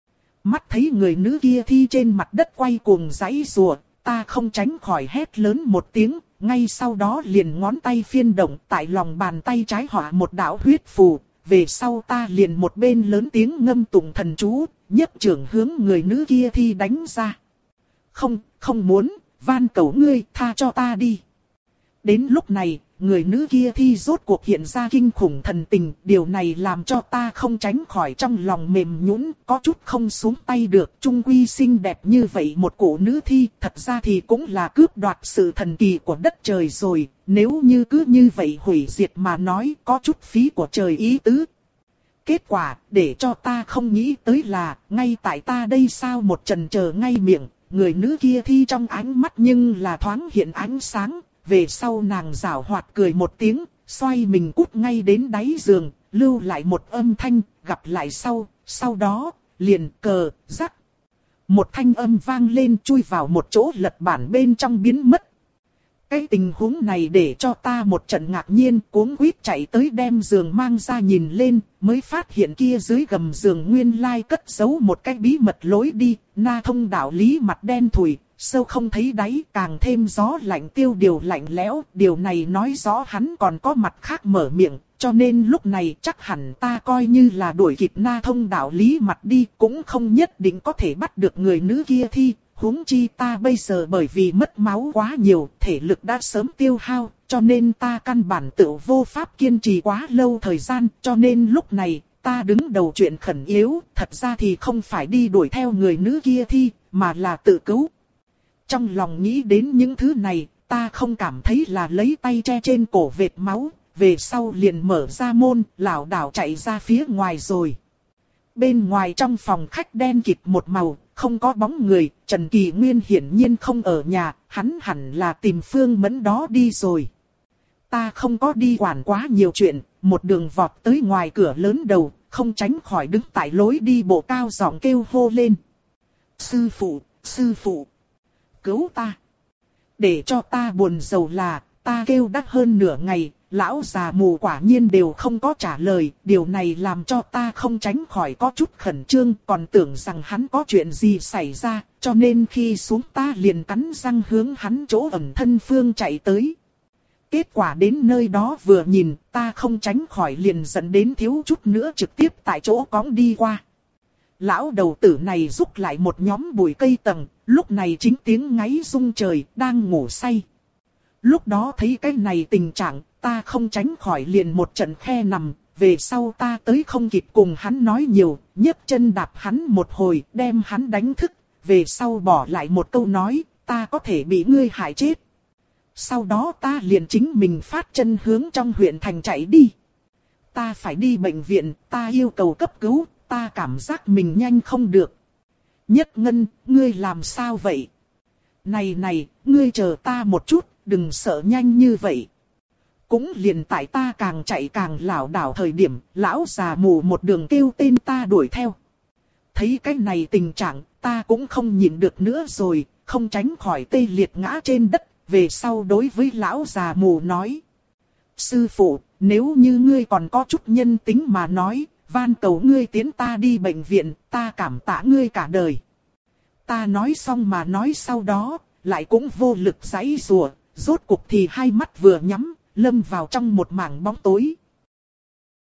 Mắt thấy người nữ kia thi trên mặt đất quay cuồng giãy giụa, ta không tránh khỏi hét lớn một tiếng, ngay sau đó liền ngón tay phiên động tại lòng bàn tay trái họa một đạo huyết phù, về sau ta liền một bên lớn tiếng ngâm tụng thần chú, nhấc trưởng hướng người nữ kia thi đánh ra. Không, không muốn, van cầu ngươi, tha cho ta đi. Đến lúc này, người nữ kia thi rốt cuộc hiện ra kinh khủng thần tình, điều này làm cho ta không tránh khỏi trong lòng mềm nhũn, có chút không xuống tay được. Trung quy xinh đẹp như vậy một cụ nữ thi, thật ra thì cũng là cướp đoạt sự thần kỳ của đất trời rồi, nếu như cứ như vậy hủy diệt mà nói, có chút phí của trời ý tứ. Kết quả, để cho ta không nghĩ tới là, ngay tại ta đây sao một trần chờ ngay miệng, người nữ kia thi trong ánh mắt nhưng là thoáng hiện ánh sáng. Về sau nàng giảo hoạt cười một tiếng, xoay mình cút ngay đến đáy giường, lưu lại một âm thanh, gặp lại sau, sau đó, liền cờ, rắc. Một thanh âm vang lên chui vào một chỗ lật bản bên trong biến mất. Cái tình huống này để cho ta một trận ngạc nhiên, cuống quýt chạy tới đem giường mang ra nhìn lên, mới phát hiện kia dưới gầm giường nguyên lai cất giấu một cái bí mật lối đi, na thông đạo lý mặt đen thùi. Sâu không thấy đáy, càng thêm gió lạnh tiêu điều lạnh lẽo, điều này nói rõ hắn còn có mặt khác mở miệng, cho nên lúc này chắc hẳn ta coi như là đuổi kịp na thông đạo lý mặt đi, cũng không nhất định có thể bắt được người nữ kia thi, huống chi ta bây giờ bởi vì mất máu quá nhiều, thể lực đã sớm tiêu hao, cho nên ta căn bản tự vô pháp kiên trì quá lâu thời gian, cho nên lúc này, ta đứng đầu chuyện khẩn yếu, thật ra thì không phải đi đuổi theo người nữ kia thi, mà là tự cứu. Trong lòng nghĩ đến những thứ này, ta không cảm thấy là lấy tay che trên cổ vệt máu, về sau liền mở ra môn, lảo đảo chạy ra phía ngoài rồi. Bên ngoài trong phòng khách đen kịt một màu, không có bóng người, Trần Kỳ Nguyên hiển nhiên không ở nhà, hắn hẳn là tìm Phương Mẫn đó đi rồi. Ta không có đi quản quá nhiều chuyện, một đường vọt tới ngoài cửa lớn đầu, không tránh khỏi đứng tại lối đi bộ cao giọng kêu hô lên. Sư phụ, sư phụ, cứu ta. Để cho ta buồn rầu là, ta kêu đắt hơn nửa ngày, lão già mù quả nhiên đều không có trả lời, điều này làm cho ta không tránh khỏi có chút khẩn trương, còn tưởng rằng hắn có chuyện gì xảy ra, cho nên khi xuống ta liền cắn răng hướng hắn chỗ ẩn thân phương chạy tới. Kết quả đến nơi đó vừa nhìn, ta không tránh khỏi liền dẫn đến thiếu chút nữa trực tiếp tại chỗ cõng đi qua. Lão đầu tử này rúc lại một nhóm bụi cây tầng, lúc này chính tiếng ngáy rung trời, đang ngủ say. Lúc đó thấy cái này tình trạng, ta không tránh khỏi liền một trận khe nằm, về sau ta tới không kịp cùng hắn nói nhiều, nhấc chân đạp hắn một hồi, đem hắn đánh thức, về sau bỏ lại một câu nói, ta có thể bị ngươi hại chết. Sau đó ta liền chính mình phát chân hướng trong huyện thành chạy đi. Ta phải đi bệnh viện, ta yêu cầu cấp cứu, ta cảm giác mình nhanh không được. Nhất Ngân, ngươi làm sao vậy? Này này, ngươi chờ ta một chút, đừng sợ nhanh như vậy. Cũng liền tại ta càng chạy càng lảo đảo thời điểm, lão già mù một đường kêu tên ta đuổi theo. Thấy cái này tình trạng, ta cũng không nhịn được nữa rồi, không tránh khỏi tê liệt ngã trên đất, về sau đối với lão già mù nói. Sư phụ, nếu như ngươi còn có chút nhân tính mà nói, van cầu ngươi tiến ta đi bệnh viện, ta cảm tạ ngươi cả đời. Ta nói xong mà nói sau đó, lại cũng vô lực giãy giụa, rốt cục thì hai mắt vừa nhắm, lâm vào trong một mảng bóng tối.